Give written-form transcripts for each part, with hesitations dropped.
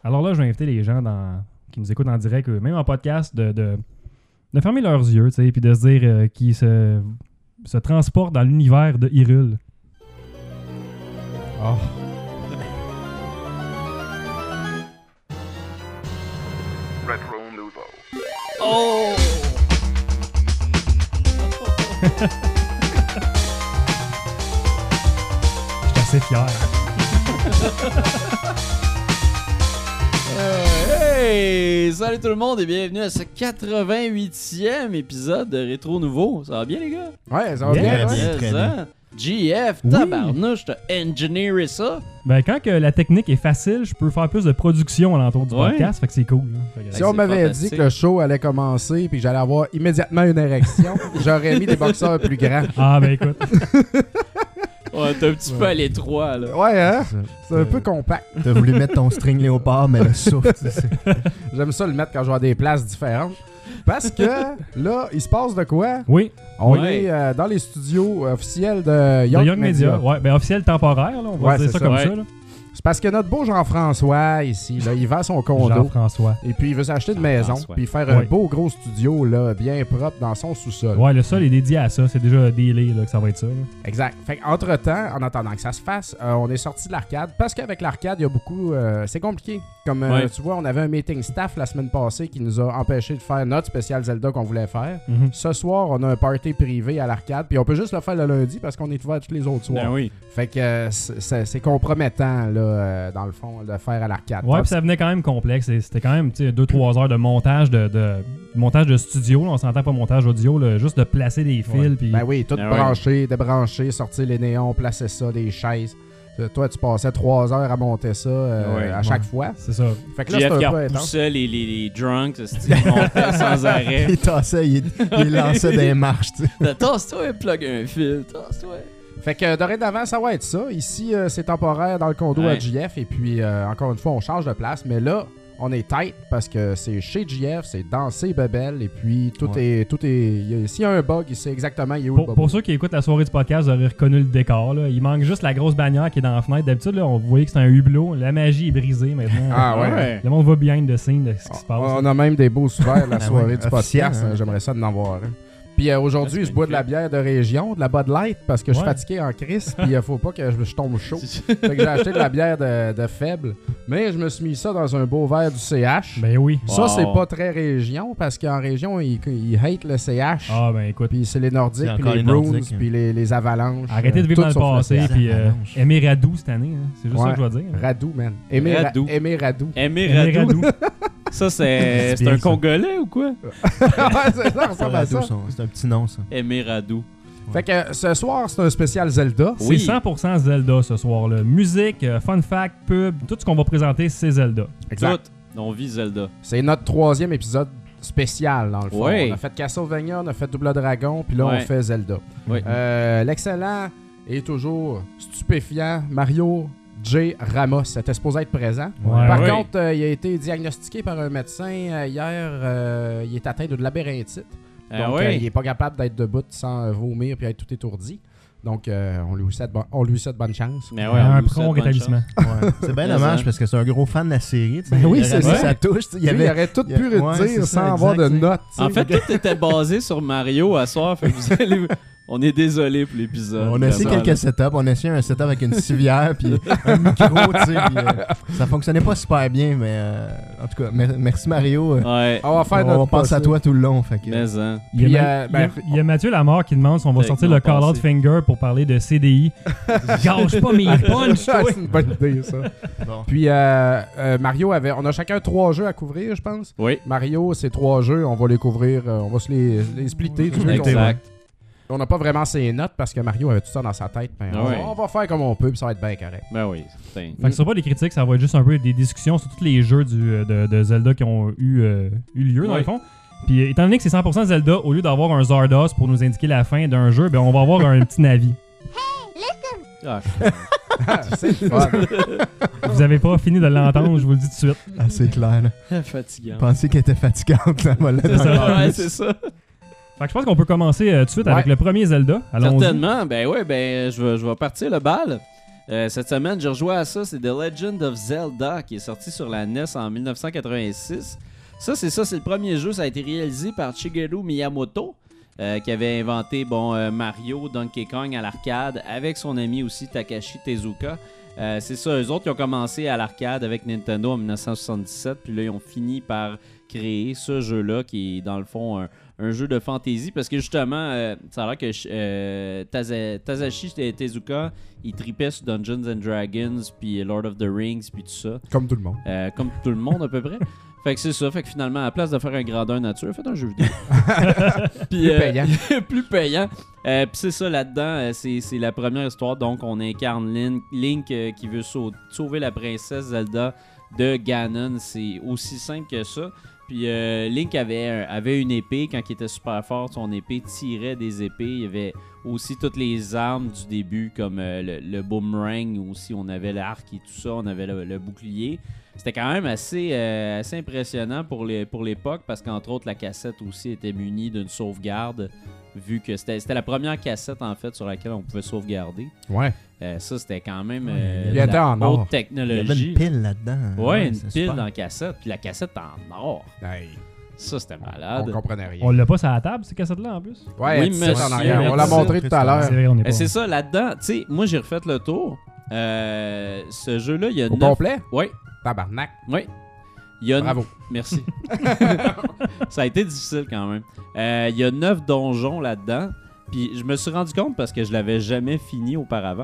Alors là, je vais inviter les gens qui nous écoutent en direct, même en podcast, de fermer leurs yeux, tu sais, puis de se dire qu'ils se transportent dans l'univers de Hyrule. Oh. Retro Nouveau. Oh! Je suis assez fier. Hey! Salut tout le monde et bienvenue à ce 88e épisode de Rétro Nouveau. Ça va bien les gars? Ouais, ça va Yeah, bien. ouais. Ouais. Très bien. GF, Oui. tabarnouche, t'as engineeré ça. Ben, quand que la technique est facile, je peux faire plus de production alentour du Ouais. podcast, fait que c'est cool. Là. Fait que- Si on c'est m'avait fantastique. dit que le show allait commencer puis que j'allais avoir immédiatement une érection, j'aurais mis des boxeurs plus grands. Ah, ben écoute. Ouais, t'es un petit peu à l'étroit là. Ouais, hein? C'est un peu compact. T'as voulu mettre ton string léopard, mais le souffle, tu sais. J'aime ça le mettre quand je vais à des places différentes. Parce que là, il se passe de quoi? Oui, On Ouais. est dans les studios officiels de de Young, Young Media. Ouais, ben officiel temporaire, là, on va Ouais, dire c'est ça ça. comme Ouais. ça. Là. C'est parce que notre beau Jean-François, ici, là, il vend son condo. Jean-François. Et puis, il veut s'acheter une maison Jean-François. puis faire un Ouais. beau gros studio là, bien propre dans son sous-sol. Ouais, le sol est dédié à ça. C'est déjà délai là, que ça va être ça. Là. Exact. Fait qu'entre-temps, en attendant que ça se fasse, on est sorti de l'arcade. Parce qu'avec l'arcade, il y a beaucoup... c'est compliqué. Comme Ouais. tu vois, on avait un meeting staff la semaine passée qui nous a empêché de faire notre spécial Zelda qu'on voulait faire. Mhm. Ce soir, on a un party privé à l'arcade. Puis on peut juste le faire le lundi parce qu'on est ouvert tous les autres soirs. Ben oui. Fait que c'est compromettant, là, dans le fond, de faire à l'arcade. Ouais, puis ça venait quand même complexe. C'était quand même 2-3 heures de montage de montage de studio. Là. On s'entend pas montage audio, là, juste de placer des fils. Ouais. Puis Ben oui, tout Ben ouais. branché, débranché, sortir les néons, placer ça, des chaises. Toi, tu passais 3 heures à monter ça Ouais. à chaque Ouais. fois. c'est ça. Fait que là, c'est GF qui un peu intense. repoussait les drunks, ils montaient sans arrêt. Il tassait, il lançait des marches, tu sais. Tasse-toi, plug un fil, tasse-toi. Fait que dorénavant, ça va être ça. Ici, c'est temporaire dans le condo Ouais. à JF. Et puis, encore une fois, on change de place. Mais là, on est tight parce que c'est chez JF, c'est dans ses bebelles. Et puis, tout est. S'il y a un bug, il sait exactement il est où le bug. Pour ceux qui écoutent la soirée du podcast, vous aurez reconnu le décor. Là. Il manque juste la grosse bannière qui est dans la fenêtre. D'habitude, là, on voyait que c'est un hublot. La magie est brisée maintenant. Ah ouais. Le monde va behind the scene de ce qui se passe. On a même des beaux souvenirs la Ah soirée ouais, du officiel, podcast. hein. J'aimerais ça d'en avoir un. Puis aujourd'hui, Ouais, c'est je bois de la bière de région, de la Bud Light, parce que je suis Ouais. fatigué en crise, puis il faut pas que je tombe chaud. Fait que j'ai acheté de la bière de faible, mais je me suis mis ça dans un beau verre du CH. Ben oui. Ça, Wow. c'est pas très région, parce qu'en région, ils hate le CH. Ah, ben écoute. Puis c'est les Nordiques, C'est puis encore les les Bruins, Nordiques, hein. puis les Avalanches. Arrêtez de vivre dans le tout sauf passé. CH. Puis Avalanche. aimer Radou cette année. Hein. C'est juste ça Ouais. que je vais dire. Radou, man. Aimer Radou. Aimer Radou. Aimer Aimer Radou. Radou. Ça, c'est bien, un ça. Congolais ou quoi? Ouais, c'est ça, ressemble à ça. C'est un petit nom, ça. Aimer Radou. Fait que ce soir, c'est un spécial Zelda. C'est Oui. 100% Zelda ce soir-là. Musique, fun fact, pub, tout ce qu'on va présenter, c'est Zelda. Tout. On vit Zelda. C'est notre 3e épisode spécial, dans le fond. Ouais. On a fait Castlevania, on a fait Double Dragon, puis là, Ouais. on fait Zelda. Oui. L'excellent et toujours stupéfiant Mario J. Ramos. C'était supposé être présent. Ouais. Par Oui. contre, il a été diagnostiqué par un médecin hier. Il est atteint de l'aberrantite. Ah Donc, ouais. il est pas capable d'être debout sans vomir puis être tout étourdi. Donc, on lui souhaite bonne chance. Mais ouais, un on nous souhaite prompt bonne rétablissement. Ouais. C'est bien Mais dommage ça. parce que c'est un gros fan de la série. tu sais. Ben oui, Il c'est aurait ça. mis sa touche. tu sais. Il aurait tout pu le Ouais, dire c'est ça, sans avoir de exact, tu sais. notes. tu sais. En fait, tout était basé sur Mario à soir. Fait que vous allez... On est désolé pour l'épisode. On a essayé vraiment, quelques setups. On a essayé un setup avec une civière puis un micro, tu sais. Puis, ça fonctionnait pas super bien, mais en tout cas, merci Mario. là. Ouais. On va faire On notre va penser à possible. toi tout le long. Fait que, Mais hein. Il y, Puis, a, Ma- ben, il y a Mathieu Lamar qui demande si on va Avec sortir mon le call-out passé. finger pour parler de CDI. Gâche pas mes punchs, toi! C'est une bonne idée, ça. bon. Puis Mario on a chacun 3 jeux à couvrir, je pense. Oui. Mario, c'est 3 jeux, on va les couvrir, on va se les splitter. du mieux qu'on Exact. peut. On n'a pas vraiment ses notes parce que Mario avait tout ça dans sa tête. Mais Ah ouais. on va faire comme on peut, puis ça va être bien correct. Ben oui, certain. Fait que ce sera pas des critiques, ça va être juste un peu des discussions sur tous les jeux de Zelda qui ont eu lieu dans Ouais. le fond. Puis étant donné que c'est 100% Zelda, au lieu d'avoir un Zardos pour nous indiquer la fin d'un jeu, ben on va avoir un petit Navi. Ah, C'est le fun. Vous avez pas fini de l'entendre, je vous le dis tout de suite. Ah, c'est clair. Là. fatigant. Je pensais qu'elle était fatigante. Ça va C'est ça. Ouais, c'est ça. Fait que je pense qu'on peut commencer tout de suite Ouais. avec le premier Zelda. Allons-y. Certainement. Ben ouais, ben je vais partir le bal. Cette semaine, j'ai rejoué à ça. C'est The Legend of Zelda qui est sorti sur la NES en 1986. C'est le premier jeu. Ça a été réalisé par Shigeru Miyamoto. Qui avait inventé Mario, Donkey Kong à l'arcade avec son ami aussi Takashi Tezuka. C'est ça, eux autres qui ont commencé à l'arcade avec Nintendo en 1977, puis là ils ont fini par créer ce jeu-là qui est dans le fond un jeu de fantasy parce que justement, ça a l'air que Takashi Tezuka, il tripait sur Dungeons and Dragons, puis Lord of the Rings, puis tout ça. Comme tout le monde. Comme tout le monde à peu près. Fait que c'est ça, fait que finalement, à la place de faire un grandeur nature, faites un jeu vidéo. Puis, Plus payant. Plus payant. Puis c'est ça, là-dedans, c'est la première histoire. Donc, on incarne Link qui veut sauver la princesse Zelda de Ganon. C'est aussi simple que ça. Puis Link avait une épée. Quand il était super fort, son épée tirait des épées. Il y avait aussi toutes les armes du début, comme le boomerang. Aussi, on avait l'arc et tout ça. On avait le bouclier. C'était quand même assez impressionnant pour l'époque parce qu'entre autres, la cassette aussi était munie d'une sauvegarde vu que c'était la première cassette en fait sur laquelle on pouvait sauvegarder. Ouais. Ça, c'était quand même Il était en or. haute technologie. Il y avait une pile là-dedans. Ouais, une c'est pile super. dans la cassette. Puis la cassette en or. Hey, Ça, c'était on malade. comprenait rien. On l'a pas sur la table, ces cassettes-là, en plus? Ouais, Oui, oui, monsieur. en arrière. On l'a Merci. montré tout à l'heure. C'est vrai, on est pas... C'est ça, là-dedans. Tu sais, moi, j'ai refait le tour. Ce jeu-là, il y a Au 9... complet? Oui, Tabarnak. oui. Il y a Bravo. Merci. Ça a été difficile quand même. Il y a 9 donjons là-dedans. Puis je me suis rendu compte parce que je l'avais jamais fini auparavant.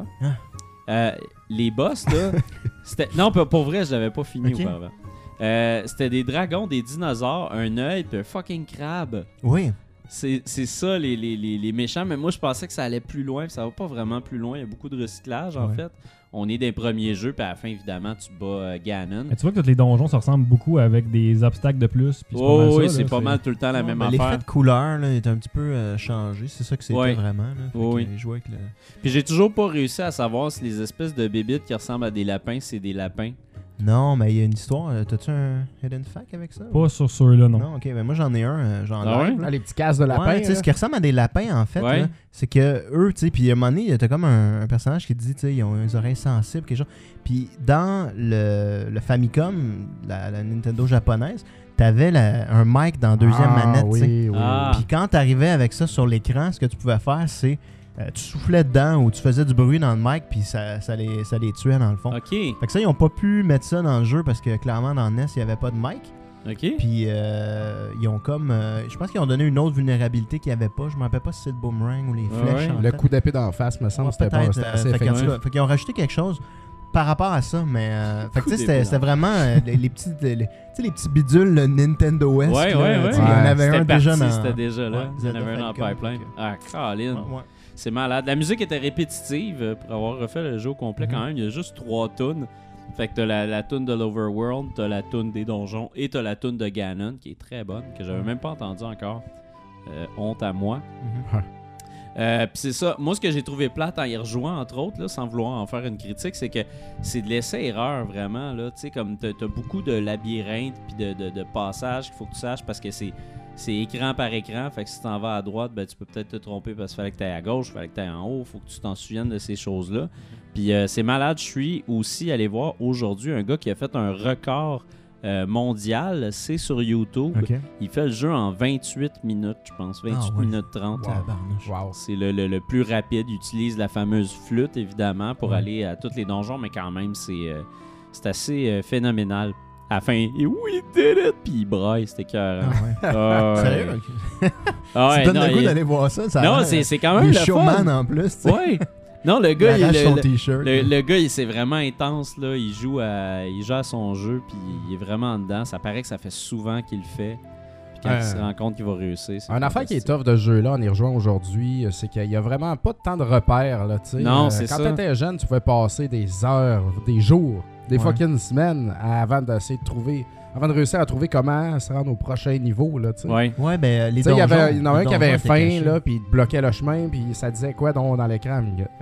Les boss, là, c'était... Non, pour vrai, je l'avais pas fini Ok. auparavant. C'était des dragons, des dinosaures, un œil puis un fucking crabe. Oui. C'est ça les méchants, mais moi je pensais que ça allait plus loin, puis ça va pas vraiment plus loin, il y a beaucoup de recyclage en Ouais. fait. On est des premiers jeux, puis à la fin évidemment tu bats Ganon. Mais tu vois que tous les donjons se ressemblent beaucoup avec des obstacles de plus. Puis c'est pas mal Oh ça, oui, là, c'est pas mal tout le temps la même L'effet affaire. de couleur là, est un petit peu changé. C'est ça que c'était Ouais. vraiment. Là. Fait Oui. que je jouais avec le... Puis j'ai toujours pas réussi à savoir si les espèces de bébites qui ressemblent à des lapins, c'est des lapins. Non, mais il y a une histoire. T'as-tu un hidden fact avec ça? Pas sur ceux-là, non. Non, ok. Ben moi, j'en ai un. J'en Ah live, ouais? là. Ah, les petits casques de lapin. Ouais, tu sais, là. ce qui ressemble à des lapins, en fait, Ouais. là, c'est que eux, tu sais, puis à un moment donné, t'as comme un personnage qui dit, tu sais, ils ont les oreilles sensibles, quelque chose. Puis dans le Famicom, la Nintendo japonaise, t'avais un mic dans la deuxième manette, tu sais. Oui, oui. Ah. Puis quand t'arrivais avec ça sur l'écran, ce que tu pouvais faire, c'est tu soufflais dedans ou tu faisais du bruit dans le mic, puis ça les tuait dans le fond. Ok, Fait que ça, ils ont pas pu mettre ça dans le jeu parce que clairement dans NES, il y avait pas de mic. ok. Puis ils ont comme. Je pense qu'ils ont donné une autre vulnérabilité qu'il n'y avait pas. Je me rappelle pas si c'est le boomerang ou les flèches. ouais. en Le fait. coup d'épée d'en face, me semble, Ouais, c'était peut-être, c'était assez fait qu'en tout effectif. cas, fait qu'ils ont rajouté quelque chose par rapport à ça, mais fait que Coup tu sais, d'épée c'était vraiment les petits tu sais, les petits bidules le Nintendo West. Ouais, là, ouais, ouais. tu sais, Il y en avait C'était un parti, déjà dans. c'était déjà là. Ouais, Il y en Zelda avait un en Famicom. pipeline. Ah, Colin. Ouais. C'est malade. La musique était répétitive pour avoir refait le jeu au complet quand même. Il y a juste 3 tunes. Fait que t'as la tune de l'Overworld, t'as la tune des donjons et t'as la tune de Ganon qui est très bonne, que j'avais même pas entendu encore. Honte à moi. Mhm. Puis c'est ça. Moi, ce que j'ai trouvé plate en y rejouant, entre autres, là, sans vouloir en faire une critique, c'est que c'est de l'essai-erreur, vraiment. Tu sais, comme t'as beaucoup de labyrinthes puis de passages qu'il faut que tu saches parce que c'est écran par écran. Fait que si t'en vas à droite, ben, tu peux peut-être te tromper parce qu'il fallait que t'ailles à gauche, il fallait que t'ailles en haut. Faut que tu t'en souviennes de ces choses-là. Puis c'est malade. Je suis aussi allé voir aujourd'hui un gars qui a fait un record mondial. C'est sur YouTube. Ok. Il fait le jeu en 28 minutes, je pense. 28 Ah ouais. minutes 30. Tabarnouche. Wow. C'est le plus rapide. Il utilise la fameuse flûte, évidemment, pour Ouais. aller à tous les donjons, mais quand même, c'est assez phénoménal. À la fin, et we did it! Puis il braille, c'était écœurant. Ah ouais. Ah ouais. Sérieux? Ok. Ah ouais, Tu donnes non, le goût il- d'aller voir ça. Ça a Non, l'air, c'est quand même il le est showman fun. en plus. tu sais. Ouais. Non, le Il gars, arrache son t-shirt. le gars, c'est vraiment intense, là. Il joue à son jeu, puis il est vraiment dedans. Ça paraît que ça fait souvent qu'il le fait. Puis quand il se rend compte qu'il va réussir, c'est Un affaire qui est fantastique. tough de ce jeu-là, en y rejoint aujourd'hui, c'est qu'il y a vraiment pas de temps de repère. Là, tu sais. Non, c'est quand ça. t'étais jeune, tu pouvais passer des heures, des jours, des Ouais. fucking semaines avant d'essayer de trouver, avant de réussir à trouver comment se rendre au prochain niveau. Là, tu sais. Ouais. Ouais, ben les Tu sais, il y donjons. avait, il y en a un les qui avait donjons étaient faim, cachés. là, puis il te bloquait le chemin, puis ça disait quoi donc dans l'écran?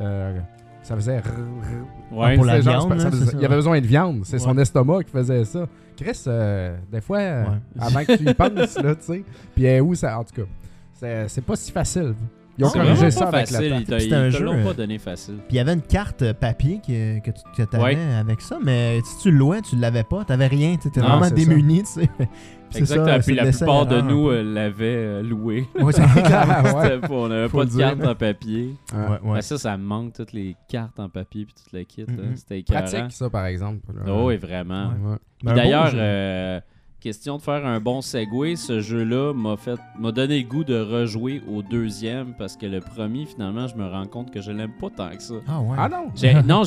Ça faisait... Ouais. pour la C'est genre, viande, ça là, faisait- c'est ça. il avait besoin de viande. C'est son Ouais. estomac qui faisait ça. Chris, des fois, Ouais. avant que tu y penses, là, tu sais. Puis où ça... En tout cas, c'est pas si facile. Ils ont C'est corrigé vraiment ça pas avec le facile. temps. Ils C'était un te jeu, l'ont pas donné facile. Puis il y avait une carte papier que tu avais Ouais. avec ça, mais si tu le louais, tu l'avais pas, t'avais rien, tu étais Non, vraiment c'est démuni, tu sais. C'est Exact. ça, Puis c'est la le laisser plupart de erreur nous un peu. l'avaient loué. Ouais, c'est clair. Ouais. On n'avait Faut pas le de dire. carte en papier. Ouais, ouais. Mais ça me manque, toutes les cartes en papier puis tout le kit. là. Mhm. C'était écœurant. Pratique, ça, par exemple. Oh, oui, vraiment. Ouais. Puis Mais un d'ailleurs, beau jeu. question de faire un bon segue, ce jeu-là m'a donné le goût de rejouer au deuxième parce que le premier, finalement, je me rends compte que je l'aime pas tant que ça. Ah ouais. Ah non! Non,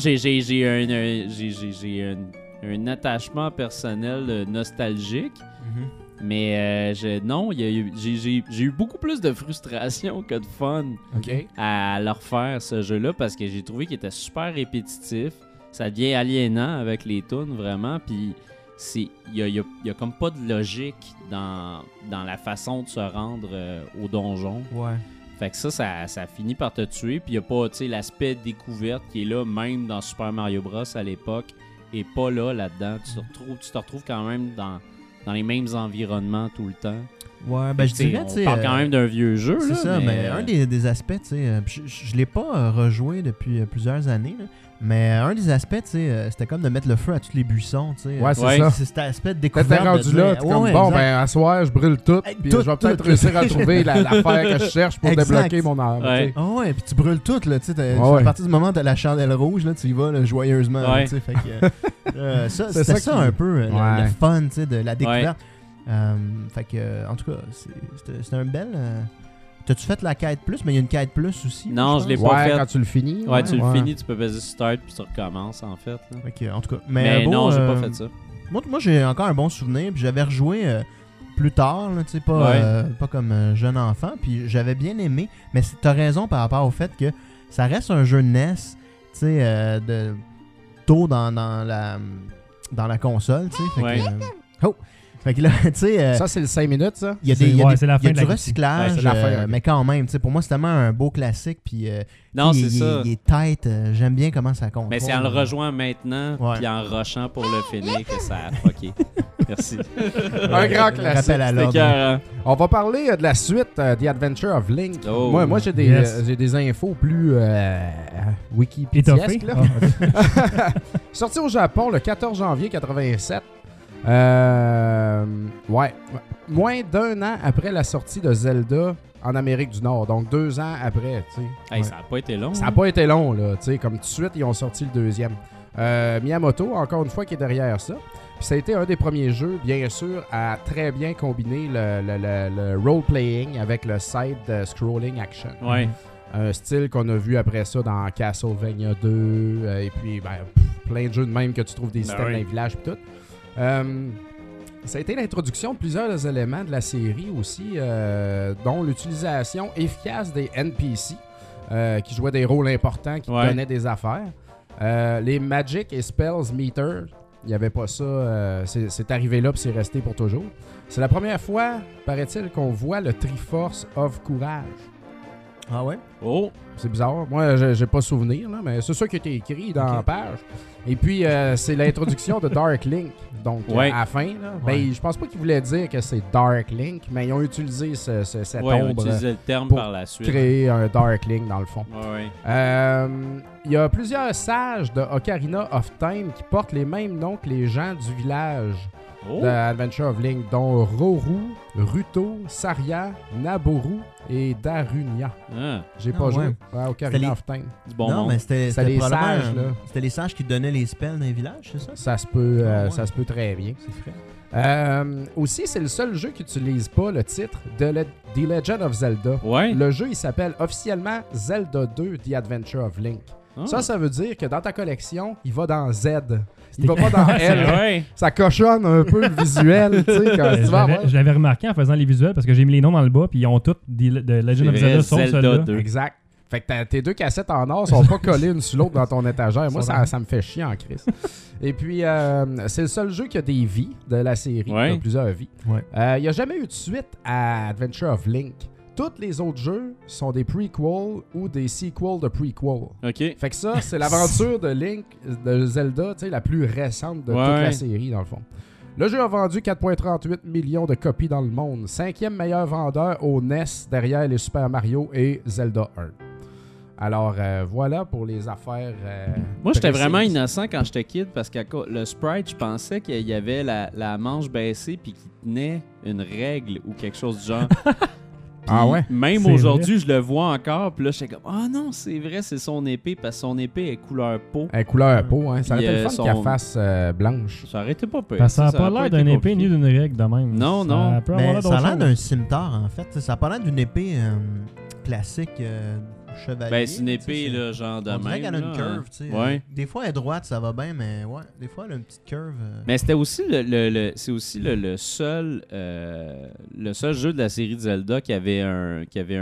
j'ai un attachement personnel nostalgique, Mhm. mais non, j'ai eu beaucoup plus de frustration que de fun OK. à le refaire, ce jeu-là, parce que j'ai trouvé qu'il était super répétitif. Ça devient aliénant avec les tunes, vraiment, puis il y a comme pas de logique dans la façon de se rendre au donjon. Ouais. Fait que ça finit par te tuer, puis il y a pas, tu sais, l'aspect découverte qui est là, même dans Super Mario Bros à l'époque, et pas là-dedans. Tu te retrouves quand même dans les mêmes environnements tout le temps. Ouais, ben je T'sais, dirais, tu on sais. parle quand même d'un vieux jeu, C'est là, ça, mais un des aspects, tu sais, je l'ai pas rejoué depuis plusieurs années, là, mais un des aspects, tu sais, c'était comme de mettre le feu à tous les buissons, tu sais. Ouais, c'est Ouais. ça. C'est cet aspect de Quand découverte. t'es rendu de là, dire, t'es comme, ouais, bon, exact. ben, à soir, je brûle tout, Hey, puis tout, je vais peut-être tout. réussir à trouver l'affaire que je cherche pour Exact. débloquer mon arme. Ouais. tu sais. Ah ouais, puis tu brûles tout, là, tu sais. Ouais. À partir du moment où t'as la chandelle rouge, là, tu y vas là, joyeusement, là, Ouais. tu sais. Fait que, ça, C'est c'était ça ça qui- un peu, Ouais. le fun, tu sais, de la découverte. Fait que, en tout cas, c'était un bel. T'as-tu fait la quête plus, mais il y a une quête plus aussi. Non, je l'ai pense. pas Ouais, fait. quand tu le finis. Ouais, tu le finis, tu peux peser start puis tu recommences en fait. Là. Fait que, en tout cas, Mais bon, non, j'ai pas fait ça. Moi j'ai encore un bon souvenir, puis j'avais rejoué plus tard, là, tu sais, pas, Ouais. pas comme jeune enfant, puis j'avais bien aimé, mais t'as raison par rapport au fait que ça reste un jeu NES, tu sais, de tôt dans la console, tu sais, fait Ouais. que... Fait que là, tu sais... Ça, c'est le 5 minutes, ça? il y a c'est- des, il y a ouais, des- c'est la il y a fin de du la- recyclage, Ouais, c'est la fin, ok. mais quand même, tu sais, pour moi, c'est tellement un beau classique, puis Non, il, c'est ça. il est tight, j'aime bien comment ça compte. Mais c'est en le rejoignant maintenant Ouais. puis en rushant pour le finir que ça a fucké. Merci. Un grand classique. Rappel à C'était l'ordre. écœurant. On va parler de la suite, The Adventure of Link. Oh. Moi j'ai des, Yes. j'ai des infos plus Étoffé. Wikipédiesques, là. Ah, ok. Sorti au Japon le 14 janvier 87. Ouais. Moins d'un an après la sortie de Zelda en Amérique du Nord. Donc 2 ans après, tu sais. Hey, ça a pas été long. Ça n'a hein? pas été long, là. Tu sais, comme tout de suite, ils ont sorti le deuxième. Miyamoto, encore une fois, qui est derrière ça. Puis ça a été un des premiers jeux, bien sûr, à très bien combiner le role-playing avec le side-scrolling action. Ouais. Un style qu'on a vu après ça dans Castlevania 2, et puis ben, plein de jeux de même que tu trouves des systèmes oui. dans les villages et tout. Ça a été l'introduction de plusieurs éléments de la série aussi, dont l'utilisation efficace des NPC, qui jouaient des rôles importants, qui Ouais. donnaient des affaires. Les Magic et Spells Meter, il n'y avait pas ça, c'est arrivé là puis c'est resté pour toujours. C'est la première fois, paraît-il, qu'on voit le Triforce of Courage. Ah ouais? Oh. C'est bizarre. Moi, j'ai pas souvenir, là, mais c'est ça qui a été écrit dans la Ok. page. Et puis, c'est l'introduction de Dark Link. Donc, Ouais. à la fin, là, Ouais. ben, je pense pas qu'ils voulaient dire que c'est Dark Link, mais ils ont utilisé cette Ouais, on ombre utilisait le terme pour par la suite. créer un Dark Link, dans le fond. Ouais. Il y a plusieurs sages de Ocarina of Time qui portent les mêmes noms que les gens du village Oh. de Adventure of Link, dont Roru, Ruto, Saria, Naboru et Darunia. Ah, J'ai Ah pas ouais. joué à Ocarina C'était les- of Time. du bon non, monde. mais c'était C'était les probablement sages, là. C'était les sages qui donnaient les spells dans les villages, c'est ça? Ça se peut, Ah ouais. ça se peut très bien. C'est frais. Aussi, c'est le seul jeu qui n'utilise pas le titre de The Legend of Zelda. Ouais. Le jeu, il s'appelle officiellement Zelda 2 The Adventure of Link. Ah. Ça veut dire que dans ta collection, il va dans Z. Il va pas dans L. Ouais. Ça cochonne un peu le visuel, tu sais, quand tu vas avoir... Je l'avais remarqué en faisant les visuels parce que j'ai mis les noms dans le bas puis ils ont tous de Legend of C'est vrai, Zelda sauf Zelda celui-là. 2. Exact. Fait que tes deux cassettes en or sont pas collées une sur l'autre dans ton étagère. Moi, ça me fait chier en crise. Et puis, c'est le seul jeu qui a des vies de la série. Ouais. Il y a plusieurs vies. Ouais. Il n'y a jamais eu de suite à Adventure of Link. Tous les autres jeux sont des prequels ou des sequels de prequels. OK. Fait que ça, c'est l'aventure de Link, de Zelda, tu sais, la plus récente de toute Ouais. la série, dans le fond. Le jeu a vendu 4,38 millions de copies dans le monde. 5e meilleur vendeur au NES derrière les Super Mario et Zelda 1. Alors, voilà pour les affaires. Moi, j'étais précises. vraiment innocent quand j'étais kid parce que le sprite, je pensais qu'il y avait la manche baissée puis qu'il tenait une règle ou quelque chose du genre. Ah ouais? Même C'est aujourd'hui, je le vois encore. Puis là, j'étais comme, ah non, c'est vrai, c'est son épée parce que son épée est couleur peau. Couleur peau, hein. Ça aurait Puis, été le fun son- qu'elle fasse blanche. Ça aurait été pas peur. Parce que ça n'a pas l'air d'une épée ni d'une règle de même. Non, non. Ça peut avoir Mais l'air ça a d'autre l'air chose. d'un scimitar, en fait. Ça a pas l'air d'une épée classique chevalier. Ben, c'est une tu sais, épée, là, genre de On dirait même. qu'elle a une là, curve, tu sais. Ouais. Des fois, elle est droite, ça va bien, mais ouais, des fois, elle a une petite curve. Mais c'était aussi c'est aussi le seul jeu de la série de Zelda qui avait un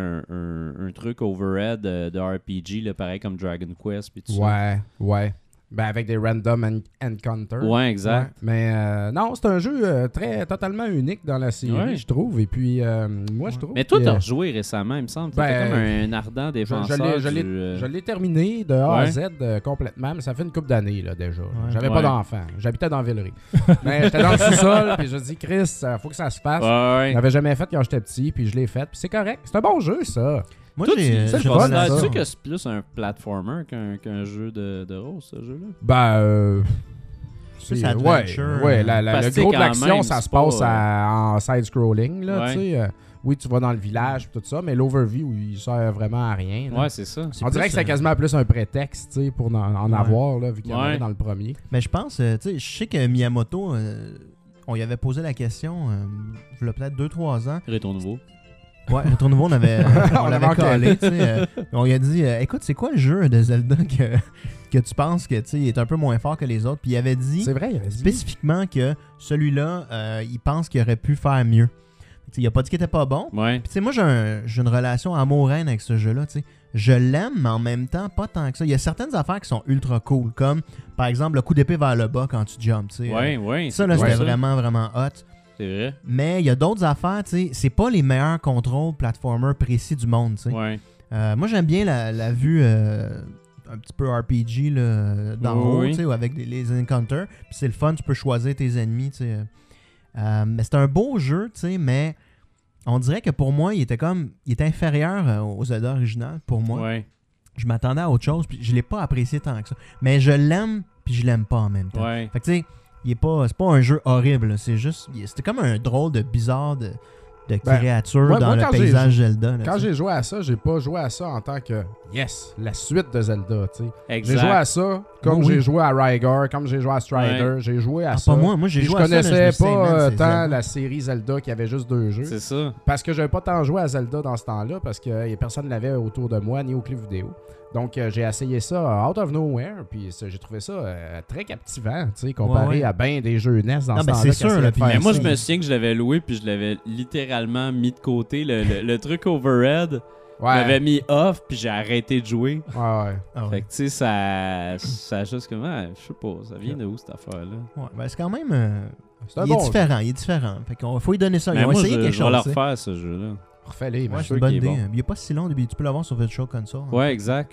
truc overhead de RPG, là, pareil comme Dragon Quest puis tout ça. Ouais. Ben, avec des random encounters. Ouais, exact. Ouais. Mais non, c'est un jeu totalement unique dans la série, Ouais. je trouve. Et puis, moi, je trouve Mais toi, que- t'as rejoué récemment, il me semble. T'étais Ben, comme un ardent défenseur je l'ai terminé de A à Ouais. Z complètement, mais ça fait une couple d'années là, déjà. J'avais Ouais. pas d'enfant. J'habitais dans Villeray. Mais j'étais dans le sous-sol, puis je dis, Chris, faut que ça se fasse. Ouais. Je l'avais jamais fait quand j'étais petit, puis je l'ai fait. Puis c'est correct. C'est un bon jeu, ça. Moi, Toi, j'ai. c'est le j'ai fun, pas ça. Sais-tu que c'est plus un platformer qu'un jeu de rose, ce jeu-là? Ben, Plus c'est- adventure, ouais, le Parce gros que de l'action, quand même, ça c'est se passe pas, en side-scrolling, là, Ouais. tu sais. Oui, tu vas dans le village, puis tout ça, mais l'overview, il sert vraiment à rien. là. Ouais, c'est ça. C'est On dirait plus, que c'est quasiment plus un prétexte, tu sais, pour en Ouais. avoir, là, vu qu'il y en Ouais. avait dans le premier. Mais je pense, tu sais, je sais que Miyamoto, on y avait posé la question, il y a peut-être 2-3 ans. Retour nouveau. Ouais, Retour Nouveau, on avait, On on avait l'avait collé, enquêté. tu sais. On lui a dit, écoute, c'est quoi le jeu de Zelda que tu penses que, tu sais, il est un peu moins fort que les autres? Puis il avait dit C'est vrai, il avait dit. spécifiquement que celui-là, il pense qu'il aurait pu faire mieux. Tu sais, il a pas dit qu'il était pas bon. Ouais. Puis tu sais, moi, j'ai une relation amour-haine avec ce jeu-là, tu sais. Je l'aime, mais en même temps, pas tant que ça. Il y a certaines affaires qui sont ultra cool, comme, par exemple, le coup d'épée vers le bas quand tu jumps, tu sais. Ouais. Ça, là, c'est c'était ça. vraiment, vraiment hot. C'est vrai. Mais il y a d'autres affaires, tu sais. C'est pas les meilleurs contrôles platformer précis du monde, tu sais. Ouais. Moi, j'aime bien la vue un petit peu RPG là, d'en haut, Oui. tu sais, avec les encounters. Puis c'est le fun, tu peux choisir tes ennemis, tu sais. Mais c'est un beau jeu, tu sais, mais on dirait que pour moi, il était inférieur au Zelda original, pour moi. Ouais. Je m'attendais à autre chose, puis je l'ai pas apprécié tant que ça. Mais je l'aime, puis je l'aime pas en même temps. Ouais. Fait que tu sais, c'est pas un jeu horrible, là, c'est juste, c'était comme un drôle de bizarre de créature moi, dans quand le paysage Zelda. Là, Quand tu sais. j'ai joué à ça, j'ai pas joué à ça en tant que yes, la suite de Zelda, tu sais. Exact. J'ai joué à ça comme Oui. j'ai joué à Rygar, comme j'ai joué à Strider, j'ai joué à Ah, ça. pas moi j'ai Puis joué je à ça, mais connaissais me suis dit, pas man, c'est tant Zelda. la série Zelda qui avait juste 2 jeux. C'est ça. Parce que j'avais pas tant joué à Zelda dans ce temps-là, parce que personne ne l'avait autour de moi, ni au clip vidéo. Donc j'ai essayé ça out of nowhere, puis j'ai trouvé ça très captivant, tu sais, comparé Ouais. à bien des jeux NES dans Non, ce ben, temps-là. c'est qui sûr, essayaient là, de puis faire Mais moi, ça. je me souviens que je l'avais loué puis je l'avais littéralement mis de côté. Le truc overhead, je Ouais, l'avais mis off puis j'ai arrêté de jouer. ouais. Ah ouais. Fait que tu sais, ça juste comme, je sais pas, ça vient de où cette affaire-là? Ouais, ben, c'est quand même. C'est un il est bon jeu. différent, il est différent. Fait qu'on faut lui donner ça. Ils Mais ont moi, essayé quelque je vais le chose. tu sais. refaire ce jeu-là. Refais-les, Ouais, man. c'est sûr une bonne qu'il est idée. bon. Il est pas si long, tu peux l'avoir sur Virtual Console. en Ouais, fait. exact.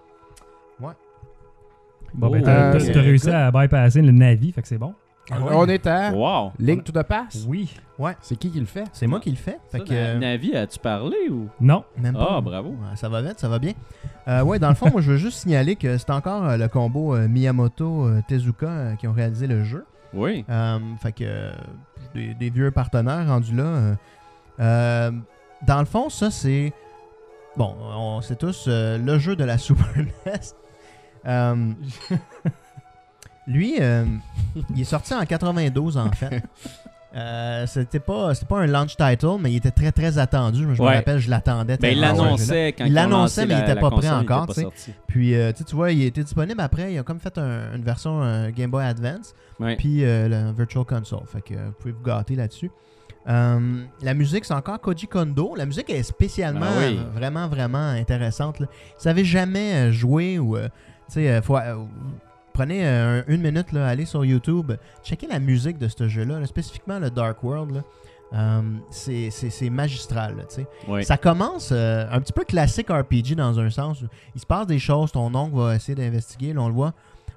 Bon, ben, Oh, t'as ok. réussi à bypasser le Navi, fait que c'est bon. Ah ouais. On est à Wow! Link to the Past. Oui. C'est qui le fait? C'est moi qui le fais. Fait Ça, que, Navi, as-tu parlé ou? Non. même pas. Ah, bravo. Ouais, ça va vite, ça va bien. Ouais, dans le fond, moi, je veux juste signaler que c'est encore le combo Miyamoto-Tezuka qui ont réalisé le jeu. Oui. Fait que des vieux partenaires rendus là. Dans le fond, ça, c'est... Bon, on sait tous le jeu de la Super NES. Lui, il est sorti en 92, en fait. C'était pas un launch title, mais il était très, très attendu. Je me Ouais. rappelle, je l'attendais Ben, il tellement, ce jeu-là. l'annonçait quand Il ils ont l'annonçait, lancé mais il était la pas prêt console, il était encore, pas tu sais. sorti. Puis, tu vois, il était disponible après. Il a comme fait une version Game Boy Advance. Ouais. Puis le Virtual Console. Fait que vous pouvez vous gâter là-dessus. La musique, c'est encore Koji Kondo. La musique est spécialement Ah oui. vraiment, vraiment intéressante. Là. Si vous savez jamais joué ou... tu sais, prenez une minute, là, allez sur YouTube, checkez la musique de ce jeu-là, là, spécifiquement le Dark World. Là. C'est magistral. Là, tu sais. Ouais. Ça commence un petit peu classique RPG dans un sens. Il se passe des choses, ton oncle va essayer d'investiguer, là, on le voit.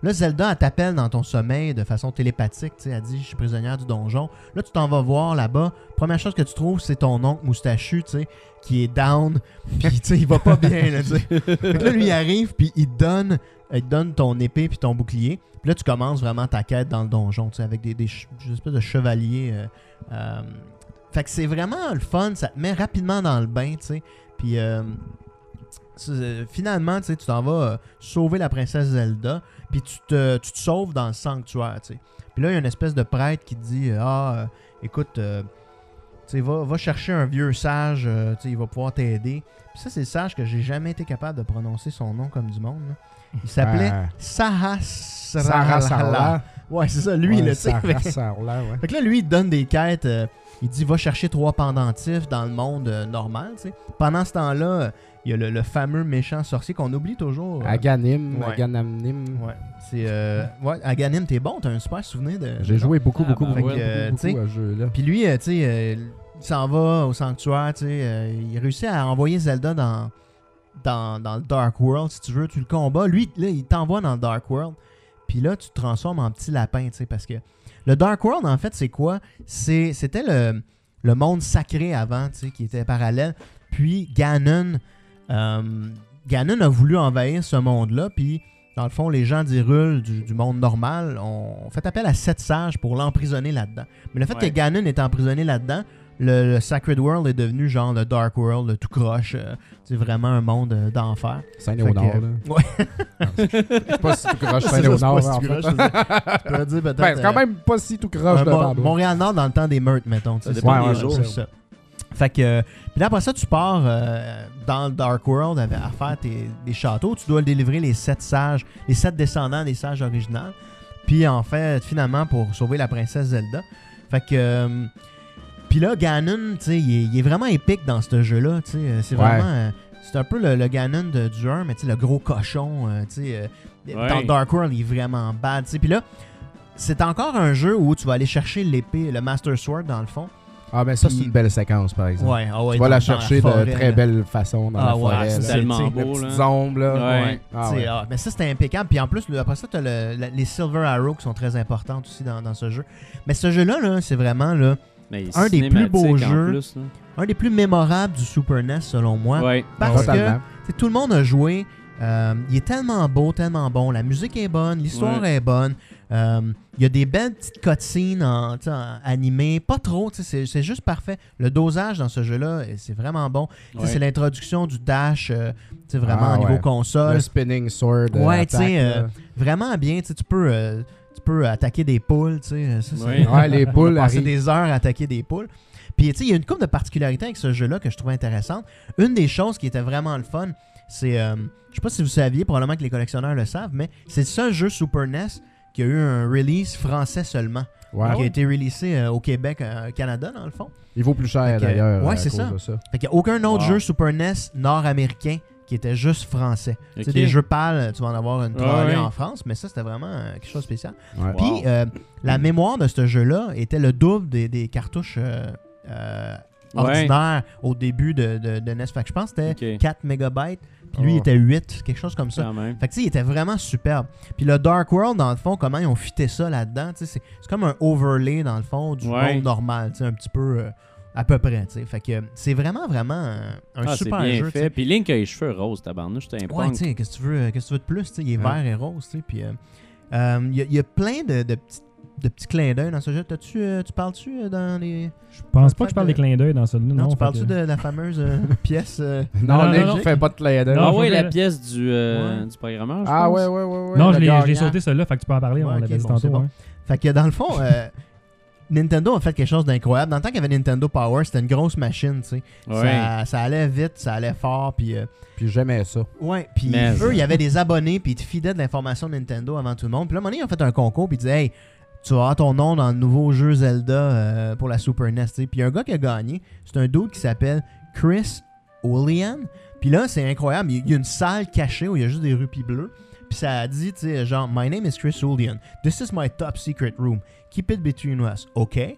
Là, Zelda, elle t'appelle dans ton sommeil de façon télépathique. Tu sais, elle dit, je suis prisonnière du donjon. Là, tu t'en vas voir là-bas. Première chose que tu trouves, c'est ton oncle moustachu, tu sais, qui est down. Puis, tu sais, il va pas bien, là, tu sais. Fait que là, lui, il arrive, puis il te donne ton épée puis ton bouclier. Puis là, tu commences vraiment ta quête dans le donjon, tu sais, avec des espèces de chevaliers. Fait que c'est vraiment le fun. Ça te met rapidement dans le bain, tu sais. Puis... finalement, tu t'en vas sauver la princesse Zelda, puis tu te sauves dans le sanctuaire, tu sais. Puis là, il y a une espèce de prêtre qui te dit écoute, va chercher un vieux sage, il va pouvoir t'aider. Puis ça, c'est le sage que j'ai jamais été capable de prononcer son nom comme du monde, là. Il s'appelait Sahasrahla. Ouais, c'est ça, lui, là, tu sais. Fait que là, lui, il te donne des quêtes. Il dit, va chercher 3 pendentifs dans le monde normal, tu sais. Pendant ce temps-là, il y a le fameux méchant sorcier qu'on oublie toujours. Aghanim. Ouais. Aghanimnim. Ouais. C'est Aghanim, t'es bon, t'as un super souvenir de. J'ai joué beaucoup à ce jeu-là. Puis lui, tu sais, il s'en va au sanctuaire, tu sais, il réussit à envoyer Zelda dans le Dark World, si tu veux, tu le combats. Lui, là, il t'envoie dans le Dark World. Puis là, tu te transformes en petit lapin, tu sais, parce que le Dark World, en fait, c'est quoi? C'était le monde sacré avant, tu sais, qui était parallèle. Puis Ganon a voulu envahir ce monde-là, puis dans le fond, les gens d'Hyrule du monde normal ont fait appel à 7 sages pour l'emprisonner là-dedans. Mais le fait que Ganon est emprisonné là-dedans, le Sacred World est devenu genre le Dark World, le tout croche. C'est vraiment un monde d'enfer. Saint-Léonard, là. Ouais. C'est pas si tout croche Saint-Léonard, en fait. Je pourrais dire peut-être... Ben, c'est quand même pas si tout croche devant. Montréal-Nord dans le temps des meurtres, mettons. Ça dépend des jours. C'est ça. Fait que... Puis là, après ça, tu pars dans le Dark World à faire des châteaux. Tu dois délivrer les 7 sages, les 7 descendants des sages originaux. Puis en fait, finalement, pour sauver la princesse Zelda. Fait que... Puis là, Ganon, tu sais, il est vraiment épique dans ce jeu-là. Tu sais, c'est vraiment... c'est un peu le Ganon du 1, mais tu sais, le gros cochon. Tu sais, dans le Dark World, il est vraiment bad. Tu sais, puis là, c'est encore un jeu où tu vas aller chercher l'épée, le Master Sword, dans le fond. Ah, ben ça, c'est une belle séquence, par exemple. Ouais, tu vas la chercher de très belle façon dans la forêt. C'est tellement beau, les petites ombres, là. Ouais. Mais ça, c'était impeccable. Puis en plus, après ça, tu as les Silver Arrows qui sont très importantes aussi dans ce jeu. Mais ce jeu-là, là, c'est vraiment là, un des plus beaux jeux, un des plus mémorables du Super NES, selon moi. Ouais. Parce que tout le monde a joué. Il est tellement beau, tellement bon. La musique est bonne, l'histoire est bonne. Il y a des belles petites cutscenes animées. Pas trop, c'est juste parfait. Le dosage dans ce jeu-là, c'est vraiment bon. Ouais. C'est l'introduction du dash vraiment au niveau console. Le spinning sword. Ouais, vraiment bien. Tu peux attaquer des poules. Les poules passer des heures à attaquer des poules. Puis il y a une couple de particularités avec ce jeu-là que je trouve intéressante. Une des choses qui était vraiment le fun, c'est... je sais pas si vous saviez, probablement que les collectionneurs le savent, mais c'est le seul jeu Super NES qui a eu un release français seulement. Ouais. Qui a été releasé au Québec, au Canada, dans le fond. Il vaut plus cher, d'ailleurs. Ouais, c'est ça. Fait qu'il n'y a aucun autre jeu Super NES nord-américain qui était juste français. Okay. C'est des jeux PAL, tu vas en avoir une trolley en France, mais ça, c'était vraiment quelque chose de spécial. Ouais. Puis, la mémoire de ce jeu-là était le double des cartouches ordinaires au début de NES. Fait que je pense que c'était 4 mégabytes. Puis lui, il était 8, quelque chose comme ça. Fait que tu sais, il était vraiment superbe. Puis le Dark World, dans le fond, comment ils ont fité ça là-dedans, tu sais, c'est comme un overlay, dans le fond, du monde normal, tu sais, un petit peu, à peu près, tu sais. Fait que c'est vraiment un super bien jeu. Fait. Puis Link a les cheveux roses, tabarnouche, c'était un punk. Ouais, tu sais, qu'est-ce que tu veux de plus, tu sais, il est vert et rose, tu sais. Puis il y a plein de petits clins d'œil dans ce jeu. Tu parles-tu dans les... Je pense pas que je parle des clins d'œil dans celui-là. Non, tu parles-tu de la fameuse pièce... Non, je fais pas de clins d'œil. Ah oui, la pièce du programmeur, je pense. Ah ouais. Non, je l'ai sauté celle-là, fait que tu peux en parler, on l'avait dit tantôt. Bon. Fait que dans le fond... Nintendo a fait quelque chose d'incroyable. Dans le temps qu'il y avait Nintendo Power, c'était une grosse machine, tu sais. Ouais. Ça allait vite, ça allait fort, puis j'aimais ça. Ouais, puis eux, il y avait des abonnés, puis ils te fidaient de l'information de Nintendo avant tout le monde. Puis là, à un moment donné, ils ont fait un concours, puis ils disaient « Hey, tu vas avoir ton nom dans le nouveau jeu Zelda pour la Super NES. » Puis il y a un gars qui a gagné, c'est un dude qui s'appelle Chris Olian. Puis là, c'est incroyable, il y a une salle cachée où il y a juste des rupis bleus. Puis ça a dit, tu sais, genre, My name is Chris Olian. This is my top secret room. Keep it between us, OK?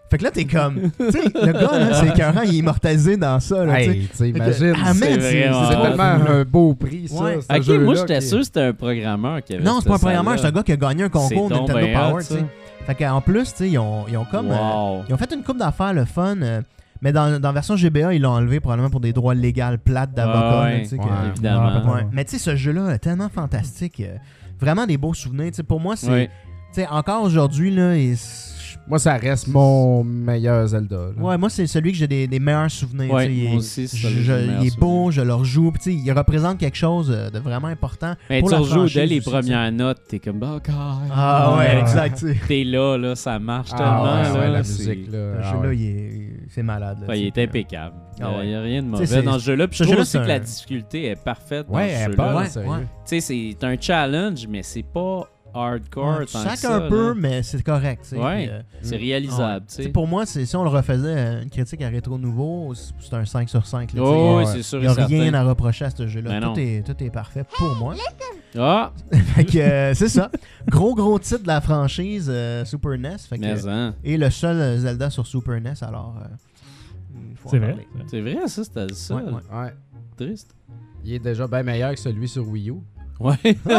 Fait que là, t'es comme... Tu sais, le gars, là, c'est écœurant, il est immortalisé dans ça, là, tu sais. Hey, tu sais, imagine. Ah, man, c'est C'est vraiment tellement un beau prix, ça. Ouais. ce Ok, jeu-là, moi j'étais qui- sûr que c'était un programmeur qui avait Non, c'est pas un cette programmeur, c'est un salle-là. gars qui a gagné un concours C'est donc Nintendo bien hot, Power, tu ça. sais. Fait qu'en plus, tu sais, ils ont comme... Wow. ils ont fait une coupe d'affaires, le fun, mais dans la version GBA, ils l'ont enlevé probablement pour des droits légaux plates d'avocat. Ouais, là, tu sais, que- ouais. Évidemment. Ouais, Ouais. Mais tu sais, ce jeu-là est tellement fantastique. Vraiment des beaux souvenirs. Tu sais, pour moi, c'est... Ouais. Tu sais, encore aujourd'hui, là... Moi, ça reste mon meilleur Zelda. là. Ouais, moi, c'est celui que j'ai des meilleurs souvenirs. Ouais, tu sais, il est- moi aussi, c'est celui que j'ai le il meilleur est beau, je le rejoue. Puis, tu sais, il représente quelque chose de vraiment important. Mais pour tu la rejoues franchise dès les aussi, premières notes, t'es comme, oh, God. Ah ouais, Ouais. exact. tu sais. T'es là, ça marche Ah, tellement. ouais, ouais, là, la c'est- musique, là. Ce Ah, jeu-là, ouais. c'est malade. là, Ouais, tu il sais. est impeccable. Ah ouais. Il n'y a rien de Tu sais, mauvais c'est- dans ce jeu-là. Puis ce je trouve jeu-là, aussi c'est que la un- difficulté est parfaite dans Ouais, ce elle est jeu-là. bonne, Ouais, sérieux. ouais. Tu sais, c'est un challenge, mais c'est pas hardcore Ouais, tant tu que sacs ça. un peu, là. mais c'est correct. tu sais, Ouais. puis, C'est ouais. réalisable, Tu tu sais, sais. pour moi, si on le refaisait une critique à Rétro Nouveau, c'est un 5 sur 5. là, tu sais. Oh, oui, ouais. c'est sûr Il et n'y a rien certain. à reprocher à ce jeu-là. Mais non. Tout est parfait pour moi. Ah, Fait que c'est ça. Gros titre de la franchise Super NES. Fait que, mais hein. et le seul Zelda sur Super NES, alors. Il faut en C'est vrai. parler. C'est vrai, ça, c'était ça. Ouais, ouais. Ouais. Triste. Il est déjà bien meilleur que celui sur Wii U. Ouais.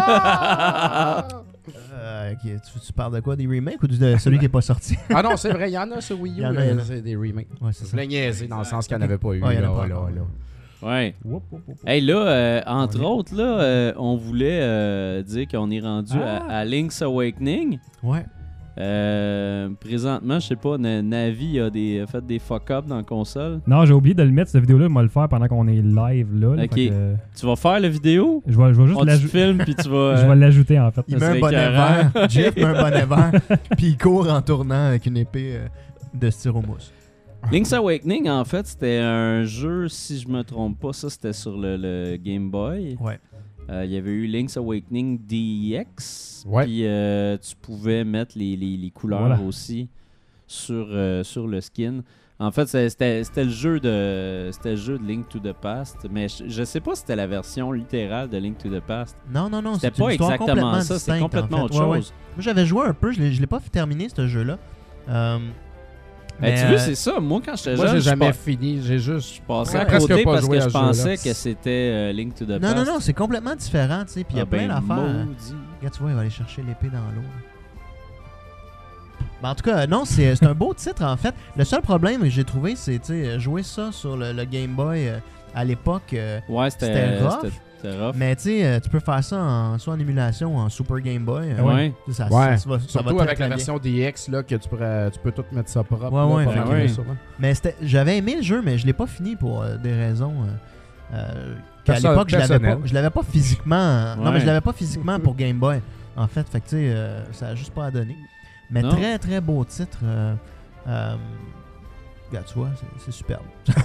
Ok, tu parles de quoi? Des remakes ou de celui qui n'est pas sorti? Ah non, c'est vrai, il y en a sur Wii U. Il y en a, là, il y en a. c'est des remakes. Ouais, c'est Je ça. voulais niaiser dans le sens qu'il n'y en avait pas eu. Ouais, il y en a là, pas là, encore. là. Ouais. Whoop, whoop, whoop, whoop. Hey, là, entre Ouais. autres, là, on voulait dire qu'on est rendu à Link's Awakening. Ouais. Présentement, je sais pas, Navi a fait des fuck-up dans la console. Non, j'ai oublié de le mettre, cette vidéo-là, on va le faire pendant qu'on est live là. Ok. Fait que, Tu vas faire la vidéo? je vais juste On te l'ajouter. filme puis tu vas... Je vais l'ajouter en fait. Il Ça met un serait bonnet écœurant. vert. Jeff met un bonnet vert. Puis il court en tournant avec une épée de styromousse. Link's Awakening, en fait, c'était un jeu, si je me trompe pas, ça c'était sur le Game Boy. Ouais. Il y avait eu Link's Awakening DX. Ouais. Puis tu pouvais mettre les couleurs Voilà. aussi sur le skin. En fait, c'était le jeu de Link to the Past, mais je sais pas si c'était la version littérale de Link to the Past. Non, C'était c'est une pas histoire exactement complètement ça, c'était distincte, complètement en fait. autre Ouais, ouais. chose. Moi, j'avais joué un peu, je l'ai pas terminé, ce jeu-là. Ben, tu vois, c'est ça. Moi, quand j'étais Moi, jeune, j'ai je jamais pas- fini. J'ai juste. je passais Ouais. à Presque côté pas parce joué que à je ce jeu-là. pensais que c'était Link to the Non, Past. non, c'est complètement différent, tu sais. Puis il y a Ah, plein ben, d'affaires. maudit. Regarde, tu vois, il va aller chercher l'épée dans l'eau. Ben, en tout cas, non, c'est un beau titre, en fait. Le seul problème que j'ai trouvé, c'est, tu sais, jouer ça sur le Game Boy à l'époque. Ouais, C'était rough. C'était rough. Mais, tu sais, tu peux faire ça soit en émulation ou en Super Game Boy. Ouais. Ça, Ouais. ça va Surtout très, avec très la bien. version DX, là, que tu peux tout mettre ça propre. Ouais, ouais, là, pendant ben qu'il ouais. est sur, hein. Mais j'avais aimé le jeu, mais je l'ai pas fini pour des raisons qu'à l'époque Personnel. je l'avais pas physiquement. Non, Ouais. mais je l'avais pas physiquement pour Game Boy. En fait, fait que tu sais, ça a juste pas à donner. Mais Non. très très beau titre. Regarde, tu vois, c'est superbe.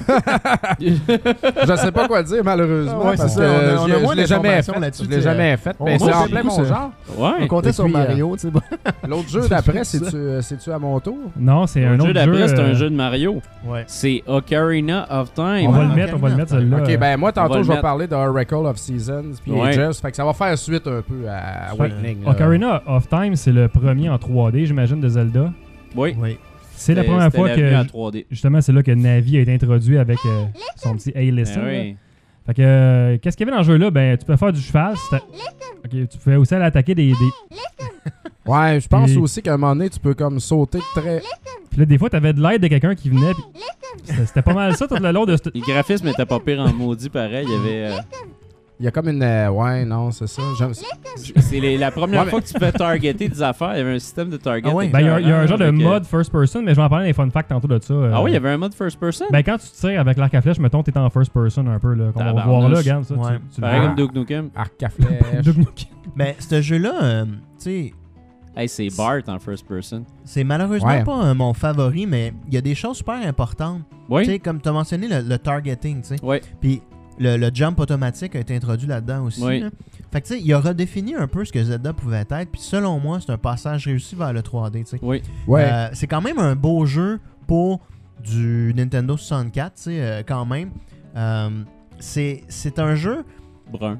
Je sais pas quoi dire, malheureusement. Ouais, parce c'est que ça, on a je moins l'ai jamais d'informations fait. là-dessus, Je l'ai tu sais, jamais fait. on Mais voit c'est en beaucoup plein mon ça. genre. Ouais. On comptait et sur puis, Mario, tu sais. L'autre jeu d'après, c'est-tu à mon tour? Non, c'est un Le jeu autre d'après, jeu. c'est un jeu de Mario. Ouais. C'est Ocarina of Time. On va Ouais, le mettre, Ocarina, celle-là. Ok, ben moi, on va tantôt, le je vais mettre. parler de Oracle of Seasons puis Ouais. Ages. Fait que ça va faire suite un peu à Awakening. là. Ocarina of Time, c'est le premier en 3D, j'imagine, de Zelda. Oui. Oui. C'est la première fois C'était la vue en que, 3D. justement, c'est là que Navi a été introduit avec son petit Hey Listen. Ben là. oui. Fait que, qu'est-ce qu'il y avait dans le jeu-là? Ben, tu peux faire du cheval. Ok, tu pouvais aussi aller attaquer des... Ouais, je pense Puis- aussi qu'à un moment donné, tu peux comme sauter très. Puis là, des fois, t'avais de l'aide de quelqu'un qui venait. Puis c'était pas mal ça tout le long de ce... Le graphisme était pas pire en maudit, pareil. Il y avait... Il y a comme une. Ouais, non, c'est ça. C'est la première Ouais, mais- fois que tu peux targeter des affaires. Il y avait un système de target. Ah ouais. Ben, il y a un genre de avec, mode first person, mais je vais en parler dans les fun facts tantôt de ça. Ah oui, il y avait un mode first person? Ben, quand tu tires avec l'arc à flèche, mettons, t'es en first person un peu, là. Comme on va voir là, regarde ça. Ouais. Tu Pareil le comme Duke Nukem. Arc à flèche. Duke Nukem. Mais ce jeu-là, tu sais, Hey, c'est Bart en first person. c'est malheureusement Ouais. pas mon favori, mais il y a des choses super importantes. Tu Oui? sais, comme tu as mentionné le targeting, tu sais. Oui. Puis le jump automatique a été introduit là-dedans aussi. Oui. Là. Fait que tu sais, il a redéfini un peu ce que Zelda pouvait être. Puis selon moi, c'est un passage réussi vers le 3D, tu sais. Oui. Ouais. C'est quand même un beau jeu pour du Nintendo 64, tu sais, quand même. C'est un jeu... Brun.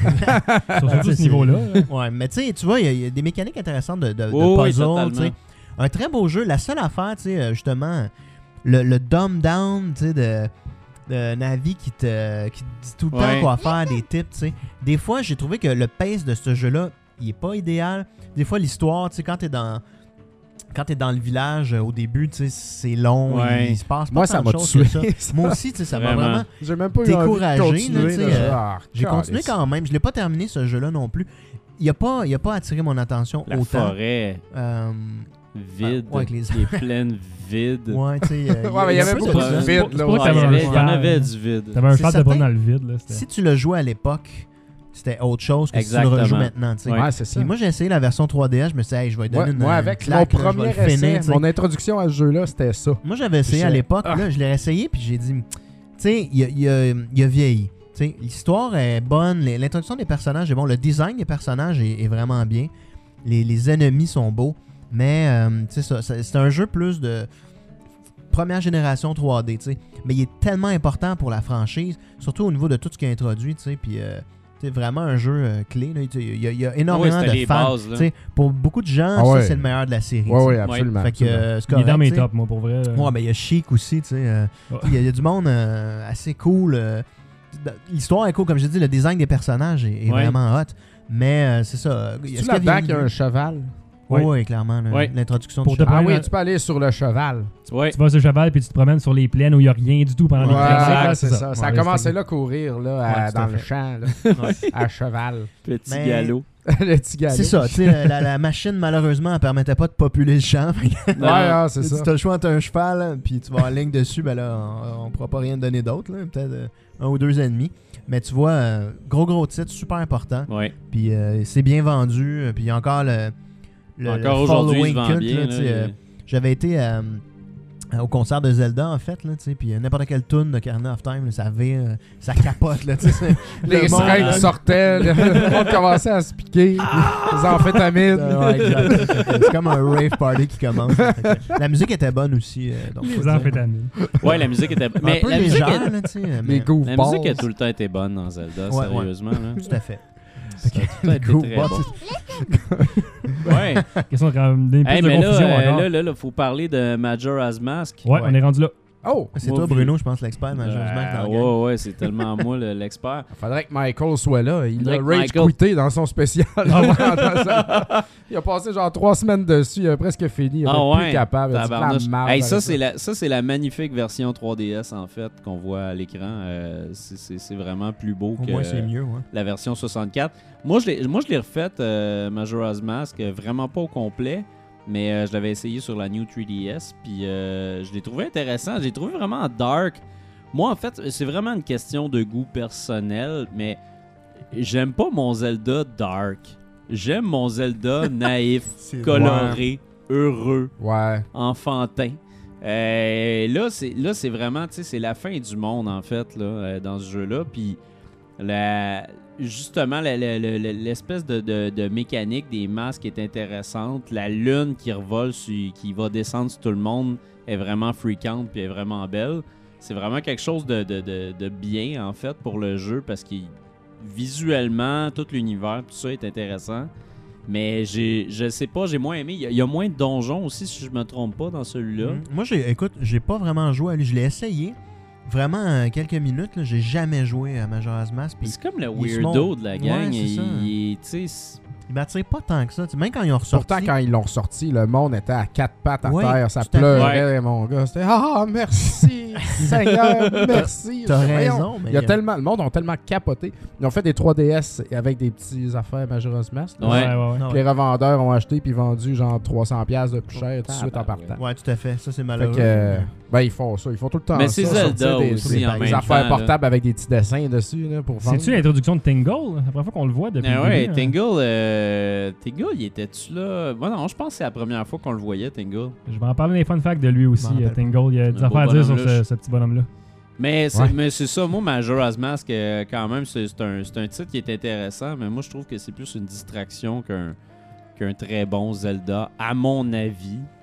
Surtout c'est- ce niveau-là. là. Ouais, mais tu sais, tu vois, il y a des mécaniques intéressantes de Oh, oui, puzzle, totalement. tu sais. Un très beau jeu. La seule affaire, tu sais, justement, le dumb down, tu sais, de Navi qui te dit tout le temps quoi faire, des tips, tu sais. Des fois, j'ai trouvé que le pace de ce jeu-là, il est pas idéal. Des fois, l'histoire, tu sais, quand t'es dans le village au début, tu sais, c'est long, il se passe pas Moi, tant ça de m'a choses tué. que ça. Moi aussi, tu sais, ça m'a vraiment J'ai même pas eu envie de découragé. continuer, Là, tu sais, là. j'ai continué quand même. Je l'ai pas terminé, ce jeu-là, non plus. Il a pas attiré mon attention La autant. forêt vide, ouais, avec les- qui est pleine vide. Ouais, tu sais. Ouais, mais il y avait beaucoup de c'est vide, c'est là. pas ouais. que t'avais un Il y en cheval. avait du vide. T'avais un C'est cheval de certain. promener dans le vide. Là, Si tu le jouais à l'époque, c'était autre chose que Exactement. si tu le rejoues maintenant, tu sais. Ouais. Ouais, c'est ça. Puis moi, j'ai essayé la version 3DS, je me suis dit, hey, je vais lui donner Moi, une avec claque, mon là, je vais premier le finir, essai, tu sais. mon introduction à ce jeu-là, c'était ça. Moi, j'avais essayé à l'époque, là, je l'ai essayé, puis j'ai dit, tu sais, il a vieilli. Tu sais, l'histoire est bonne, l'introduction des personnages est bon, le design des personnages est vraiment bien, les ennemis sont beaux, mais tu sais, c'est un jeu plus de première génération 3D, tu sais. Mais il est tellement important pour la franchise, surtout au niveau de tout ce qu'il a introduit, tu sais, puis c'est vraiment un jeu clé. Là. Il y a énormément c'était de les fans. bases, là. Tu sais, pour beaucoup de gens, Ah ouais. ça, c'est le meilleur de la série. Ouais, tu sais. ouais, absolument. Fait que c'est Il est dans correct, mes tu sais. tops, moi, pour vrai. Ouais, ben il y a Chic aussi, tu sais. Ouais. Il y a du monde assez cool. L'histoire est cool, comme j'ai dit, le design des personnages est vraiment hot. Mais c'est ça. C'est là-dedans qu'il y a un cheval. Oui, Ouais. clairement. là, Ouais. L'introduction Pour du te cheval. Ah prendre oui, un- tu peux aller sur le cheval. Ouais. Tu vas sur le cheval puis tu te promènes sur les plaines où il n'y a rien du tout pendant les Ouais, classiques, c'est ça. Ça a Ouais, commencé c'est- là, courir là, Ouais, tout à dans le fait. champ, là, à cheval. Petit Mais- galop. Le petit galop. C'est ça, tu sais, la machine, malheureusement, elle permettait pas de populer le champ. Fait que Ouais, ah, c'est si ça. tu as le choix entre un cheval, puis tu vas en ligne dessus, ben là, on pourra pas rien te donner d'autre, là, peut-être un ou deux ennemis. Mais tu vois, gros titre, super important. Ouais. Puis c'est bien vendu. Puis il y a encore le Encore aujourd'hui, il se following vend culte, bien. là, tu sais, j'avais été au concert de Zelda, en fait, là, tu sais, puis n'importe quelle tune de Ocarina of Time, là, ça vire, ça capote, là, tu sais. Les Le monde, seringues là, sortaient, le monde commençait à se piquer, les amphétamines. ouais, exact. C'est comme un rave party qui commence. Fait que la musique était bonne aussi. Donc, faut Les dire. amphétamines. Ouais, la musique était. Un Mais peu la musique, légère, là, tu sais. Les mais- la goofballs. musique a tout le temps été bonne dans Zelda, Ouais, sérieusement. Là. Tout à fait. Ça a tout le temps été Cool. très Bon, bon. Ouais. Question de donner plus Hey, de mais confusion encore. là, faut parler de Majora's Mask. Ouais, on est rendu là. Oh! C'est Moi, toi, Bruno, je pense, l'expert malheureusement dans le gang. Ouais, c'est tellement moi l'expert. Faudrait que Michael soit là. Il a Faudrait que rage Michael- quitté dans son spécial. Il a passé genre 3 semaines dessus. Il a presque fini. Il est Ah plus ouais, capable. Il a dit, tabarnouche. la merde Hey, ça, avec c'est la magnifique version 3DS, en fait, qu'on voit à l'écran. C'est vraiment plus beau Au que moins, c'est mieux. Ouais. la version 64. Moi, je l'ai refaite, Majora's Mask, vraiment pas au complet, mais je l'avais essayé sur la New 3DS, puis je l'ai trouvé intéressant. Je l'ai trouvé vraiment dark. Moi, en fait, c'est vraiment une question de goût personnel, mais j'aime pas mon Zelda dark. J'aime mon Zelda naïf, C'est coloré, heureux, Ouais. enfantin. Là, c'est vraiment, tu sais, c'est la fin du monde, en fait, là, dans ce jeu-là. Puis, justement, l'espèce de mécanique des masques est intéressante. La lune qui revole, qui va descendre sur tout le monde, est vraiment freakante puis est vraiment belle. C'est vraiment quelque chose de bien, en fait, pour le jeu, parce que visuellement, tout l'univers, tout ça est intéressant. Mais je sais pas, j'ai moins aimé. Il y a moins de donjons aussi, si je me trompe pas, dans celui-là. Moi, j'ai pas vraiment joué à lui. Je l'ai essayé vraiment quelques minutes. Là. J'ai jamais joué à Majora's Mask. Puis C'est comme le il se weirdo montre. de la gang. Ouais, c'est ça. Tu sais, il m'attire pas tant que ça. Tu sais, même quand ils ont ressorti. Pourtant, quand ils l'ont ressorti, le monde était à 4 pattes à Ouais, terre. Ça tout à fait. pleurait, mon gars. C'était « Ah, merci, Seigneur, merci. » T'as Voyons. raison. Mais Il y a tellement, le monde ont tellement capoté. Ils ont fait des 3DS avec des petites affaires Majora's Mask. Ouais. Ah Puis ouais. les revendeurs ont acheté puis vendu genre 300$ de plus cher tout de suite en partant. Ouais, tout à fait. Ça, c'est Fait malheureux. que, ben, ils font ça. Ils font tout le temps Mais ça. c'est Zelda sortir des, aussi, des- en des même affaires temps, portables avec des petits dessins dessus là, pour vendre. C'est-tu l'introduction de Tingle? La première fois qu'on le voit depuis le ouais, début, hein. Tingle, il était-tu là? Moi, non, je pense que c'est la première fois qu'on le voyait, Tingle. Je vais en parler des fun facts de lui aussi, Je m'en rappelle Tingle. Il y a des Un affaires à beau dire sur bonhomme louche. ce petit bonhomme-là. Mais c'est Ouais. ça, moi, Majora's Mask, quand même, c'est un titre qui est intéressant, mais moi, je trouve que c'est plus une distraction qu'un très bon Zelda, à mon avis.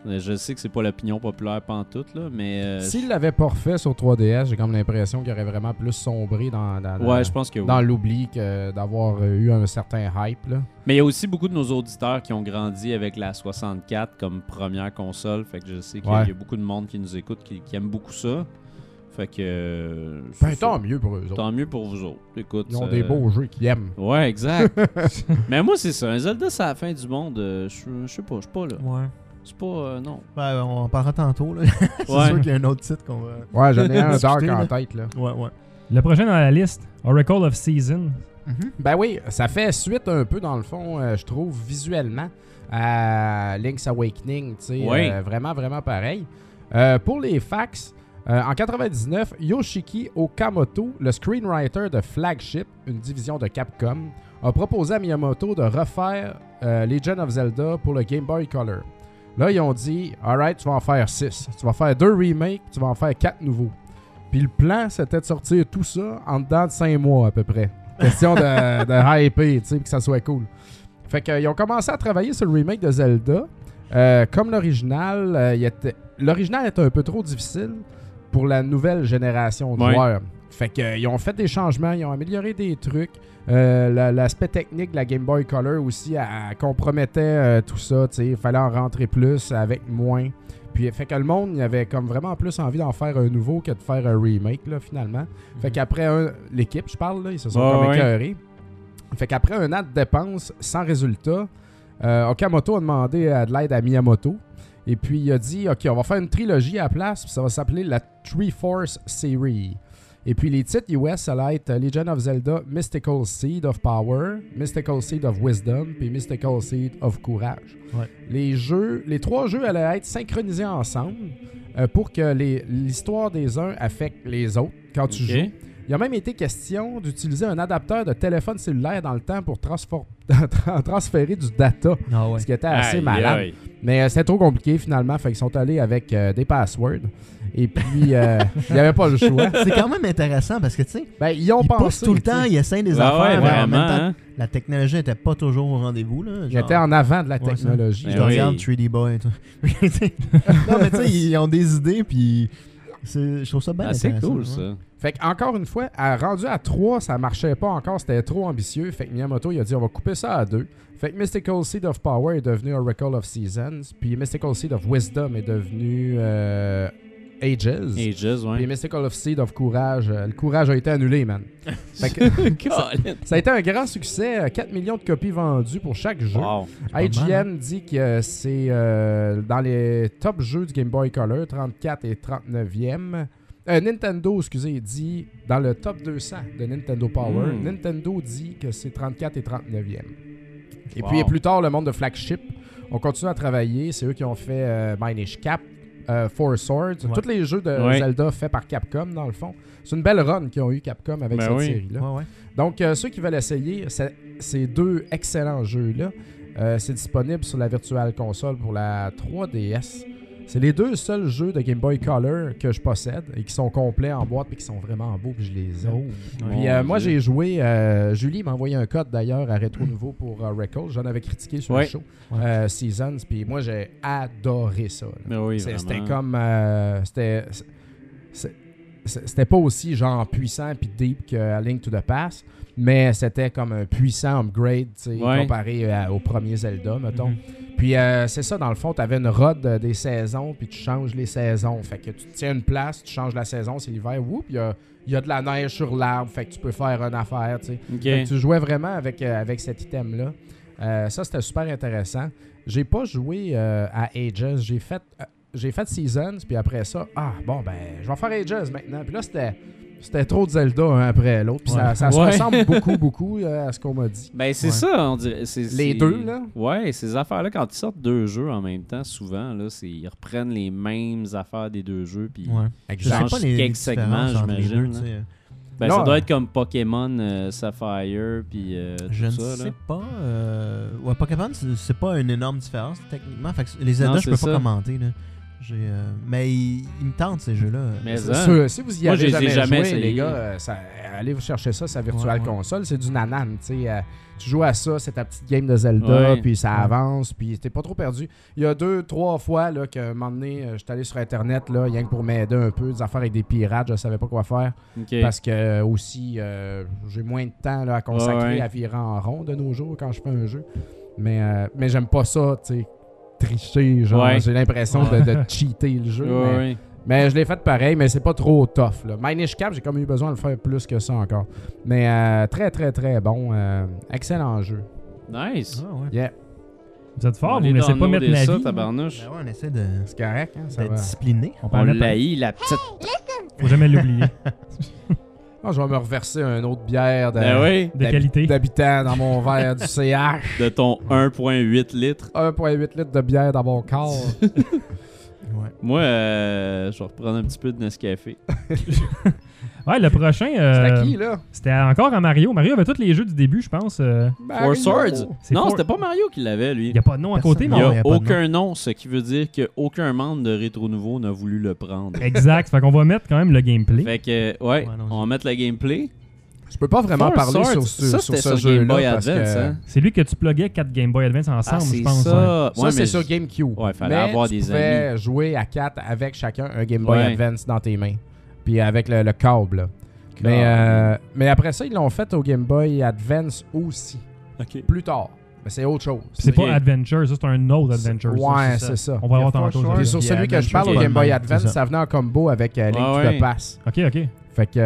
Je sais que c'est pas l'opinion populaire pantoute, là, mais... S'il l'avait pas refait sur 3DS, j'ai comme l'impression qu'il aurait vraiment plus sombré dans ouais, je pense que oui. dans l'oubli que d'avoir eu un certain hype. Là. Mais il y a aussi beaucoup de nos auditeurs qui ont grandi avec la 64 comme première console. Fait que je sais qu'il y a beaucoup de monde qui nous écoute qui aime beaucoup ça. Fait que... tant mieux pour eux autres. Tant mieux pour vous autres. Écoute, ils ont des beaux jeux qu'ils aiment. Ouais, exact. Mais moi, c'est ça. Un Zelda, c'est la fin du monde. Je sais pas, je suis pas là. Ouais. C'est pas... non. Ben, on en parlera tantôt. Là. C'est Ouais. sûr qu'il y a un autre titre qu'on va... Ouais, j'en ai un dark discuter, en là. tête. Là. Ouais. Le prochain dans la liste, Oracle of Season. Ben oui, ça fait suite un peu, dans le fond, je trouve, visuellement, à Link's Awakening. Tu sais, Oui. vraiment, vraiment pareil. Pour les facts, en 99, Yoshiki Okamoto, le screenwriter de Flagship, une division de Capcom, a proposé à Miyamoto de refaire Legend of Zelda pour le Game Boy Color. Là, ils ont dit, alright, tu vas en faire 6. Tu vas faire 2 remakes, tu vas en faire 4 nouveaux. Puis le plan, c'était de sortir tout ça en dedans de 5 mois à peu près. Question de hyper, tu sais, que ça soit cool. Fait qu'ils ont commencé à travailler sur le remake de Zelda. Comme l'original, l'original était un peu trop difficile pour la nouvelle génération de joueurs. Fait qu'ils ont fait des changements, ils ont amélioré des trucs. L'aspect technique de la Game Boy Color aussi compromettait tout ça. Il fallait en rentrer plus avec moins. Puis fait que le monde, il avait comme vraiment plus envie d'en faire un nouveau que de faire un remake, là, finalement. Fait qu'après l'équipe, je parle, là, ils se sont comme écœurés. Fait qu'après un an de dépenses sans résultat, Okamoto a demandé de l'aide à Miyamoto. Et puis il a dit, OK, on va faire une trilogie à la place, puis ça va s'appeler la Triforce Series. Et puis les titres US, ça allait être Legend of Zelda, Mystical Seed of Power, Mystical Seed of Wisdom, puis Mystical Seed of Courage. Ouais. Les 3 jeux allaient être synchronisés ensemble pour que l'histoire des uns affecte les autres quand tu joues. Il a même été question d'utiliser un adapteur de téléphone cellulaire dans le temps pour transférer du data, ce qui était assez malade. Mais c'était trop compliqué finalement, fait qu'ils sont allés avec des passwords. Et puis, il n'y avait pas le choix. C'est quand même intéressant parce que, tu sais, ils ont ils pensé poussent tout le temps, ils essayent des affaires, mais en même temps, la technologie n'était pas toujours au rendez-vous. Ils étaient en avant de la technologie. Je regarde 3D Boy et tout. Non, mais tu sais, ils ont des idées, puis je trouve ça bien intéressant. C'est cool, ça. Fait qu'encore une fois, rendu à 3, ça marchait pas encore, c'était trop ambitieux. Fait que Miyamoto, il a dit, on va couper ça à 2. Fait que Mystical Seed of Power est devenu Oracle of Seasons, puis Mystical Seed of Wisdom est devenu Ages. Ouais. Puis Mystical of Seed of Courage, le courage a été annulé, man. Fait que, ça a été un grand succès, 4 millions de copies vendues pour chaque jeu. Wow. IGN dit que c'est dans les top jeux du Game Boy Color, 34 et 39e. Nintendo, dit dans le top 200 de Nintendo Power, Nintendo dit que c'est 34 et 39e. Et puis plus tard, le monde de Flagship, on continue à travailler. C'est eux qui ont fait Minish Cap, Four Swords, tous les jeux de Zelda faits par Capcom, dans le fond. C'est une belle run qu'ils ont eu Capcom avec cette série-là. Donc, ceux qui veulent essayer ces 2 excellents jeux-là, c'est disponible sur la Virtual Console pour la 3DS. C'est les 2 seuls jeux de Game Boy Color que je possède et qui sont complets en boîte et qui sont vraiment beaux, puis je les aime. Puis moi, j'ai joué... Julie m'a envoyé un code d'ailleurs à Retro Nouveau pour Record. J'en avais critiqué sur le show Seasons, puis moi, j'ai adoré ça. C'était comme... C'était pas aussi genre puissant puis deep que A Link to the Past, mais c'était comme un puissant upgrade comparé au premier Zelda, mettons. Puis c'est ça, dans le fond, tu avais une rod des saisons, puis tu changes les saisons. Fait que tu tiens une place, tu changes la saison, c'est l'hiver, whoop, il y a de la neige sur l'arbre, fait que tu peux faire une affaire, tu sais. Fait que tu jouais vraiment avec cet item-là. Ça, c'était super intéressant. J'ai pas joué à Ages, j'ai fait Seasons, puis après ça, je vais faire Ages maintenant. Puis là, c'était trop de Zelda après l'autre. Puis ça se ressemble beaucoup à ce qu'on m'a dit. Ben, c'est ça, on dirait. Les 2, là. Ouais, ces affaires-là, quand ils sortent 2 jeux en même temps, souvent, là, ils reprennent les mêmes affaires des 2 jeux. Puis ils changent quelques segments, j'imagine. Ben, ça doit être comme Pokémon Sapphire, puis je tout ça. Je ne sais pas. Pokémon, c'est pas une énorme différence, techniquement. Fait que les Zelda, je peux pas commenter. Là. Mais il me tente ces jeux-là. Mais C'est ça, sûr, si vous y Moi, avez je les ai jamais jamais joué, essayés. les gars, allez vous chercher ça, sa Virtual Ouais. Console. C'est du nanan. Tu joues à ça, c'est ta petite game de Zelda, Ouais. puis ça avance, puis t'es pas trop perdu. Il y a 2-3 fois là, qu'à un moment donné, j'étais allé sur Internet, là, rien que pour m'aider un peu, des affaires avec des pirates, je savais pas quoi faire. ok. Parce que aussi, j'ai moins de temps là, à consacrer Ouais. à virer en rond de nos jours quand je fais un jeu. Mais j'aime pas ça, tu sais, tricher, genre. Ouais. J'ai l'impression de cheater le jeu. Ouais, mais- ouais. mais je l'ai fait pareil, mais c'est pas trop tough. Là. Minish Cap, j'ai comme eu besoin de le faire plus que ça encore. Mais très, très, très bon. Excellent jeu. Nice. Ah, ouais. Yeah, Vous êtes fort, On vous est ne laissez dans pas le mettre de la ça, vie. tabarnouche. Ben ouais, on essaie de c'est correct. Hein, ça d'être va. discipliné. On peut On en mettre. l'haït, la petite. Faut jamais l'oublier. Ah, je vais me reverser une autre bière Ben oui, De qualité. d'habitant dans mon verre du CH. de ton 1,8 litres. 1,8 litres de bière dans mon corps. Ouais. Moi, je vais reprendre un petit peu de Nescafé. Ouais, le prochain, C'est à qui, là? c'était encore à Mario. Mario avait tous les jeux du début, je pense. Four Swords. C'est Non, Four- c'était pas Mario qui l'avait, lui. Il n'y a pas de nom à Personne. côté, Il mais n'y Non, a y a pas de aucun nom, ce qui veut dire qu'aucun membre de Rétro Nouveau n'a voulu le prendre. exact. Fait qu'on va mettre quand même le gameplay. Fait que, ouais, non, on va mettre le gameplay. Je peux pas vraiment Four parler Swords, sur ça, sur c'était ce sur Game Boy jeu-là. Parce Advance, que hein? C'est lui que tu pluguais 4 Game Boy Advance ensemble, c'est je pense. ça. ouais. ça, Ouais, c'est mais sur GameCube. Ouais, fallait mais avoir tu des pouvais amis. jouer à 4 avec chacun un Game Boy Ouais. Advance dans tes mains. Puis avec le câble. Là. Mais après ça, ils l'ont fait au Game Boy Advance aussi. Ok. Plus tard. Mais c'est autre chose. C'est Ok. pas Adventure, ça c'est un autre Adventure. ça, Ouais, ça. c'est ça. On va Il y a avoir Four tantôt. Swords. ça. Puis sur Puis celui que je Adventure, parle au c'est Game Boy le même, Advance, c'est ça. ça venait en combo avec Link to ouais. the Past. Ok, ok. Fait que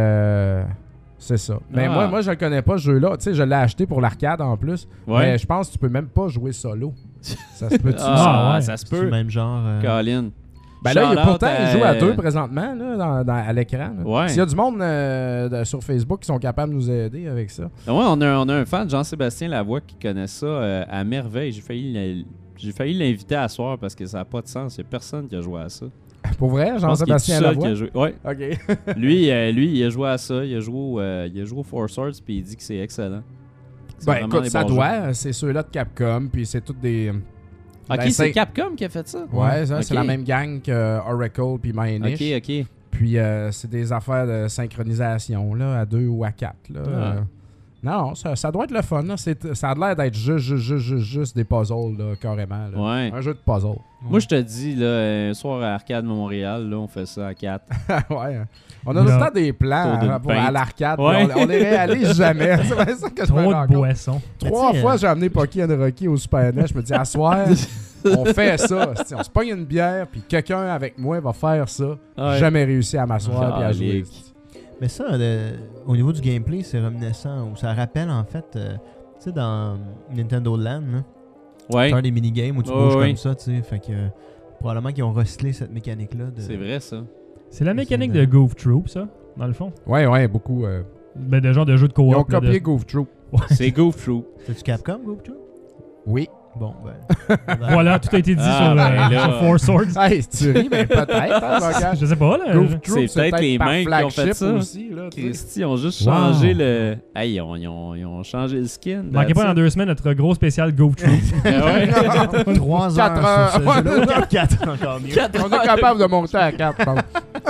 c'est ça. Mais Ah. moi, je le connais pas ce jeu-là. Tu sais, je l'ai acheté pour l'arcade en plus. Ouais. Mais je pense que tu peux même pas jouer solo. Ça se peut-tu? Ah, ouais. ça se C'est le peut. même genre. Colin. Ben là, Shout-out pourtant, il joue à à- 2 présentement là, à l'écran. là. Ouais. S'il y a du monde sur Facebook qui sont capables de nous aider avec ça. Ouais, on a un fan, Jean-Sébastien Lavoie, qui connaît ça à merveille. J'ai failli l'inviter à soir parce que ça n'a pas de sens. Il n'y a personne qui a joué à ça. Pour vrai, Je pense qu'il est tout Jean-Sébastien seul qui Lavoie? a joué. Ouais. OK. Lui, il a joué à ça. Il a joué au Four Swords puis il dit que c'est excellent. C'est Ben vraiment écoute, des ça bons doit. C'est ceux-là de Capcom, puis c'est toutes des... jeux. Ok, Ben, c'est Capcom qui a fait ça. Ouais, ça, c'est Ok. la même gang que Oracle puis Minish. Ok, ok. Puis c'est des affaires de synchronisation, là, à 2 ou à 4. Là. Ah. Non, ça doit être le fun. Là. Ça a l'air d'être juste des puzzles, là, carrément. Là. Ouais. Un jeu de puzzle. Moi, je te dis, là, un soir à Arcade Montréal, là, on fait ça à 4. Ouais. On a tout le temps des plans Autour d'une à pinte. l'arcade. Ouais. On les réalise jamais. C'est vrai ça que je me Trop rends de compte. boissons. 3 Mais tu sais, fois, j'ai amené Pocky and Rocky au Super NES. Je me dis, à soir, on fait ça. On se pogne une bière, puis quelqu'un avec moi va faire ça. Ouais. Jamais réussi à m'asseoir et à jouer. Calique. Mais ça, au niveau du gameplay, c'est reminiscent. Ou ça rappelle, en fait, tu sais, dans Nintendo Land, là, Ouais, t'as des minigames où tu Ouais, bouges ouais. comme ça, tu sais. Fait que probablement qu'ils ont recyclé cette mécanique-là. c'est vrai ça. C'est la mécanique de Goof Troop, ça, dans le fond. Ouais, beaucoup. Ben, de genre de jeu de coop. Ils ont là, copié de- Goof Troop. C'est Goof Troop. C'est-tu Capcom, Group Troop? Oui. Bon, ben. Voilà, tout a été dit Ah, ben là. sur Four Swords. Hey, tu ris, mais peut-être, hein, Rogan. Je sais pas, là. Goof Troop, C'est peut-être les par mêmes qui ont fait flagship ça. aussi, là, tu sais. Christy, ils ont juste Wow. changé le. Hey, ils ont changé le skin. Manquez pas dans 2 semaines notre gros spécial Goof Troop. Ouais. 3 4 heures sur ce heures. jeu-là. 4 encore mieux. On est capable de monter à 4, je pense.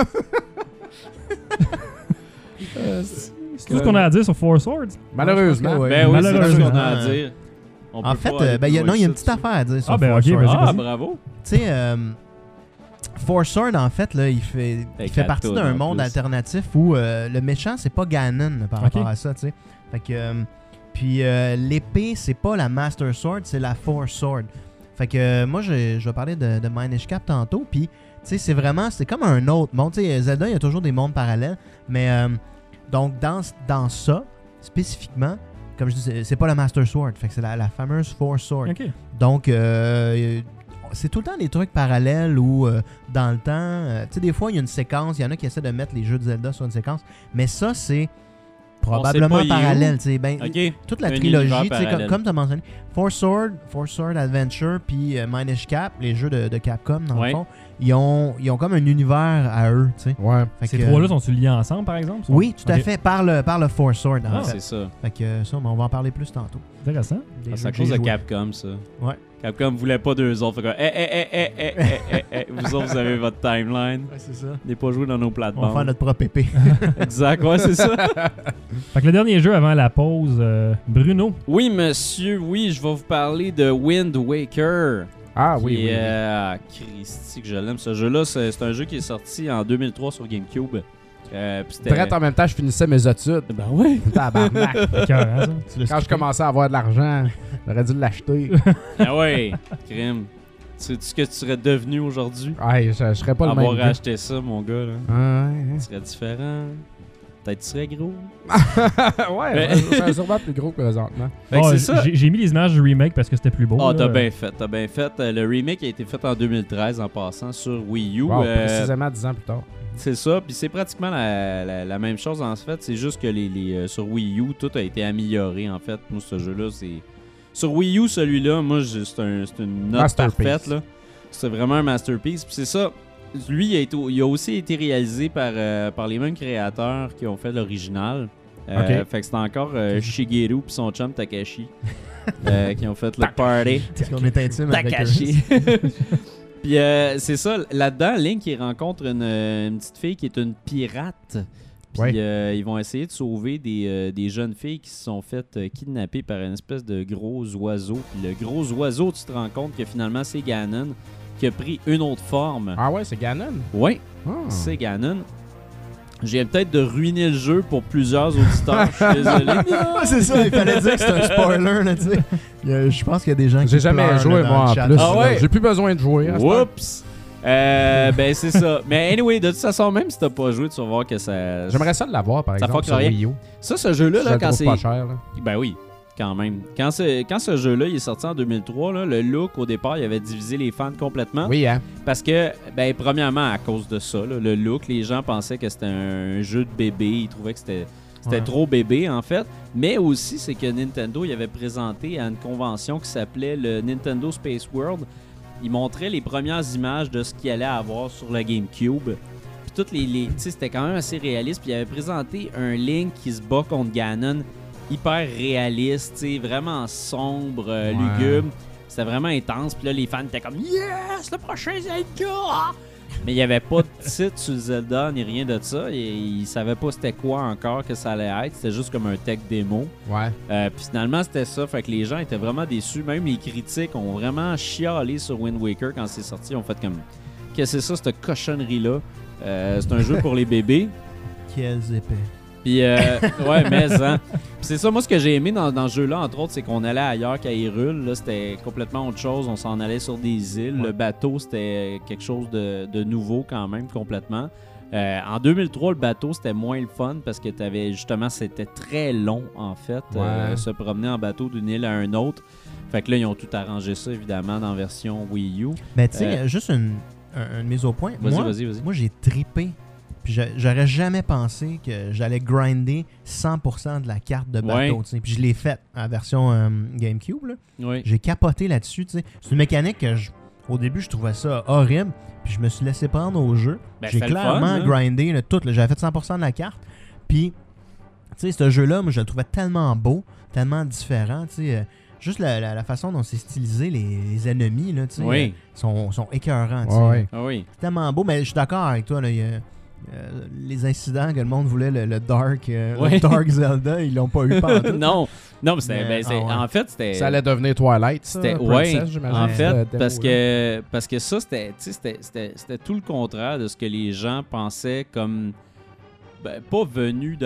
C'est tout ce qu'on a à dire sur Four Swords. Malheureusement. Ouais. Ben oui, c'est tout ce Malheureusement. qu'on a à dire. On En peut fait, pas aller ben, plus il y a loin une que petite ça affaire à dire sur Ah, ben, Four ok, Swords. vas-y, Ah, vas-y. bravo. Tu sais, Four Swords, en fait, là, il fait partie d'un en monde plus. alternatif où le méchant, c'est pas Ganon là, par Ok. rapport à ça, tu sais. Fait que, puis l'épée, c'est pas la Master Sword, c'est la Four Sword. Fait que moi, je vais parler de Minish Cap tantôt, puis, tu sais, c'est comme un autre monde. Tu sais, Zelda, il y a toujours des mondes parallèles, mais donc, dans ça, spécifiquement, comme je dis, c'est pas la Master Sword, fait que c'est la fameuse Four Sword. Ok. Donc, c'est tout le temps des trucs parallèles où, dans le temps, tu sais, des fois, il y a une séquence, il y en a qui essaient de mettre les jeux de Zelda sur une séquence, mais ça, c'est probablement pas, il est parallèle, où? tu sais. Ben, Ok. toute la Un trilogie, univers tu sais, parallèle. comme tu as mentionné, Four Sword Adventure, puis Minish Cap, les jeux de Capcom, dans Ouais. le fond, ils ont comme un univers à eux, tu sais. Ouais. Fait Ces que, trois-là sont-ils liés ensemble, par exemple? Oui, tout à Ok. fait, par le Force Sword, en Ah, fait. C'est ça. Fait que ça, on va en parler plus tantôt. Intéressant. Des C'est jeux à que cause j'ai de joués. Capcom, ça. Ouais. Capcom voulait pas d'eux autres. Fait que, vous autres, vous avez votre timeline. Ouais, c'est ça. N'est pas joué dans nos On va faire plates-bandes. notre propre épée. Exact, ouais, c'est ça. Fait que le dernier jeu avant la pause, Bruno. Oui, monsieur, oui, je vais vous parler de Wind Waker. Ah oui, Qui oui. est, Christy, que je l'aime. Ce jeu-là, c'est un jeu qui est sorti en 2003 sur GameCube. Puis c'était... Direct en même temps, je finissais mes études. Ben ouais. Tabarnak. Cœur, hein, ça? Tu l'as Quand je skippé. commençais à avoir de l'argent, j'aurais dû l'acheter. Ah ouais, crime. Sais-tu ce que tu serais devenu aujourd'hui? Ouais, je serais pas le Avoir même gars. acheté ça, mon gars, là. Ah, Tu serais différent. Peut-être tu serais gros. ouais, Mais- c'est sûrement plus gros présentement. Fait que Bon, c'est ça. J'ai mis les images du remake parce que c'était plus beau. Ah, là. t'as bien fait, t'as bien fait. Le remake a été fait en 2013 en passant sur Wii U. Wow, précisément 10 ans plus tard. C'est ça, puis c'est pratiquement la même chose en fait. C'est juste que sur Wii U, tout a été amélioré en fait. Moi, ce jeu-là, c'est. Sur Wii U, celui-là, moi, c'est une note Masterpiece. parfaite. Là. C'est vraiment un masterpiece. Puis c'est ça. Lui, il a aussi été réalisé par les mêmes créateurs qui ont fait l'original. Ok. Fait que c'est encore Shigeru puis son chum Takashi qui ont fait le party. Parce qu'on est intime avec eux. Takashi. Puis c'est ça, là-dedans, Link il rencontre une petite fille qui est une pirate. Puis Ouais. ils vont essayer de sauver des jeunes filles qui se sont faites kidnapper par une espèce de gros oiseau. Puis le gros oiseau, tu te rends compte que finalement c'est Ganon qui a pris une autre forme. Ah ouais, c'est Ganon? Oui, Ah. c'est Ganon. J'ai peut-être de ruiner le jeu pour plusieurs auditeurs, je suis désolé. Ouais, c'est ça, il fallait dire que c'est un spoiler, là, tu sais. Je pense qu'il y a des gens qui J'ai jamais pleurent, joué, là, dans moi, le en chat. plus. Ah ouais? J'ai plus besoin de jouer. à ce temps. Oups! Ben c'est ça. Mais anyway, de toute façon, même si t'as pas joué, tu vas voir que ça... J'aimerais ça l'avoir, par Ça exemple, fuck sur rien. Wii U. Ça, ce jeu-là, Je là, le quand trouve c'est... pas cher. Là. Ben oui, quand même. Quand ce jeu-là il est sorti en 2003, là, le look, au départ, il avait divisé les fans complètement. Oui, hein? Parce que, ben premièrement, à cause de ça, là, le look, les gens pensaient que c'était un jeu de bébé. Ils trouvaient que c'était Ouais. trop bébé, en fait. Mais aussi, c'est que Nintendo, il avait présenté à une convention qui s'appelait le Nintendo Space World. Il montrait les premières images de ce qu'il allait avoir sur le GameCube. Puis toutes tu sais, c'était quand même assez réaliste. Puis il avait présenté un Link qui se bat contre Ganon, hyper réaliste, tu sais, vraiment sombre, lugubre. C'était vraiment intense. Puis là, les fans étaient comme « Yes! Le prochain Zelda! » Mais il n'y avait pas de titre sur Zelda ni rien de ça. Et ils savaient pas c'était quoi encore que ça allait être. C'était juste comme un tech démo. Ouais. Puis finalement, c'était ça. Fait que les gens étaient vraiment déçus. Même les critiques ont vraiment chialé sur Wind Waker quand c'est sorti. Ils ont fait comme qu'est-ce que c'est ça, cette cochonnerie-là? C'est un jeu pour les bébés. Quels épais. Puis, ouais, mais hein. Puis c'est ça, moi, ce que j'ai aimé dans ce jeu-là, entre autres, c'est qu'on allait ailleurs qu'à Hyrule. Là, c'était complètement autre chose. On s'en allait sur des îles. Ouais. Le bateau, c'était quelque chose de nouveau quand même, complètement. En 2003, le bateau, c'était moins le fun parce que t'avais justement, c'était très long, en fait, Ouais. se promener en bateau d'une île à une autre. Fait que là, ils ont tout arrangé ça, évidemment, dans la version Wii U. Mais tu sais, juste une mise au point. Vas-y. Moi, j'ai trippé. Puis j'aurais jamais pensé que j'allais grinder 100% de la carte de bateau. Ouais. Tu sais. Puis je l'ai fait en version GameCube. Là. Oui. J'ai capoté là-dessus. Tu sais. C'est une mécanique que au début, je trouvais ça horrible. Puis je me suis laissé prendre au jeu. Ben, J'ai c'était le clairement fun, là. grindé là, tout. Là. J'avais fait 100% de la carte. Puis, tu sais, ce jeu-là, moi, je le trouvais tellement beau, tellement différent. Tu sais, juste la façon dont c'est stylisé, les ennemis, là, tu sais, Oui. sont écœurants. Tu sais. Ouais. Ah oui. C'est tellement beau, mais je suis d'accord avec toi. Là, il y a, les incidents que le monde voulait, le Dark, Ouais. le Dark Zelda, ils l'ont pas eu pendant non, mais c'était, Mais, ben, ouais. en fait, c'était... Ça allait devenir Twilight, ça. C'était Princess, ouais, j'imagine, en cette fait, démo-là. parce que ça c'était tu sais, c'était tout le contraire de ce que les gens pensaient comme ben, pas venu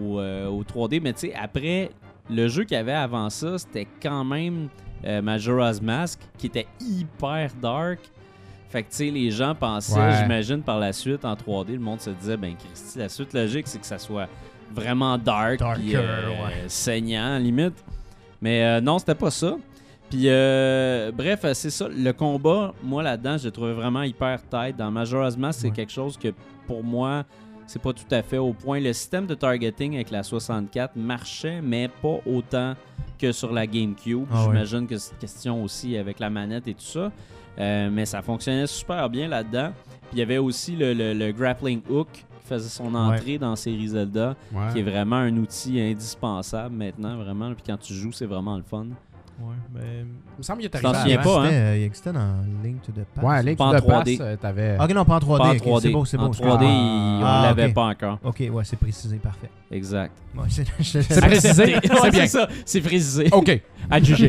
au 3D, mais tu sais après le jeu qu'il y avait avant ça, c'était quand même Majora's Mask qui était hyper dark. Fait que tu sais les gens pensaient, Ouais. j'imagine par la suite en 3D, le monde se disait ben Christy, la suite logique c'est que ça soit vraiment dark Darker, puis, ouais. saignant limite. Mais non, c'était pas ça. Puis, bref, c'est ça. Le combat, moi, là-dedans, je le trouvais vraiment hyper tight. Dans Majora's Mask, c'est Ouais. quelque chose que, pour moi, c'est pas tout à fait au point. Le système de targeting avec la 64 marchait, mais pas autant que sur la GameCube. Ah ouais. J'imagine que c'est une question aussi avec la manette et tout ça. Mais ça fonctionnait super bien là-dedans. Puis il y avait aussi le grappling hook qui faisait son entrée dans la série Zelda, qui est vraiment un outil indispensable maintenant, vraiment. Puis quand tu joues, c'est vraiment le fun. Ouais, mais... Il me semble qu'il est T'en arrivé souviens avant. pas, hein? Il existait dans Link to the Past. Ouais, Link Pas to en the 3D. Past, t'avais... Ok, non, pas en 3D. Pas en ok, 3D. C'est beau, c'est beau. En 3D, on l'avait pas encore. Ok, ouais, c'est précisé, parfait. Exact. Ouais, c'est C'est précisé? Ouais, C'est bien. c'est ça, c'est précisé. OK. À juger.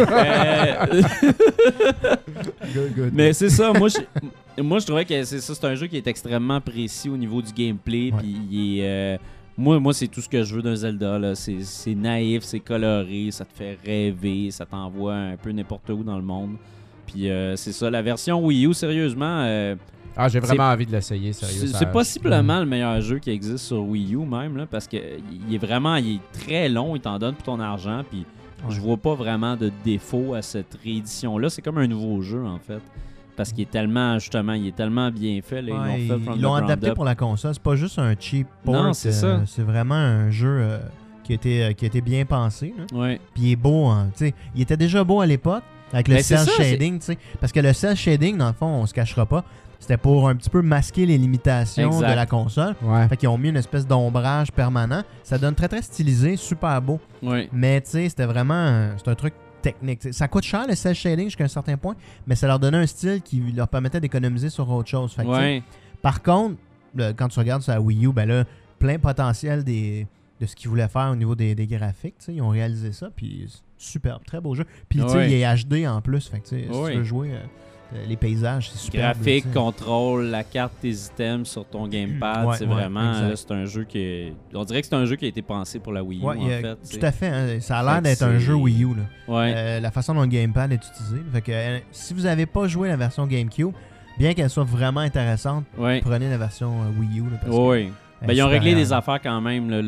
Good. Mais c'est ça, moi je trouvais que c'est un jeu qui est extrêmement précis au niveau du gameplay. Ouais. Puis il est, moi c'est tout ce que je veux d'un Zelda. Là. C'est naïf, c'est coloré, ça te fait rêver, ça t'envoie un peu n'importe où dans le monde. Puis c'est ça, la version Wii U, sérieusement, J'ai vraiment envie de l'essayer, sérieux. c'est possiblement le meilleur jeu qui existe sur Wii U même, là, parce qu'il est très long, il t'en donne pour ton argent, puis je vois pas vraiment de défaut à cette réédition-là. C'est comme un nouveau jeu, en fait. Parce qu'il est tellement, justement, bien fait. Là, Ouais, ils l'ont fait from ils the l'ont ground adapté up. pour la console. C'est pas juste un cheap port. Non, c'est ça. C'est vraiment un jeu qui a été bien pensé. Là. Ouais. Puis il est beau. Hein, tu sais, il était déjà beau à l'époque avec le Ben, c'est cel ça, shading. Tu sais, parce que le cel shading, dans le fond, on se cachera pas, c'était pour un petit peu masquer les limitations Exact. de la console. Ouais. Fait qu'ils ont mis une espèce d'ombrage permanent. Ça donne très très stylisé, super beau. Ouais. Mais tu sais, c'était vraiment c'est un truc technique. T'sais, ça coûte cher le cel shading jusqu'à un certain point, mais ça leur donnait un style qui leur permettait d'économiser sur autre chose. Fait que, Ouais. par contre, quand tu regardes sur la Wii U, ben là, plein potentiel de ce qu'ils voulaient faire au niveau des graphiques. Ils ont réalisé ça, puis superbe, très beau jeu. Puis tu sais, Ouais. il est HD en plus, fait que si Ouais. tu veux jouer les paysages, c'est super. Graphique, contrôle, la carte, tes items sur ton gamepad, Ouais, c'est ouais, vraiment, exact. là, c'est un jeu qui on dirait que c'est un jeu qui a été pensé pour la Wii U, Ouais, en fait. tout à fait. Hein, ça a Fait l'air que d'être un c'est- jeu Wii U. Là. Ouais. La façon dont le gamepad est utilisé. Fait que si vous n'avez pas joué la version GameCube, bien qu'elle soit vraiment intéressante, Ouais. prenez la version Wii U. Là, parce que Ouais. elle Ben, est ils ont réglé supérieure. des affaires quand même. Là,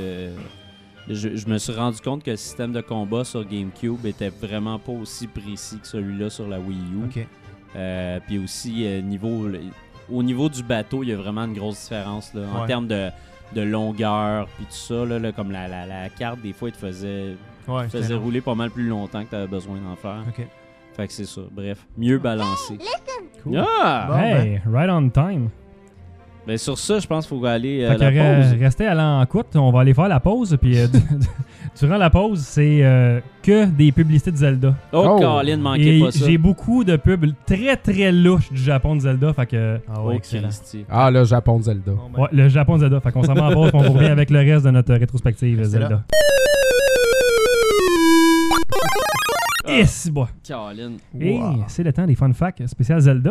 je me suis rendu compte que le système de combat sur GameCube était vraiment pas aussi précis que celui-là sur la Wii U. Ok. Puis aussi, au niveau du bateau, il y a vraiment une grosse différence là, en Ouais. termes de longueur. Puis tout ça, là, comme la carte, des fois, il te faisait Ouais, rouler pas mal plus longtemps que tu avais besoin d'en faire. Ok. Fait que c'est ça. Bref, mieux balancé. Cool. Ah! Bon, Hey, right on time. Ben, sur ça, je pense qu'il faut aller à Fait que la pause. restez à l'encoute, on va aller faire la pause. Puis durant la pause, c'est que des publicités de Zelda. Oh, Oh. Colin, manquez Et pas ça. j'ai beaucoup de pubs très très louches du Japon de Zelda. Fait que Ah Oh, ouais, excellent. Christy. Ah, le Japon de Zelda. Bon, ben, ouais, le Japon de Zelda. Fait qu'on s'en va en pause, puis on vous revient avec le reste de notre rétrospective Restez là. Zelda. Et si bon. Colin. Et wow. c'est le temps des fun facts spécial Zelda.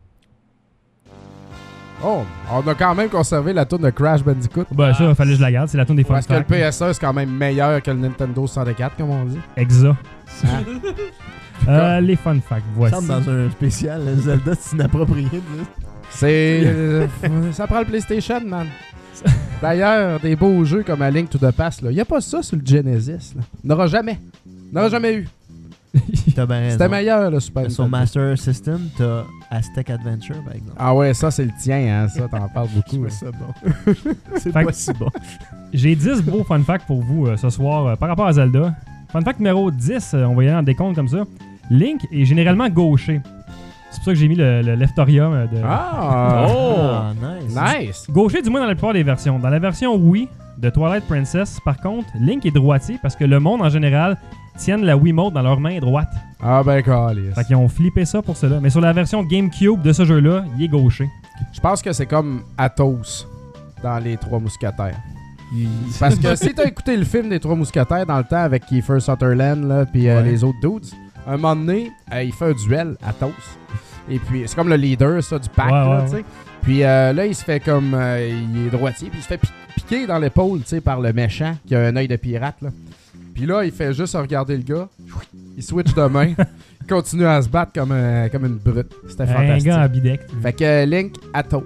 Oh, on a quand même conservé la tourne de Crash Bandicoot. Ben ça, fallait que je la garde. C'est la tune des fun Parce que le facts. PSA, c'est quand même meilleur que le Nintendo 64, comme on dit. Exa. Hein? Les fun facts, Ça voici. semble dans un spécial Zelda, c'est inapproprié. là. C'est... ça prend le PlayStation, man. D'ailleurs, des beaux jeux comme A Link to the Past, il n'y a pas ça sur le Genesis. Là. Il n'aura jamais. Il n'aura jamais eu. T'as bien raison. C'était meilleur, le Super Sur Nintendo. Master System, t'as Aztec Adventure, par exemple. Ah ouais, ça, c'est le tien, hein. Ça, t'en parles beaucoup. hein. ça bon. C'est Fait pas que- si bon. J'ai 10 beaux fun facts pour vous ce soir par rapport à Zelda. Fun fact numéro 10, on va y aller en décompte comme ça. Link est généralement gaucher. C'est pour ça que j'ai mis le Leftorium de... Ah! Oh! nice. Nice! Gaucher du moins dans la plupart des versions. Dans la version Wii de Twilight Princess, par contre, Link est droitier parce que le monde en général tiennent la Wiimote dans leur main droite. Ah ben, calice. Fait qu'ils ont flippé ça pour cela. Mais sur la version GameCube de ce jeu-là, il est gaucher. Je pense que c'est comme Athos dans Les Trois Mousquetaires. Parce que si t'as écouté le film des Trois Mousquetaires dans le temps avec Kiefer Sutherland là, puis Ouais. les autres dudes, un moment donné, il fait un duel, Athos. Et puis c'est comme le leader ça, du pack, Ouais, là, ouais, tu sais. Puis là, il se fait comme... il est droitier, puis il se fait piquer dans l'épaule, tu sais, par le méchant qui a un œil de pirate, là. Puis là, il fait juste regarder le gars, il switch de main, il continue à se battre comme une brute. C'était Un fantastique. gars ambidextre. Fait que Link, Athos.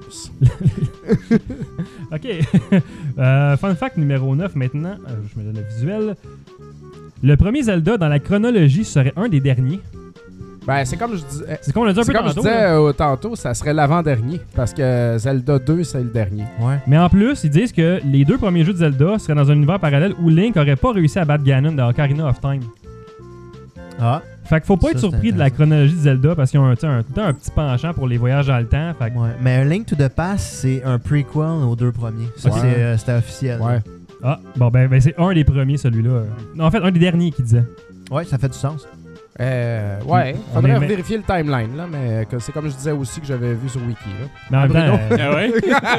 OK. Fun fact numéro 9 maintenant. Je me donne le visuel. Le premier Zelda dans la chronologie serait un des derniers. Ben, c'est comme je disais... C'est qu'on l'a dit un C'est peu comme je tantôt. disais là. tantôt, ça serait l'avant-dernier. Parce que Zelda 2, c'est le dernier. Ouais. Mais en plus, ils disent que les deux premiers jeux de Zelda seraient dans un univers parallèle où Link aurait pas réussi à battre Ganon dans Ocarina of Time. Ah. Fait qu'il faut pas Ça, être c'est surpris de la intéressant. chronologie de Zelda parce qu'ils ont tout le temps un petit penchant pour les voyages dans le temps. Fait que- Ouais. Mais un Link to the Past, c'est un prequel aux 2 premiers. Ça, Ouais. c'était officiel. Ouais. Ah, bon, ben c'est un des premiers, celui-là. Non, en fait, un des derniers qui disait. Ouais, ça fait du sens. Ouais. On Faudrait est- vérifier le timeline, là, mais c'est comme je disais aussi que j'avais vu sur Wiki. Là. Mais en même temps, Ah ouais?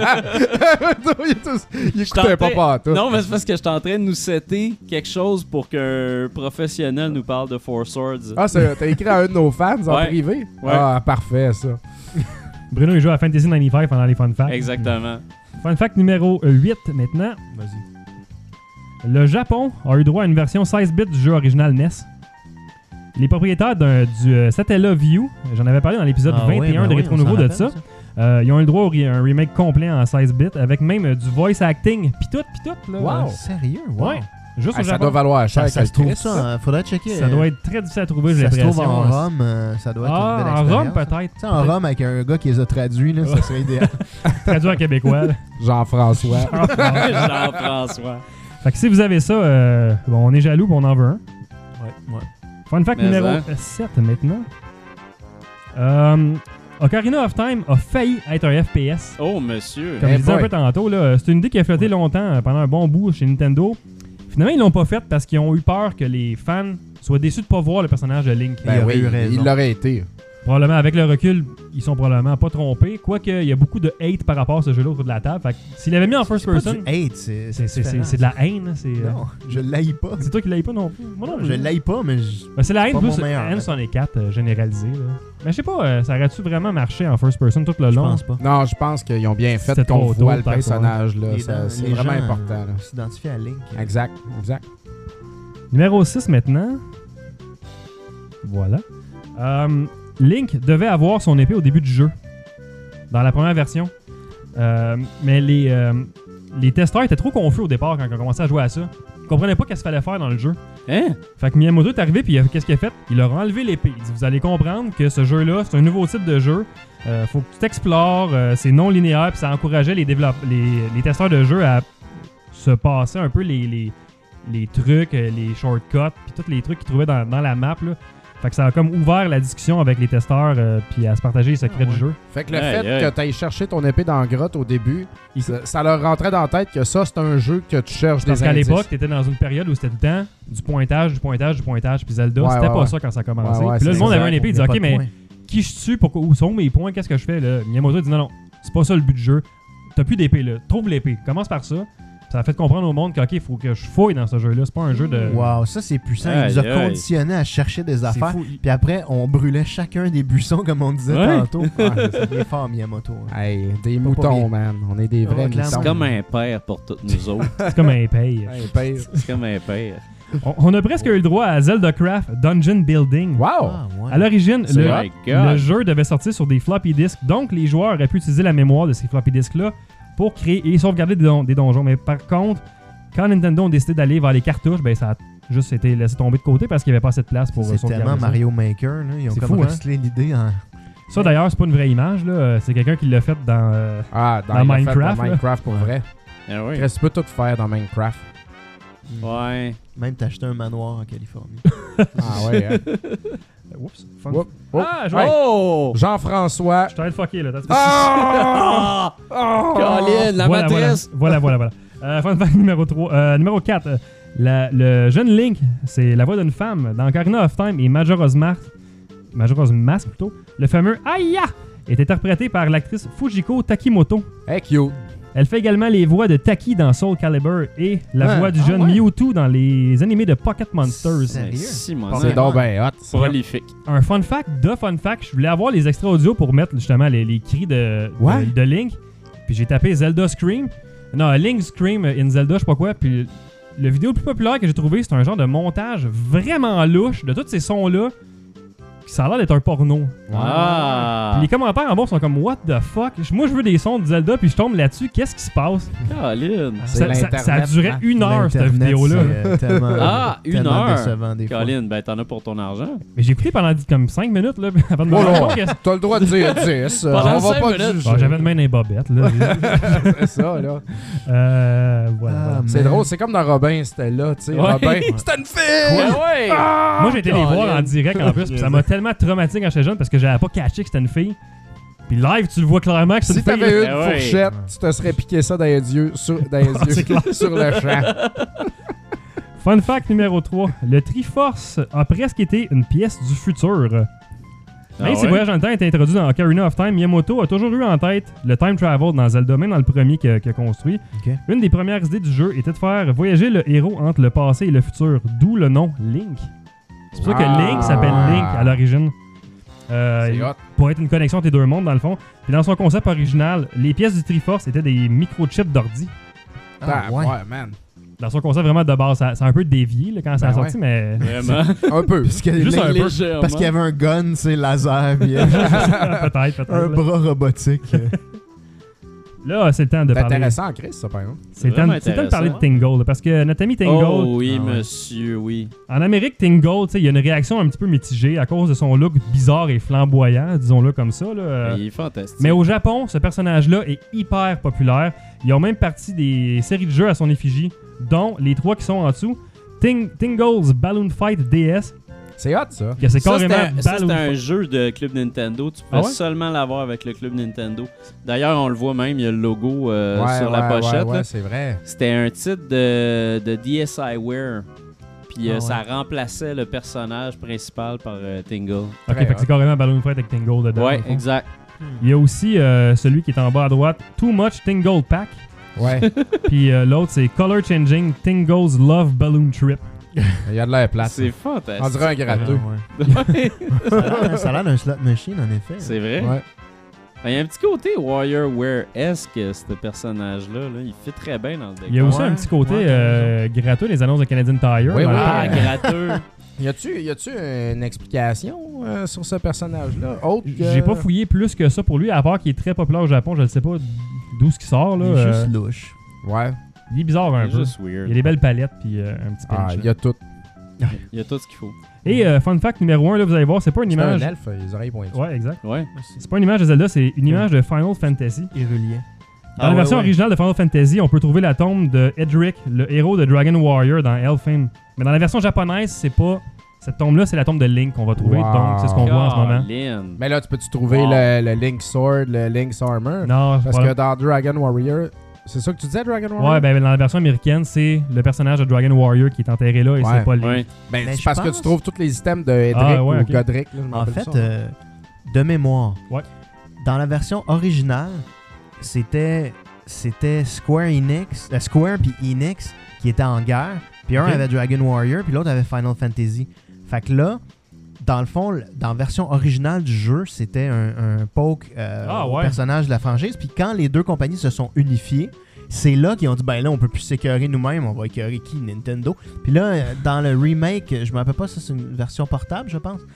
il écoutait pas partout. Non, mais c'est parce que je suis en train de nous setter quelque chose pour qu'un professionnel nous parle de Four Swords. Ah, t'as écrit à un de nos fans en Ouais. privé? Ouais. Ah, parfait, ça. Bruno, il joue à Fantasy 95 pendant les fun facts. Exactement. Fun fact numéro 8 maintenant. Vas-y. Le Japon a eu droit à une version 16 bits du jeu original NES. Les propriétaires du Satellaview, j'en avais parlé dans l'épisode 21 de Rétro Nouveau de ça, ils ont eu le droit à un remake complet en 16 bits avec même du voice acting pis tout là. Wow. Sérieux? Wow. Ouais. Juste Ah, au ça Japon. doit valoir cher. Ça se trouve Chris, ça, hein. Faudrait checker. Ça doit être très difficile à trouver, j'ai ça se l'impression. trouve en Rome, ça doit être une belle Ah, en expérience. Rome peut-être. Tu sais, en Rome, avec un gars qui les a traduits, là, ça serait idéal. Traduit en québécois. là. Jean-François. Jean-François. Fait que si vous avez ça, bon, on est jaloux pis on en veut un. Ouais. Fun fact Mais numéro hein. 7 maintenant. Ocarina of Time a failli être un FPS. Oh, monsieur. Comme Eh je disais un boy. peu tantôt, là, c'est une idée qui a flotté longtemps, pendant un bon bout chez Nintendo. Finalement, ils l'ont pas fait parce qu'ils ont eu peur que les fans soient déçus de pas voir le personnage de Link. Il Ben aurait oui, eu raison. il l'aurait été. Probablement, avec le recul, ils sont probablement pas trompés. Quoique, il y a beaucoup de hate par rapport à ce jeu-là autour de la table. Fait que s'il l'avait mis en first C'est pas person, du hate, c'est c'est de la haine. Non, je l'haïs pas. C'est toi qui l'haïs pas non plus. Moi non, Je l'haïs pas, mais Ben, c'est la haine pas plus mon meilleur, haine mais- sur les 4 généralisée. Là. Mais je sais pas, ça aurait-tu vraiment marché en first person tout le je long? pense pas. Non, je pense qu'ils ont bien fait C'était qu'on trop tôt, voit le peut-être, personnage. Là. Les Ça, c'est les vraiment gens, important. Là. S'identifier à Link. Exact. Numéro 6 maintenant. Voilà. Link devait avoir son épée au début du jeu. Dans la première version. Mais les testeurs étaient trop confus au départ quand on commençait à jouer à ça. Ils comprenaient pas qu'est-ce qu'il fallait faire dans le jeu. Hein? Fait que Miyamoto est arrivé puis qu'est-ce qu'il a fait? Il leur a enlevé l'épée. Il dit vous allez comprendre que ce jeu-là, c'est un nouveau type de jeu. Faut que tu t'explores, c'est non linéaire puis ça encourageait les testeurs de jeu à se passer un peu les trucs, les shortcuts puis tous les trucs qu'ils trouvaient dans la map là. Fait que ça a comme ouvert la discussion avec les testeurs puis à se partager les secrets du jeu. Fait que le Aïe, fait aïe. que tu ailles chercher ton épée dans la grotte au début, ça leur rentrait dans la tête que ça, c'est un jeu que tu cherches Parce des qu'à indices. l'époque, t'étais dans une période où c'était tout le temps du pointage. Puis Zelda, Ouais, c'était ouais, pas ouais. ça quand ça a commencé. Ouais, ouais, puis là, le c'est monde avait exact. un épée, il disait ok, mais qui je tue, où sont mes points, qu'est-ce que je fais là? Miyamoto dit non, c'est pas ça le but du jeu. T'as plus d'épée là, trouve l'épée. Commence par ça. Ça a fait comprendre au monde que ok, il faut que je fouille dans ce jeu-là. C'est pas un jeu de. Wow, ça c'est puissant. Il nous a Aïe, aïe. conditionnés à chercher des C'est affaires. fou. Puis après, on brûlait chacun des buissons, comme on disait Ouais. tantôt. C'est bien fort, Miyamoto. hein. Hey, des Pas moutons, bien. man. On est des vrais Ouais, clairement. moutons. C'est comme un père pour toutes nous autres. C'est comme un paye. Hey, pire. C'est comme un père. On a presque eu le droit à Zelda Craft Dungeon Building. Wow! Ah, ouais. À l'origine, Oh le, my God. le jeu devait sortir sur des floppy disks, donc les joueurs auraient pu utiliser la mémoire de ces floppy disks-là pour créer et sauvegarder des donjons. Mais par contre, quand Nintendo a décidé d'aller vers les cartouches, ben ça a juste été laissé tomber de côté parce qu'il n'y avait pas assez de place pour C'est sauvegarder tellement ça. Mario Maker. Là. Ils ont C'est comme fou, hein? recyclé l'idée en. Ça d'ailleurs, c'est pas une vraie image, là. C'est quelqu'un qui l'a fait dans... Ah, Dans il a fait Minecraft, dans là. Minecraft pour vrai. Ah oui. Chris, tu peux tout faire dans Minecraft. Ouais. Même t'acheter un manoir en Californie. Ah ouais, hein? Oups. Fun. Oups, oups. Ah, je Hey, Oh! Jean-François. Je t'arrête de fucker, là. Ah! Colin, la Voilà. matrice! Voilà. Fun fact numéro 3. Numéro 4. Le jeune Link, c'est la voix d'une femme dans Ocarina of Time et Majora's Mask plutôt. Le fameux Aya est interprété par l'actrice Fujiko Takimoto. Hey, cute. Elle fait également les voix de Taki dans Soul Calibur et la Ah, voix du ah jeune ouais? Mewtwo dans les animés de Pocket Monsters. Sérieux? Simon, C'est donc ben hot. prolifique. Un fun fact, je voulais avoir les extraits audio pour mettre justement les cris de Link. Puis j'ai tapé Zelda Scream. Non, Link Scream in Zelda, je sais pas quoi. Puis le vidéo le plus populaire que j'ai trouvé, c'est un genre de montage vraiment louche de tous ces sons-là ça a l'air d'être un porno. Ah! Puis les commentaires en bas sont comme what the fuck. Moi je veux des sons de Zelda puis je tombe là-dessus. Qu'est-ce qui se passe? Colin! C'est Ça a duré hein. 1 heure cette L'Internet, vidéo-là. c'est, tellement, Ah, 1 tellement heure! décevant des fois. Colin, ben t'en as pour ton argent. Mais j'ai écouté pendant comme 5 minutes là, avant de me Oh rendre là, compte que t'as le droit de dire 10. Pendant On va 5 pas minutes. juger. Bon, j'avais de main dans les bobettes là. C'est ça, là. Voilà. Ah, C'est man. drôle, c'est comme dans Robin, c'était là, tu sais. Ouais. Robin, c'était une fille! Ouais! Moi j'ai été les voir Colin. en direct en plus, puis ça m'a tellement traumatisé quand j'étais jeune parce que j'avais pas catché que c'était une fille. Puis live, tu le vois clairement que c'est Si une fille. t'avais eu une Ben ouais. fourchette, tu te serais piqué ça dans les yeux, sur le champ. Fun fact numéro 3. Le Triforce a presque été une pièce du futur. Même si le voyage dans le temps a été introduit dans Ocarina of Time, Miyamoto a toujours eu en tête le time travel dans Zelda, même dans le premier qu'il a construit. Ok. Une des premières idées du jeu était de faire voyager le héros entre le passé et le futur, d'où le nom Link. C'est pour ça que Link s'appelle Link à l'origine. C'est hot. Pour être une connexion entre les deux mondes, dans le fond. Puis dans son concept original, les pièces du Triforce étaient des microchips d'ordi. Ah, ouais. man. Dans son concept vraiment de base, ça a un peu dévié là, quand ça a Ben sorti, mais Vraiment. Un peu. Parce qu'il y a Juste un peu. Légèrement. parce qu'il y avait un gun, c'est laser, puis peut-être. un là. bras robotique. Là, c'est le temps de C'est parler. intéressant, Chris, ça, par exemple. C'est le temps Vraiment de parler de intéressant. Tingle, là, parce que notre ami Tingle, Oh oui, Ah ouais. monsieur, oui. en Amérique, Tingle, tu sais, il y a une réaction un petit peu mitigée à cause de son look bizarre et flamboyant, disons-le comme ça. Là. Il est fantastique. Mais au Japon, ce personnage-là est hyper populaire. Ils ont même parti des séries de jeux à son effigie, dont les 3 qui sont en dessous. Tingle's Balloon Fight DS, C'est hot, ça. que c'est Ça, carrément c'était Balloon un Fight. jeu de Club Nintendo. Tu peux Ah ouais? seulement l'avoir avec le Club Nintendo. D'ailleurs, on le voit même, il y a le logo Ouais, sur la ouais, pochette. ouais, là. c'est vrai. C'était un titre de DSiWare. Puis Ah ça remplaçait le personnage principal par Tingle. Ok, Très fait que hot. c'est carrément Balloon Fight avec Tingle dedans. dans Ouais, le fond. exact. Il y a aussi celui qui est en bas à droite, Too Much Tingle Pack. Ouais. Puis l'autre, c'est Color Changing Tingle's Love Balloon Trip. Il y a de l'air plat. C'est fantastique. On dirait un gratteux. Ouais. Ça a l'air d'un slot machine, en effet. C'est vrai. Ouais. Il y a un petit côté WarioWare-esque, ce personnage-là. Là. Il fait très bien dans le décor. Il y a aussi Ouais, un petit côté ouais, gratteux des annonces de Canadian Tire. Oui, dans le oui. temps. Ah, gratteux. Y a-tu une explication sur ce personnage-là? Autre que... J'ai pas fouillé plus que ça pour lui, à part qu'il est très populaire au Japon. Je ne sais pas d'où ce qui sort. Là. Il est juste louche. Ouais. Il est bizarre un C'est peu. juste Il y a weird. des belles palettes puis un petit Ah, pinch. il y a tout. Il y a tout ce qu'il faut. Et fun fact numéro 1, là, vous allez voir, c'est pas une C'est un image. elfe, les oreilles pointues. Ouais, exact. Ouais. C'est pas une image de Zelda, c'est une image de Final Fantasy. Irulien. Dans la version originale de Final Fantasy, on peut trouver la tombe de Edric, le héros de Dragon Warrior dans Elfheim. Mais dans la version japonaise, c'est pas. Cette tombe-là, c'est la tombe de Link qu'on va trouver. Wow. Donc, c'est ce qu'on voit en ce moment. Colin. Mais là, tu peux-tu trouver Wow. le Link Sword, le Link's Armor? Non, c'est Parce pas que dans Dragon Warrior, c'est ça que tu disais, Dragon Warrior? Ouais, ben dans la version américaine, c'est le personnage de Dragon Warrior qui est enterré là et Ouais. c'est pas Link. Ouais. Ben, Mais c'est je parce que pense- tu trouves tous les items de Edric Ah, ouais, ou ok. Godric. Là, je En m'appelle fait, ça. de mémoire, Ouais. dans la version originale, c'était Square puis Enix qui étaient en guerre. Puis un Ok. avait Dragon Warrior, puis l'autre avait Final Fantasy. Fait que là, dans le fond, dans la version originale du jeu, c'était un poke Ah, au ouais. personnage de la franchise. Puis quand les deux compagnies se sont unifiées, c'est là qu'ils ont dit, ben là, on peut plus s'écœurer nous-mêmes, on va écœurer qui? Nintendo. Puis là, dans le remake, je me rappelle pas, ça c'est une version portable, je pense.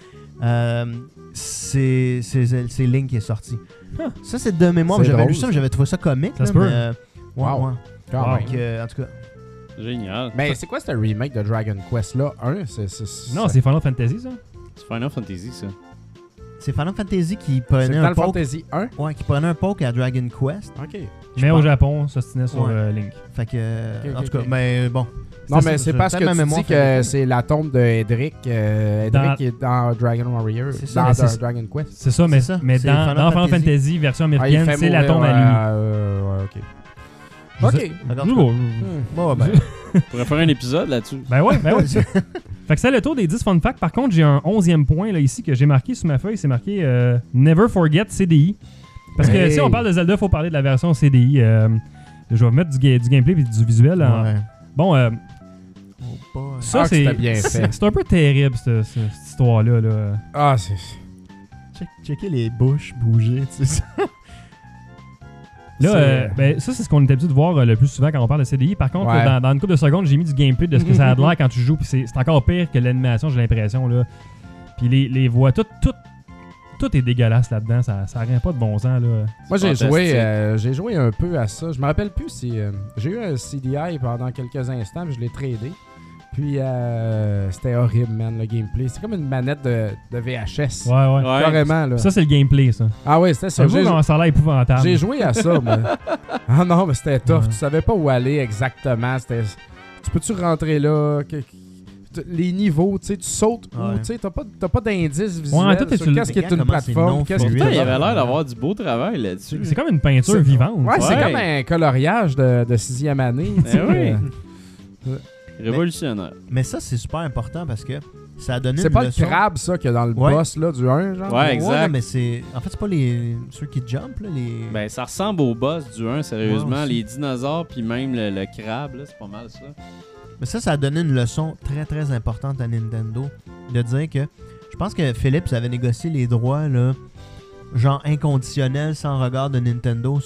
C'est Link qui est sorti. Huh. Ça, c'est de mémoire. C'est J'avais drôle, lu ça, mais j'avais trouvé ça comique. Ça là, se peut. mais, Wow. ouais. Quand Wow. même. Donc, en tout cas, Génial. Mais c'est quoi ce remake de Dragon Quest là? Non, c'est Final Fantasy ça. C'est Final Fantasy, ça. c'est Final Fantasy qui c'est prenait un Final poke. Fantasy 1? Ouais, qui prenait un poke à Dragon Quest. Ok. Je Mais au pense. Japon, ça se tenait sur Ouais. Link. Fait que, Ok, en ok, tout cas, ok. mais bon. Non, Ça, mais c'est parce que peut-être ma tu mémoire dis fait que le- c'est la tombe de Edric. Edric est dans Dragon Warrior. C'est ça, Dans mais c'est- Dragon Quest. C'est ça, mais, C'est ça, mais c'est dans Final Final Fantasy. Fantasy version Ah, il américaine, fait c'est la mourir, tombe à lui. ouais, ok. Je Ok. sais- Fait qu'en Je tout vois. cas, bon, ben, On pourrait faire un épisode là-dessus. Ben ouais, ben ouais. Fait que c'est le tour des 10 fun facts. Par contre, j'ai un 11e point là ici que j'ai marqué sur ma feuille. C'est marqué Never Forget CDI. Parce que Hey. si on parle de Zelda, il faut parler de la version CDI. Je vais mettre du gameplay et du visuel. en- ouais. Bon, Oh, boy. ça Ah, que c'est c'était bien fait. c'est un peu terrible cette histoire-là. Là. Ah, c'est. Checker les bouches bouger, tu sais. Là, C'est- ben, ça, c'est ce qu'on est habitué de voir le plus souvent quand on parle de CDI. Par contre, Ouais. là, dans une couple de secondes, j'ai mis du gameplay de ce que ça a de l'air quand tu joues. Puis c'est encore pire que l'animation, j'ai l'impression. Là. Puis les voix, tout est dégueulasse là-dedans. Ça n'a rien pas de bon sens. Là. Moi, j'ai fantastique. joué un peu à ça. Je me rappelle plus si... j'ai eu un CDI pendant quelques instants, puis je l'ai tradé. Puis, c'était horrible, man, le gameplay. C'est comme une manette de VHS. Ouais. Carrément, là. Ça, c'est le gameplay, ça. Ah ouais, c'était ça. J'avoue comment ça a l'air épouvantable. J'ai joué à ça, mais... Ah non, mais c'était tough. Ouais. Tu savais pas où aller exactement. Tu peux-tu rentrer là? Les niveaux, tu sais, tu sautes où? Ouais. Tu sais, t'as pas d'indice visuel Ouais, tout est sur sur le- qu'est-ce qui est Regarde une comment c'est plateforme. non Qu'est-ce qui fluide. Putain, il est... avait l'air d'avoir du beau travail là-dessus. C'est comme une peinture C'est- vivante. Ouais, c'est Ouais. comme un coloriage de 6e année. tu sais. oui. Révolutionnaire. Mais ça, c'est super important parce que ça a donné C'est une pas leçon. le crabe, ça, qu'il y a dans le Ouais. boss là, du 1, genre? Ouais, exact. non, mais c'est... En fait, c'est pas ceux qui jump, là, les... Ben, ça ressemble au boss du 1, sérieusement. Ouais, aussi. Les dinosaures, puis même le crabe, là, c'est pas mal ça. Mais ça a donné une leçon très, très importante à Nintendo. De dire que... Je pense que Philips avait négocié les droits, là, genre inconditionnels, sans regard de Nintendo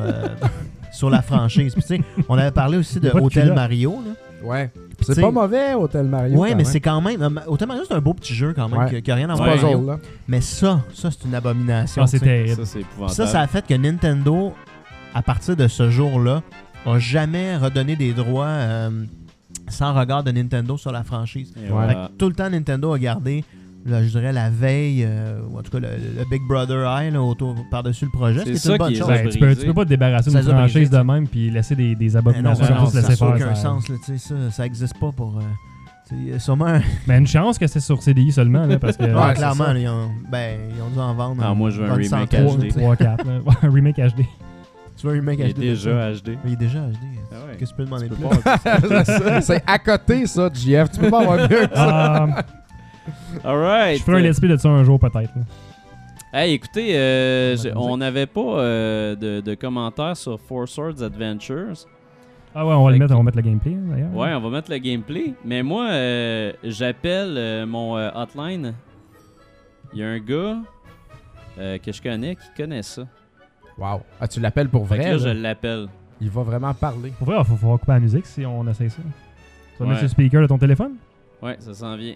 sur la franchise. Puis tu sais, on avait parlé aussi Il y de a pas de Hotel culotte. Mario, là. Ouais. C'est T'sais- pas mauvais, Hotel Mario. Ouais, quand mais même. c'est quand même... Hotel Mario, c'est un beau petit jeu, quand même, Ouais. qui a rien à C'est voir Ouais. avec puzzle, Mario. là. Mais ça, c'est une abomination. Ah, c'est tu sais. terrible. Ça, c'est épouvantable. Ça a fait que Nintendo, à partir de ce jour-là, a jamais redonné des droits sans regard de Nintendo sur la franchise. Et Fait voilà. que tout le temps, Nintendo a gardé, là, je dirais, la veille, ou en tout cas le Big Brother Eye là, par-dessus le projet. C'est Ce qui est ça une bonne qui est chose. juste Ben, tu brisé. peux pas te débarrasser Ça d'une les a brisés, franchise de tu sais. même puis laisser des Mais non, abominations ben non, juste ça laisser n'a faire. aucun ça- sens. Là, tu sais, ça existe pas pour... il y a sûrement un... Mais une chance que c'est sur CDI seulement, là, parce que. Ouais, Ouais, c'est clairement, ça. là, ils ont dû en vendre. Ah, moi, je veux un bonne remake centaine. HD. 3, 4. Un remake HD. Tu veux un remake Il est HD? déjà HD. Il est déjà HD. Ah ouais. Qu'est-ce que tu peux demander Tu de peux plus? pas- C'est à côté, ça, JF. Tu peux pas avoir mieux que ça. Alright. Je ferai un let's play de ça un jour, peut-être. là. Hey, écoutez, Ouais, on n'avait pas de commentaires sur Four Swords Adventures. Ah ouais, on va Fait on que- va mettre le gameplay, hein, d'ailleurs. Ouais, on va mettre le gameplay. Mais moi, j'appelle mon hotline. Il y a un gars que je connais qui connaît ça. Wow. Ah, tu l'appelles pour Fait que vrai, là, je là? l'appelle. Il va vraiment parler. Pour vrai, il faut couper la musique si on essaye ça. Tu vas Ouais. mettre le speaker de ton téléphone? Ouais, ça s'en vient.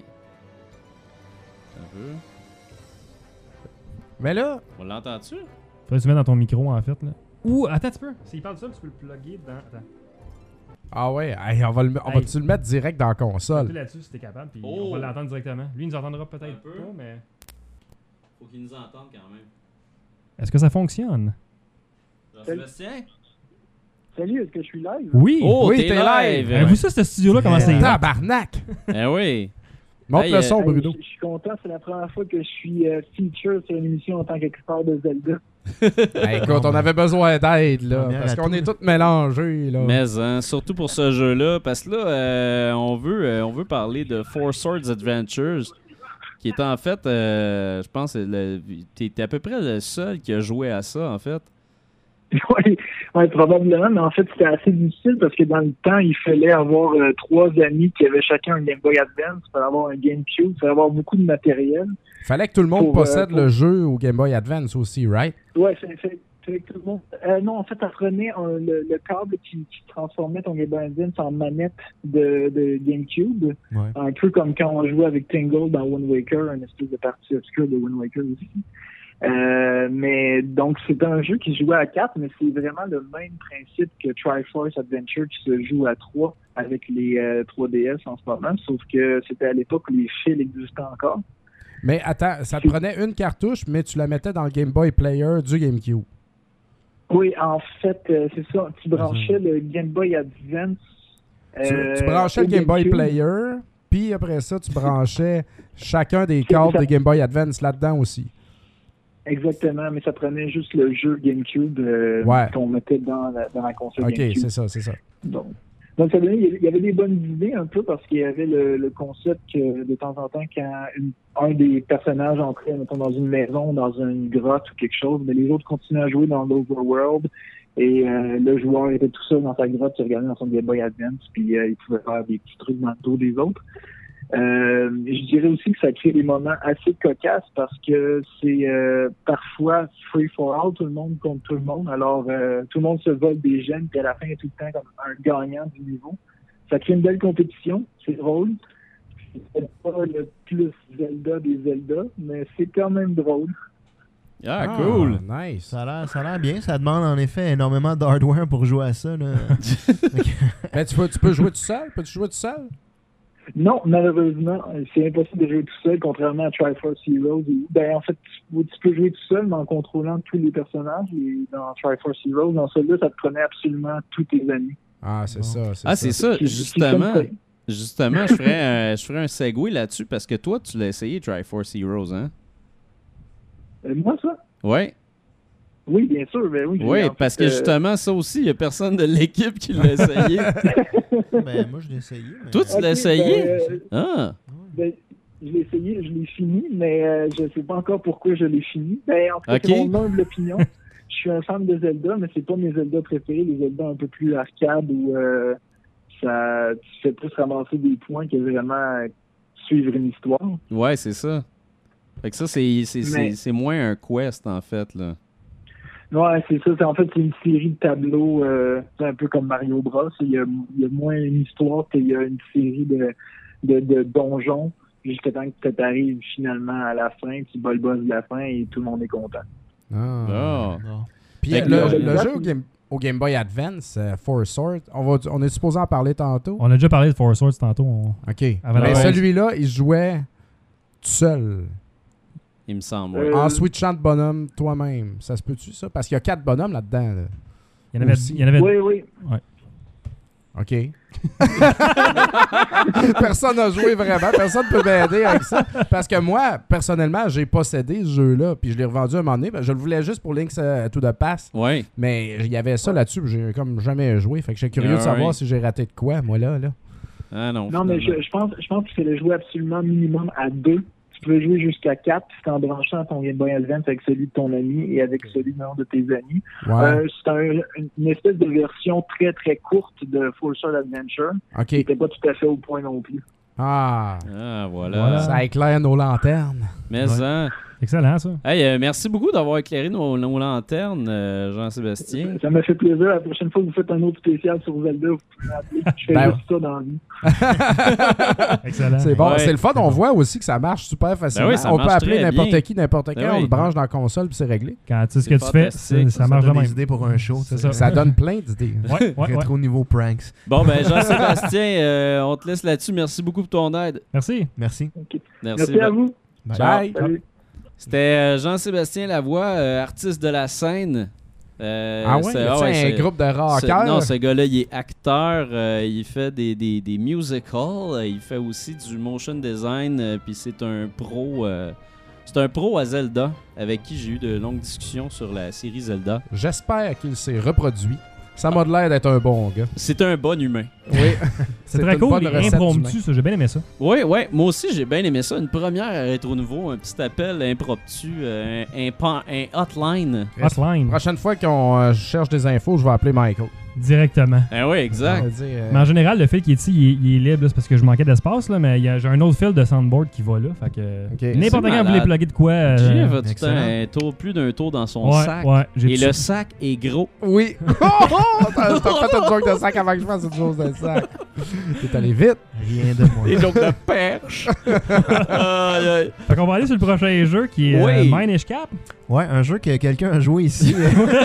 Un peu. Mais là, On l'entend-tu? Faudrait que tu mettes dans ton micro, en fait. Là. Ou, attends un petit peu. S'il parle de ça, tu peux le plugger dedans. Attends. ah ouais, hey, on va-tu le mettre direct dans la console? Appuie là-dessus si t'es capable, puis Oh. on va l'entendre directement. Lui, il nous entendra peut-être Un peu. pas, mais... Faut qu'il nous entende quand même. Est-ce que ça fonctionne? Jean-Sébastien? Salut, est-ce que je suis live? Oui! Oh, Oui, t'es t'es live! live. Vous ça, ce studio-là, comment c'est? Tabarnak! Eh oui! Montre Hey, le son, Hey, Bruno. je suis content, c'est la première fois que je suis feature sur une émission en tant qu'expert de Zelda. Hey, écoute, on avait besoin d'aide, là, Première parce à qu'on tout, est là. tous mélangés, là. Mais hein, surtout pour ce jeu-là, parce que là, on veut parler de Four Swords Adventures, qui est en fait, je pense, t'es à peu près le seul qui a joué à ça, en fait. Oui, probablement, mais en fait, c'était assez difficile parce que dans le temps, il fallait avoir 3 amis qui avaient chacun un Game Boy Advance, il fallait avoir un GameCube, il fallait avoir beaucoup de matériel. Fallait que tout le monde Pour, possède pour- le jeu au Game Boy Advance aussi, right? Ouais, c'est que tout le monde. Non, en fait, ça prenait le câble qui transformait ton Game Boy Advance en manette de GameCube. Ouais. Un peu comme quand on jouait avec Tingle dans Wind Waker, une espèce de partie obscure de Wind Waker aussi. Mais donc, c'est un jeu qui se jouait à 4, mais c'est vraiment le même principe que Triforce Adventure qui se joue à 3 avec les 3DS en ce moment, sauf que c'était à l'époque où les fils existaient encore. Mais attends, ça te prenait une cartouche, mais tu la mettais dans le Game Boy Player du GameCube. Oui, en fait, c'est ça. Tu branchais le Game Boy Advance. Tu branchais au le Game Boy GameCube. Player, puis après ça, tu branchais chacun des C'est câbles ça. de Game Boy Advance là-dedans aussi. Exactement, mais ça prenait juste le jeu GameCube Ouais. qu'on mettait dans la console Ok, GameCube. c'est ça, c'est ça. Donc ça donnait, il y avait des bonnes idées un peu parce qu'il y avait le concept que de temps en temps, quand un des personnages entrait, mettons, dans une maison, dans une grotte ou quelque chose, mais les autres continuaient à jouer dans l'Overworld et le joueur était tout seul dans sa grotte, il regardait dans son Game Boy Advance, puis il pouvait faire des petits trucs dans le dos des autres. Je dirais aussi que ça crée des moments assez cocasses parce que c'est parfois free for all, tout le monde contre tout le monde. Alors, tout le monde se vole des gemmes, puis à la fin, il y a tout le temps comme un gagnant du niveau. Ça crée une belle compétition, c'est drôle. peut-être pas le plus Zelda des Zelda, mais c'est quand même drôle. Ah, cool. Nice. Ça a l'air bien. Ça demande en effet énormément d'hardware pour jouer à ça. Là. Ben, tu peux jouer tout seul? Peux-tu jouer tout seul? Non, malheureusement, c'est impossible de jouer tout seul, contrairement à Triforce Heroes. Ben, en fait, tu peux jouer tout seul, mais en contrôlant tous les personnages. Et dans Triforce Heroes, dans celui-là, ça te prenait absolument tous tes amis. Ah, c'est ça. Ah, c'est ça. Justement, je ferais un segue là-dessus parce que toi, tu l'as essayé, Triforce Heroes, hein? Moi, ça? Ouais. Oui, bien sûr. Ben oui, Oui, en parce fait, que justement, ça aussi, il n'y a personne de l'équipe qui l'a essayé. Ben, moi, je l'ai essayé. Mais... Toi, tu l'as Ok, essayé? ben, Ah! ben, je l'ai essayé, je l'ai fini, mais je ne sais pas encore pourquoi je l'ai fini. Ben, en tout cas, Ok. c'est mon humble opinion. Je suis un fan de Zelda, mais c'est pas mes Zelda préférés, les Zelda un peu plus arcade où ça, tu fais plus ramasser des points que vraiment suivre une histoire. Ouais, c'est ça. Fait que ça, c'est moins un quest, en fait, là. Ouais, c'est ça. En fait, c'est une série de tableaux, c'est un peu comme Mario Bros. Il y a moins une histoire qu'il y a une série de donjons jusqu'à temps que tu arrives finalement à la fin, tu bats le boss de la fin et tout le monde est content. Ah. Ah! Non. Puis Fait que le jeu au Game Boy Advance, Four Swords, on est supposé en parler tantôt? On a déjà parlé de Four Swords tantôt. OK. Avant Mais la- celui-là, il jouait tout seul. Il me semble, ouais. En switchant de bonhomme toi-même. Ça se peut-tu, ça? Parce qu'il y a 4 bonhommes là-dedans. Là. Il y en avait, Aussi. il y en avait Oui, oui. OK. Personne n'a joué vraiment. Personne ne peut m'aider avec ça. Parce que moi, personnellement, j'ai possédé ce jeu-là. Puis je l'ai revendu un moment donné. Je le voulais juste pour Link's to the Past. Ouais. Mais il y avait ça là-dessus. Puis j'ai comme jamais joué. Fait que j'étais curieux de Ah, savoir ouais. si j'ai raté de quoi, moi, là. Ah non. Non, mais finalement. je pense qu'il fallait jouer absolument minimum à 2. Tu pouvais jouer jusqu'à 4 puis en branchant ton Game Boy Advance avec celui de ton ami et avec celui de tes amis. Ouais. C'est une espèce de version très très courte de Full Sword Adventure OK. qui n'était pas tout à fait au point non plus. Ah. Ah, voilà. Voilà. Ça éclaire nos lanternes. Mais Ouais. hein. Excellent, ça. Hey, merci beaucoup d'avoir éclairé nos lanternes, Jean-Sébastien. Ça m'a fait plaisir. La prochaine fois que vous faites un autre spécial sur Zelda, vous pouvez m'appeler. Je fais Ben, juste ça dans la vie. Excellent. C'est bon. Ouais. C'est le fun. On voit aussi que ça marche super facilement. Ben oui, ça on peut marche appeler très n'importe bien. qui, n'importe quand. Ben On oui. le branche dans la console puis c'est réglé. Quand tu sais ce C'est que tu fais, fantastique. ça marche de donne même. des idées pour un show. C'est tu sais. ça. Ça donne plein d'idées. Ouais, ouais, ouais. Rétro niveau pranks. Bon, ben Jean-Sébastien, on te laisse là-dessus. Merci beaucoup pour ton aide. Merci. Merci. Merci à vous. Bye. Bye. Salut. C'était Jean-Sébastien Lavoie, artiste de la scène. Ah ouais? c'est- Y a-tu un c'est- groupe de rockers? Non, ce gars-là, il est acteur, il fait des musicals, il fait aussi du motion design, puis c'est un pro à Zelda, avec qui j'ai eu de longues discussions sur la série Zelda. J'espère qu'il s'est reproduit. Ça m'a de l'air d'être un bon gars. C'est un bon humain. Oui. C'est très une cool, bonne hein. les recette impromptus, ça, j'ai bien aimé ça. Oui, moi aussi j'ai bien aimé ça. Une première à Rétro Nouveau, un petit appel impromptu, un hotline. Hotline, Prochaine fois qu'on cherche des infos, je vais appeler Michael. directement. Ah oui, exact. On va dire, Mais en général, le fil qui est ici, il est libre, là, c'est parce que je manquais d'espace, là, mais j'ai un autre fil de soundboard qui va là. Fait que Ok. n'importe C'est quand vous voulez malade. plugger de quoi. Jeff a tout excellent. plus d'un tour dans son ouais, sac. ouais, j'ai Et tout le ça. sac est gros. Oui. T'as fait une joke de sac avant que je fasse une chose de sac. T'es allé vite. Rien de moi. Et donc de perche. Aïe, aïe. Fait qu'on va aller sur le prochain jeu qui est Oui. Minish Cap. Ouais, un jeu que quelqu'un a joué ici.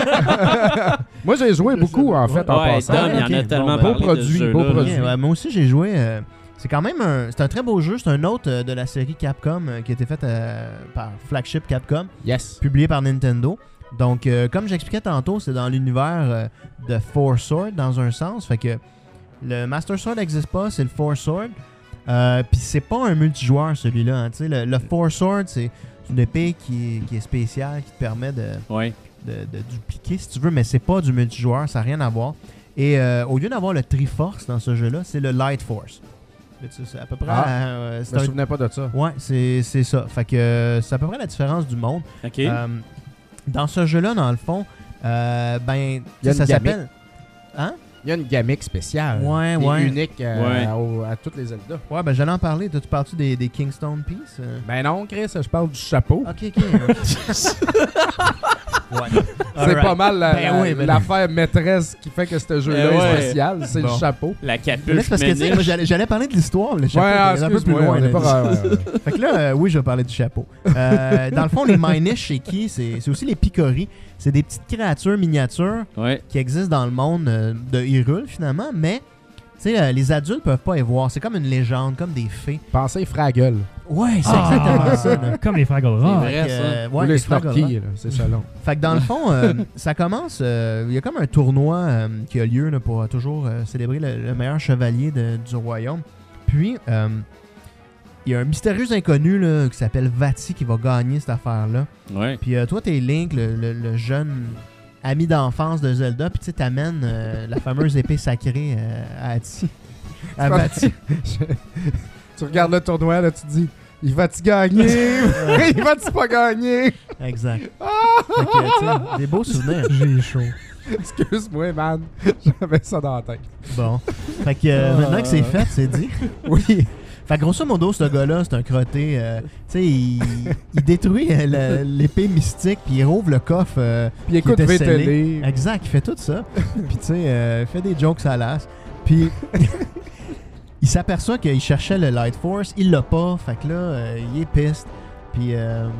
Moi, j'ai joué beaucoup, en fait, en Ouais, passant. Dom, il y en Ok, a tellement bon, parlé beau produit, de ce beau jeu-là, produit. là. Ouais, moi aussi, j'ai joué. C'est quand même c'est un très beau jeu. C'est un autre de la série Capcom qui a été fait par Flagship Capcom, Yes. publié par Nintendo. Donc, comme j'expliquais tantôt, c'est dans l'univers de Four Sword dans un sens. Fait que le Master Sword n'existe pas, c'est le Four Sword. Puis c'est pas un multijoueur celui-là. Hein, tu sais, le Four Sword, c'est une épée qui est spéciale, qui te permet de Ouais. dupliquer si tu veux, mais c'est pas du multijoueur, ça n'a rien à voir. Et au lieu d'avoir le Triforce dans ce jeu-là, c'est le Light Force. C'est à peu près. Je c'est me un- souvenais pas de ça. Ouais, c'est ça. Fait que c'est à peu près la différence du monde. OK. Dans ce jeu-là, dans le fond, ben, Il y a ça une s'appelle. Hein? Il y a une gamique spéciale. Ouais, qui est ouais. unique Ouais. à toutes les Zelda. Ouais, ben j'allais en parler. Tu parles-tu des Kingstone Piece? Ben non, Chris, je parle du chapeau. Ok, ok. C'est pas mal l'affaire l'affaire maîtresse qui fait que ce jeu-là est spécial. C'est Bon. le chapeau. La Mais capuche c'est parce que, tu sais, moi, j'allais parler de l'histoire, le chapeau. Ouais, un peu plus loin. on est pas là. grave. Fait que là, oui, je vais parler du chapeau. Dans le fond, les Minish, c'est qui? C'est aussi les Picori. C'est des petites créatures miniatures Ouais. qui existent dans le monde de Hyrule, finalement, mais tu sais, les adultes peuvent pas y voir. C'est comme une légende, comme des fées. Pensez Fraggle. Ouais, c'est exactement ça. Là. Comme les Fraggle C'est Rock. vrai. Fait que, ça. Ou ouais, les Fraggle Rock. Slurpees, là, c'est ça long. Fait que dans le fond, ça commence. Il y a comme un tournoi qui a lieu là, pour toujours célébrer le meilleur chevalier du royaume. Puis, il y a un mystérieux inconnu là, qui s'appelle Vati qui va gagner cette affaire-là. Ouais. Puis, toi, t'es Link, le jeune ami d'enfance de Zelda. Puis, tu sais, t'amènes la fameuse épée sacrée à Ati. À Vati. Tu regardes le tournoi, là, tu te dis, il va-tu gagner? Il va-tu pas gagner? Exact. Fait que, tu sais, des beaux souvenirs. J'ai chaud. Excuse-moi, man. J'avais ça dans la tête. Bon. Fait que maintenant que c'est fait, c'est dit. Oui. Fait que grosso modo, ce gars-là, c'est un crotté. Tu sais, il détruit l'épée mystique, puis il rouvre le coffre. Puis écoute, qui était va te scellé. lire. Exact, il fait tout ça. Puis tu sais, il fait des jokes salaces. Puis il s'aperçoit qu'il cherchait le Light Force, il l'a pas. Fait que là, il est piste. Puis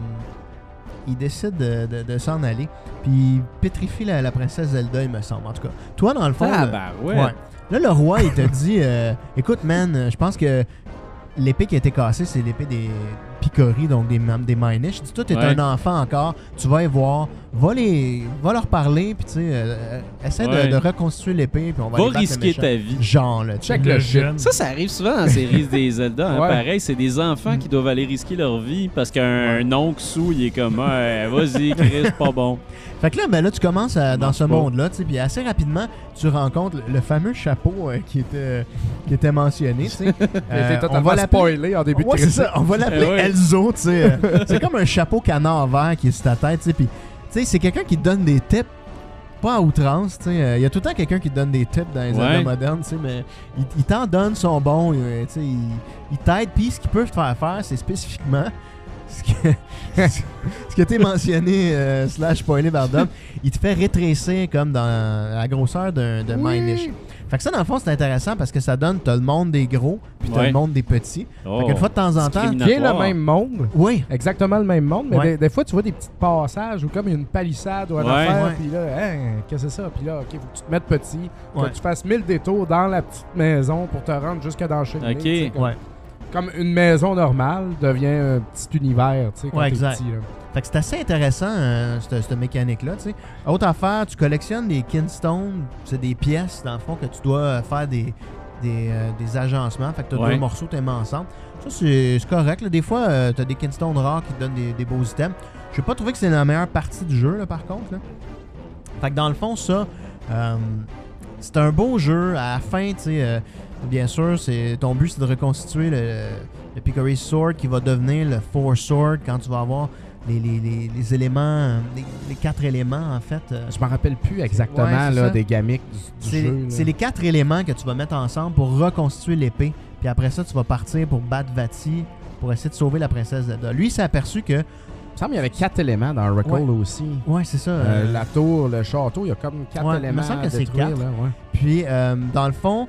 il décide de s'en aller. Puis il pétrifie la princesse Zelda, il me semble. En tout cas, toi, dans le fond. Ah, là, ben ouais. Là, le roi, il te dit écoute, man, je pense que l'épée qui a été cassée, c'est l'épée des Picori, donc des Minish. Je dis, toi, t'es Ouais. un enfant encore, tu vas y voir, va leur parler, puis tu sais, essaie Ouais. de reconstituer l'épée, puis on va Va aller battre le risquer méchant. ta vie. Genre, là, tu sais. Check Le le shit. jeune. Ça arrive souvent dans la série des Zelda. Hein, Ouais. Pareil, c'est des enfants qui doivent aller risquer leur vie parce qu'un oncle sous, il est comme vas-y, Chris, c'est pas bon. Fait que là, ben là, tu commences dans marche ce pas. monde-là, tu sais, puis assez rapidement, tu rencontres le fameux chapeau qui était mentionné, tu sais. T'es On totalement va l'appeler... spoilé en début Ouais, de c'est crédit. ça. On va l'appeler Ouais. Elzo, tu sais. C'est comme un chapeau canard vert qui est sur ta tête, tu sais. Puis, tu sais, c'est quelqu'un qui te donne des tips, pas à outrance, tu sais. Il y a tout le temps quelqu'un qui te donne des tips dans les Ouais. Zelda modernes, tu sais, mais il t'en donne son bon, tu sais. Il t'aide, puis ce qu'il peut te faire faire, c'est spécifiquement ce que t'es mentionné, slash spoilé par Dom, il te fait rétrécir comme dans la grosseur d'un Minish. Fait que ça, dans le fond, c'est intéressant parce que ça donne, t'as le monde des gros, puis t'as Ouais. le monde des petits. Oh. Fait qu'une fois de temps en temps... Discriminatoire. Qui est le même monde. Oui, Exactement le même monde, mais Ouais. des fois, tu vois des petits passages ou comme une palissade ou une Ouais. affaire, Ouais. puis là, hein, qu'est-ce que c'est ça? Puis là, OK, faut que tu te mettes petit, faut Ouais. que tu fasses 1000 détours dans la petite maison pour te rendre jusque dans chez OK. tu sais, ouais. comme une maison normale devient un petit univers, tu sais, quand Ouais, t'es exact. petit. Là. Fait que c'est assez intéressant, cette mécanique-là, tu sais. Autre affaire, tu collectionnes des Kinstones, c'est des pièces, dans le fond, que tu dois faire des agencements. Fait que t'as Ouais. deux morceaux, tu les mets ensemble. Ça, c'est correct. Là. Des fois, t'as des Kinstones rares qui te donnent des beaux items. J'ai pas trouvé que c'est la meilleure partie du jeu, là, par contre. Là. Fait que dans le fond, ça, c'est un beau jeu. À la fin, tu sais, bien sûr, ton but, c'est de reconstituer le Picori Sword qui va devenir le Force Sword quand tu vas avoir les éléments, les 4 éléments, en fait. Je me rappelle plus exactement Ouais, c'est là, ça. des gamiques du jeu. là. C'est les 4 éléments que tu vas mettre ensemble pour reconstituer l'épée. Puis après ça, tu vas partir pour battre Vati pour essayer de sauver la princesse Zelda. Lui, il s'est aperçu que... Il me semble qu'il y avait 4 éléments dans Recall Ouais. aussi. Ouais, c'est ça. La tour, le château, il y a comme 4 Ouais, il me éléments semble à que c'est détruire. 4. Là, ouais. Puis, dans le fond,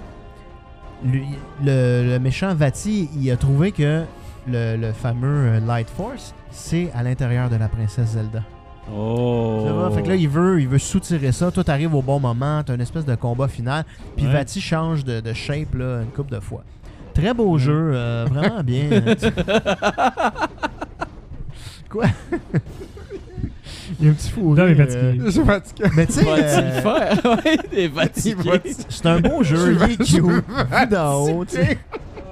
le méchant Vati, il a trouvé que le fameux Light Force, c'est à l'intérieur de la princesse Zelda. Oh. Ça va? Fait que là, il veut soutirer ça. Toi, t'arrives au bon moment, t'as une espèce de combat final. Puis Ouais. Vati change de shape là, une couple de fois. Très beau jeu, vraiment bien. Quoi? Il y a un petit fou Dom est rire, fatigué. Je suis fatigué. Mais tu sais, Va-t-il le faire? Ouais, t'es fatigué. c'est un beau jeu, il est cute, vu d'en haut, tu sais.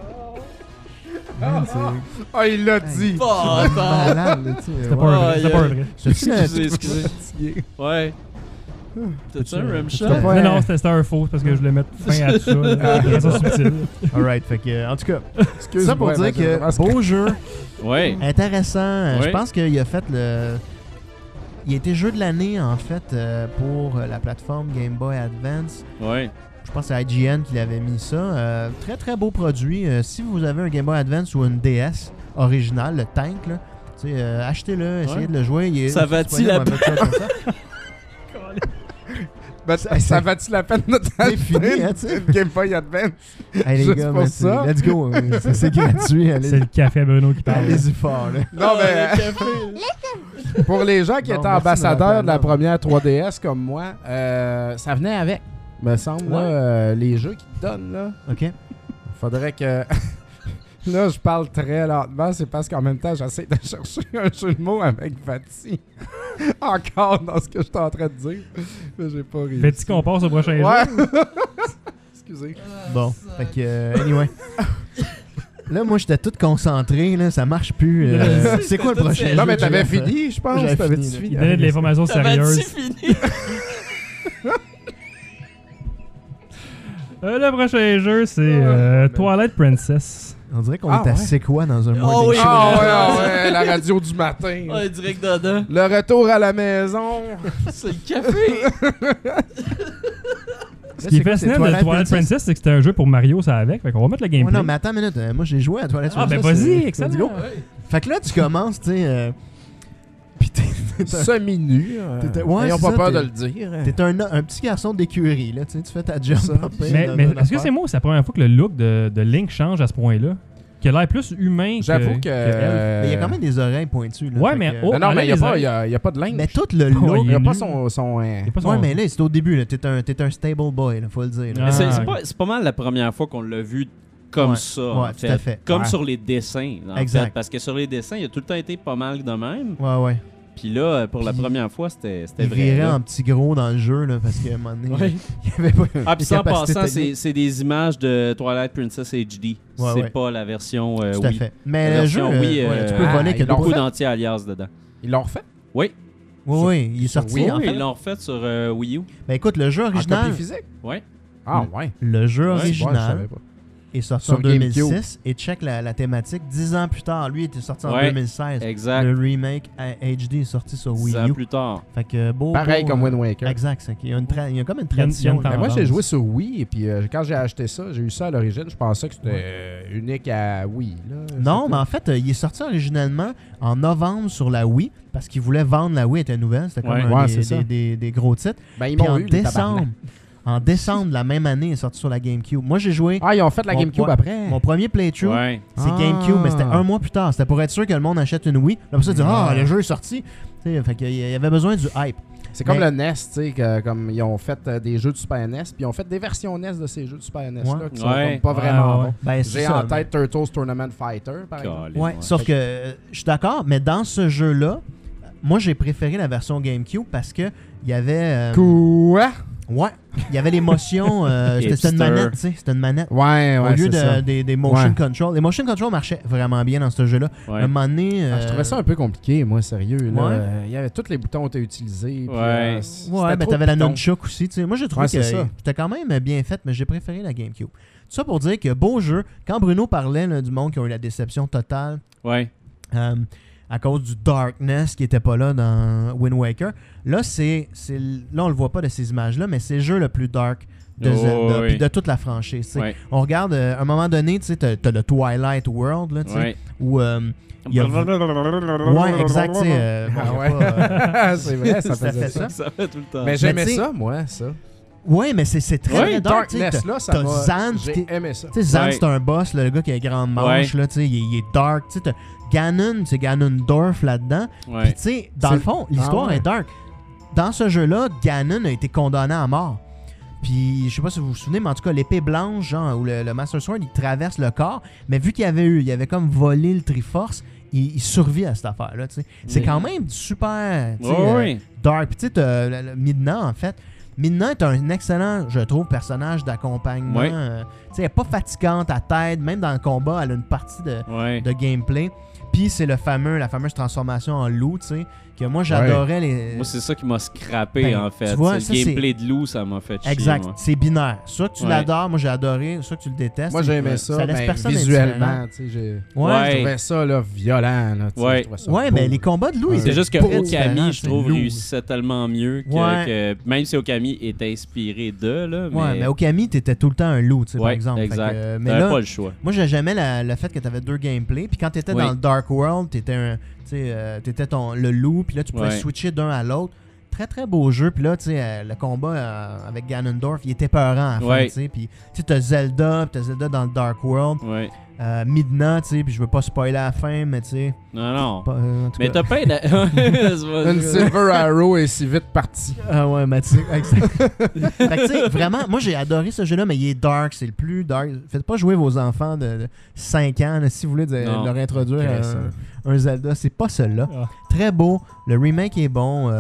Man, Ah, il l'a dit. Pas c'est attends. malade, là, tu sais. C'était pas un vrai. C'était pas un vrai. Excusez. Ouais. T'as-tu un rim shot? T'as pas- Non, non, c'était un faux parce que je voulais mettre fin à tout ça. là. Raison subtile. Alright, fait que, en tout cas, Excuse-moi, ça pour mais dire je que pense beau jeu, Ouais. intéressant. Je Ouais. pense qu'il a fait il a été jeu de l'année, en fait, pour la plateforme Game Boy Advance. Ouais. Je pense que c'est IGN qui l'avait mis ça. Très, très beau produit. Si vous avez un Game Boy Advance ou une DS originale, le Tank, là, Tu sais, achetez-le, essayez de le jouer. Il est Ça va-t-il disponible la en mode comme ça. Ben, ça va-tu la peine de C'est fini, hein, tu sais. une Game Boy Advance? Hey, les Juste gars, pour mais ça. let's go. C'est gratuit. C'est le café à Bruno qui parle. Allez-y fort, là. Non, mais pour les gens qui Bon, étaient merci ambassadeurs de la de me première 3DS comme moi, ça venait avec, me semble, là, les jeux qu'ils te donnent. Là. OK. Faudrait que... Là, je parle très lentement, c'est parce qu'en même temps, j'essaie de chercher un jeu de mots avec Vati. Encore dans ce que je suis en train de dire. Mais j'ai pas réussi. Fais-tu qu'on passe au prochain jeu? Ouais. Excusez. Bon, fait que, anyway. Là, moi, j'étais tout concentré, là, ça marche plus. C'est quoi le prochain jeu? Non, mais que t'avais j'ai fait? fini, je pense. J'avais T'avais-tu fini, là. fini? Il donnait de l'information sérieuse. fini? Le prochain jeu, c'est Twilight Princess. On dirait qu'on Ah, est à ouais. C'est quoi dans un Oh morning oui. show. Ah ouais, la radio du matin. Ouais, direct dedans. Le retour à la maison. C'est le café. Ce qui est c'est quoi, fascinant c'est de Twilight Twilight Princess, c'est que c'était un jeu pour Mario, ça avec. Fait qu'on va mettre le Ouais, gameplay. non, mais attends une minute. Moi, j'ai joué à Twilight Ah, ben Princess, vas-y, let's excellent. go. Fait que là, tu commences, tu sais. Pis Semi-nu. Ouais, N'ayons c'est pas ça, peur de t'es- le dire. t'es un petit garçon d'écurie, là. Tu fais ta job. Ça. pas pire Mais, dans mais une est-ce que affaire. c'est moi ou c'est la première fois que le look de Link change à ce point-là? Qu'il a l'air plus humain J'avoue que... elle. Mais il y a quand même des oreilles pointues, là. Ouais, fait mais que- oh, non, mais il enlève n'y a, les y a pas de linge. Mais tout le Oh, look. Il n'y a nu. pas son... C'est pas son- Ouais, mais là, c'est au début, là. T'es un stable boy, là, faut le dire. là. Ah, Mais c'est ok. pas, c'est pas mal la première fois qu'on l'a vu comme Ouais. ça, Ouais, en tout fait. à fait. Comme Ouais. sur les dessins, en Exact. fait. Parce que sur les dessins, il a tout le temps été pas mal de même. Ouais, ouais. Puis là, pour la Puis première fois, c'était Il vrai. virait là. en petit gros dans le jeu, là, parce qu'à un moment donné, Ouais. il y avait pas. Ah, puis les en capacités passant, techniques. c'est des images de Twilight Princess HD. Ouais, C'est ouais. pas la version Tout à Wii. fait. Mais La le jeu, version Wii, tu peux ah, voler ils que l'ont Beaucoup fait? d'anti-alias dedans. Ils l'ont refait Oui, Oui, il est sorti. oui, en fait. ils l'ont refait sur Wii U. Ben écoute, le jeu en original, copie physique. Ouais. Ah ouais. le jeu Ouais, Ouais, je original savais pas. est sorti Sur en 2006 GameCube. et check la thématique 10 ans plus tard. Lui était sorti en Ouais, 2016. Exact. Le remake HD est sorti sur 10 Wii ans U. plus tard. Fait que beau. Pareil beau, comme Wind Waker. Exact, c'est qu'il y a, il y a comme une Il y a une tradition. tendance. là. Moi, j'ai joué sur Wii et puis quand j'ai acheté ça, j'ai eu ça à l'origine. Je pensais que c'était unique à Wii. Là. Non, C'était- mais en fait, il est sorti originellement en novembre sur la Wii parce qu'il voulait vendre la Wii, elle était nouvelle. C'était comme Ouais. un Ouais, c'est ça. des gros titres. Ben, ils Puis m'ont en eu, les décembre, tabarnak. en décembre de la même année, il est sorti sur la GameCube. Moi, j'ai joué. Ah, ils ont fait la Mon- GameCube ouais. après. Mon premier playthrough, Ouais. c'est Ah. GameCube, mais c'était un mois plus tard. C'était pour être sûr que le monde achète une Wii. Là, pour ça, dire ah, le jeu est sorti. Tu sais, fait qu'il y avait besoin du hype. C'est comme Mais- le NES, tu sais, comme ils ont fait des jeux de Super NES, puis ils ont fait des versions NES de ces jeux de Super NES là, Ouais. qui sont Ouais. comme pas vraiment Ouais, bons. Ben, c'est J'ai ça, en tête Turtles Tournament Fighter, par exemple. Ouais, sauf que je suis d'accord, mais dans ce jeu-là, moi j'ai préféré la version GameCube parce que il y avait. Quoi? Ouais, il y avait l'émotion. C'était une Hipster. manette, tu sais. C'était une manette. Ouais, ouais, Au lieu c'est ça. des motion Ouais. control. Les motion control marchaient vraiment bien dans ce jeu-là. Ouais. Un moment donné. Ah, je trouvais ça un peu compliqué, moi, sérieux. Là. Ouais. Il y avait tous les boutons étaient utilisés. puis, Ouais. c'était Ouais, mais trop t'avais la piton. nunchuk aussi. Tu sais. Moi, j'ai trouvé Ouais, que c'est ça. c'était quand même bien fait, mais j'ai préféré la GameCube. Tout ça pour dire que beau jeu. Quand Bruno parlait là, du monde qui ont eu la déception totale Ouais. à cause du darkness qui était pas là dans Wind Waker, là, là on le voit pas de ces images-là, mais c'est le jeu le plus dark de Oh, Zelda, oui. puis de toute la franchise. Tu sais. Ouais. On regarde, à un moment donné, tu sais, t'as le Twilight World, là, tu sais, Ouais. où il y a... Ouais, exact, tu sais. Bon, Ah y a ouais. pas, C'est vrai, ça Ça faisait fait ça. Ça fait tout le temps. Mais j'aimais tu sais- ça, moi, ça. Ouais, mais c'est très, Ouais, très dark. tu sais. Darkness, T'as- là, ça t'as m'a... Zan, J'ai qui- aimé ça. Tu sais, Zan, Ouais. c'est un boss, là, le gars qui a les grandes manches, là, tu sais, il est dark. Tu sais, t'as Ganon, c'est Ganondorf là-dedans. Puis, Ouais. tu sais, dans le fond, l'histoire Ah ouais. est dark. Dans ce jeu-là, Ganon a été condamné à mort. Puis, je sais pas si vous vous souvenez, mais en tout cas, l'épée blanche, genre, où le Master Sword, il traverse le corps. Mais vu qu'il avait comme volé le Triforce, il survit à cette affaire-là, tu sais. C'est Mais- quand même super, tu sais, Ouais, ouais. dark. Puis, tu sais, t'as le Midna, en fait. Midna est un excellent, je trouve, personnage d'accompagnement. Ouais. Tu sais, elle est pas fatigante à tête. Même dans le combat, elle a une partie Ouais. de gameplay. Puis c'est la fameuse transformation en loup, tu sais, que moi j'adorais les... Moi, c'est ça qui m'a scrappé, Ben, en fait. tu vois, C'est ça, le gameplay de loup, ça m'a fait chier. Exact, moi. c'est binaire. Soit que tu Ouais. l'adores, moi j'ai adoré, soit que tu le détestes. Moi, j'aimais Ouais. ça, Ça laisse mais personne visuellement, tu sais, j'ai... Ouais, Je trouvais ça, là, violent, là, tu sais, Ouais. je trouvais ça ouais, beau. mais les combats de loup, Ouais. ils C'est étaient juste que très différents, Okami, tu je sais. trouve, lourd. réussissait tellement mieux que, Ouais. même si Okami est inspiré de, là. Ouais, mais Okami, t'étais tout le temps un loup, tu sais, par Ouais, exemple. Fait exact. que, mais T'avais là, pas le choix. moi j'aimais le fait que t'avais deux gameplays, puis quand t'étais Oui. dans le dark Dark World, t'étais le loup, puis là, tu pouvais switcher d'un à l'autre. Très, très beau jeu. Puis là, tu sais, le combat avec Ganondorf, il était peurant à la fin, tu sais. Puis tu t'as Zelda dans le Dark World. Ouais. Midna, tu sais, puis je veux pas spoiler à la fin, mais tu sais... Non. en tout Mais cas- t'as pas... Une Silver Arrow est si vite partie. Ah ouais, mais tu sais, exact. Fait que tu sais, vraiment, moi j'ai adoré ce jeu-là, mais il est dark, c'est le plus dark. Faites pas jouer vos enfants de 5 ans, là, si vous voulez leur introduire un Zelda, c'est pas celui-là. Ah. Très beau, le remake est bon,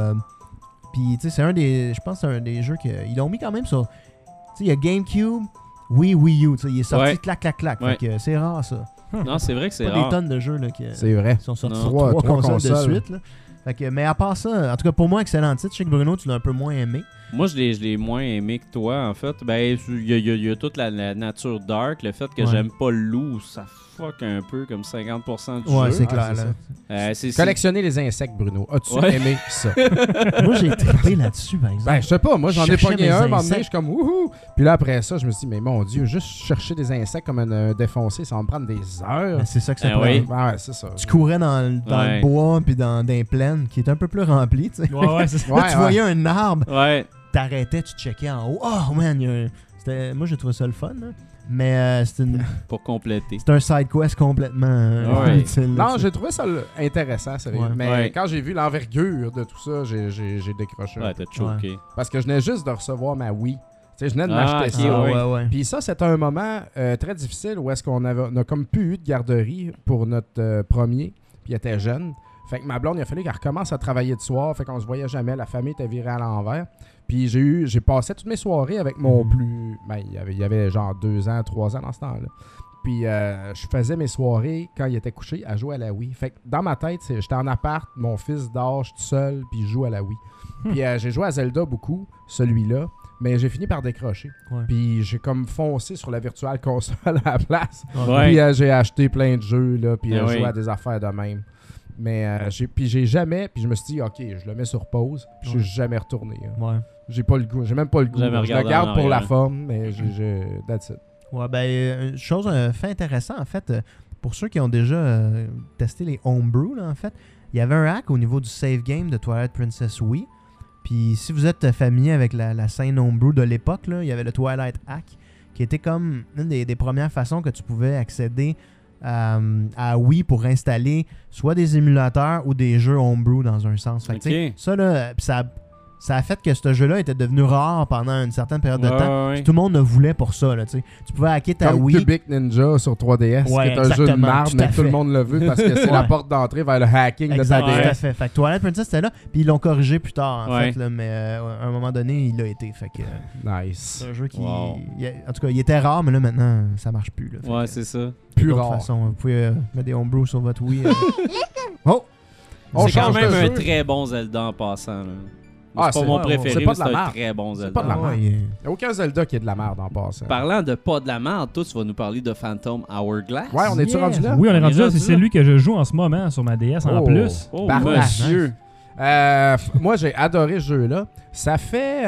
puis tu sais, je pense que c'est un des jeux qu'ils l'ont mis quand même sur... Tu sais, il y a GameCube, Wii U, tu sais, il est sorti clac. Ouais. Fait que c'est rare ça. Non, c'est vrai que c'est Pas rare. des tonnes de jeux là, qui C'est vrai. sont sortis Non. sur trois Trois consoles de consoles. suite. Là. Fait que, mais à part ça, en tout cas pour moi, excellent titre. Je sais que Bruno, tu l'as un peu moins aimé. Moi, je l'ai moins aimé que toi, en fait. Ben, il y a toute la nature dark. Le fait que j'aime pas le loup, ça fuck un peu comme 50% du Ouais, jeu. c'est clair. c'est Là. C'est Collectionner les insectes, Bruno. As-tu aimé ça? Moi, j'ai trippé là-dessus, par exemple. Ben, je sais pas. Moi, j'en ai Chercher pogné mes un, un moment donné, insectes. je suis comme wouhou. Puis là, après ça, je me suis dit, mais mon Dieu, juste chercher des insectes comme un défoncé, ça va me prendre des heures. Ben, c'est ça que ça Ah prend. oui. Ouais, c'est ça. Tu courais dans le bois puis dans des plaines qui est un peu plus rempli, tu sais. Ouais, c'est ça. Là, tu voyais un arbre, Ouais. t'arrêtais, tu checkais en haut. Oh man, moi j'ai trouvé ça le fun, là. Mais c'est Pour compléter. un side quest complètement Ouais. inutile. là, Non, tu sais. j'ai trouvé ça intéressant, sérieux. Ouais. Mais Ouais. quand j'ai vu l'envergure de tout ça, j'ai décroché. Ouais, t'as choqué. Parce que je venais juste de recevoir ma Wii. Tu sais, je venais de Ah, m'acheter ok, ça. Ah, ouais. Puis ça, c'était un moment très difficile où est-ce qu'on a comme plus eu de garderie pour notre premier. Puis il était jeune. Fait que ma blonde, il a fallu qu'elle recommence à travailler de soir. Fait qu'on se voyait jamais. La famille était virée à l'envers. Puis j'ai passé toutes mes soirées avec mon plus... Ben, il y avait genre 2 ans, 3 ans dans ce temps-là. Puis je faisais mes soirées quand il était couché à jouer à la Wii. Fait que dans ma tête, j'étais en appart, mon fils dort, je suis tout seul, puis je joue à la Wii. Puis j'ai joué à Zelda beaucoup, celui-là. Mais j'ai fini par décrocher. Ouais. Puis j'ai comme foncé sur la virtual console à la place. Ouais. Puis j'ai acheté plein de jeux, là, puis Ah oui. joué à des affaires de même. Mais j'ai jamais... Puis je me suis dit, OK, je le mets sur pause. Puis je suis jamais retourné. Hein. Ouais. J'ai pas le goût. J'ai même pas le goût. Jamais là. Je le regardé garde en pour la arrière. forme, mais that's it. Ouais, ben, une chose, un fait intéressant, en fait, pour ceux qui ont déjà testé les homebrew, là, en fait, il y avait un hack au niveau du save game de Twilight Princess Wii. Puis si vous êtes familier avec la scène homebrew de l'époque, là, il y avait le Twilight Hack, qui était comme une des premières façons que tu pouvais accéder à Wii pour installer soit des émulateurs ou des jeux homebrew dans un sens. Fait que, tu sais, Ok. ça, là, pis ça a fait que ce jeu-là était devenu rare pendant une certaine période de temps. Ouais. Puis tout le monde le voulait pour ça. Là, tu sais. Tu pouvais hacker ta Comme Wii. Cubic Ninja sur 3DS, Ouais, qui est un jeu de exactement, marde, tout mais à tout le fait. monde le veut parce que c'est la Ouais. porte d'entrée vers le hacking Exact, de tout ta à DS. fait. Fait que Twilight Princess c'était là, puis ils l'ont corrigé plus tard en Ouais. fait, là, mais à un moment donné, il l'a été. Fait que Nice. c'est un jeu qui. Wow. En tout cas, il était rare, mais là maintenant, ça marche plus. Là, fait Ouais, que, c'est ça. Plus d'autre rare. façon, vous pouvez mettre des homebrew sur votre Wii. Oh! On C'est quand change même de un jeu. très bon Zelda en passant. Là. Ah, C'est pas mon ouais, préféré, c'est pas mais de c'est la un merde. très bon C'est Zelda. pas de la Ah, merde. ouais, Il n'y a aucun Zelda qui est de la merde en passant. Parlant de pas de la merde, toi, tu vas nous parler de Phantom Hourglass. Ouais, on est-tu Yes. rendu là? Oui, on est On rendu est là. rendu C'est là. celui que je joue en ce moment sur ma DS en Oh. plus. Oh, Barnac. monsieur. Moi, j'ai adoré ce jeu-là. Ça fait...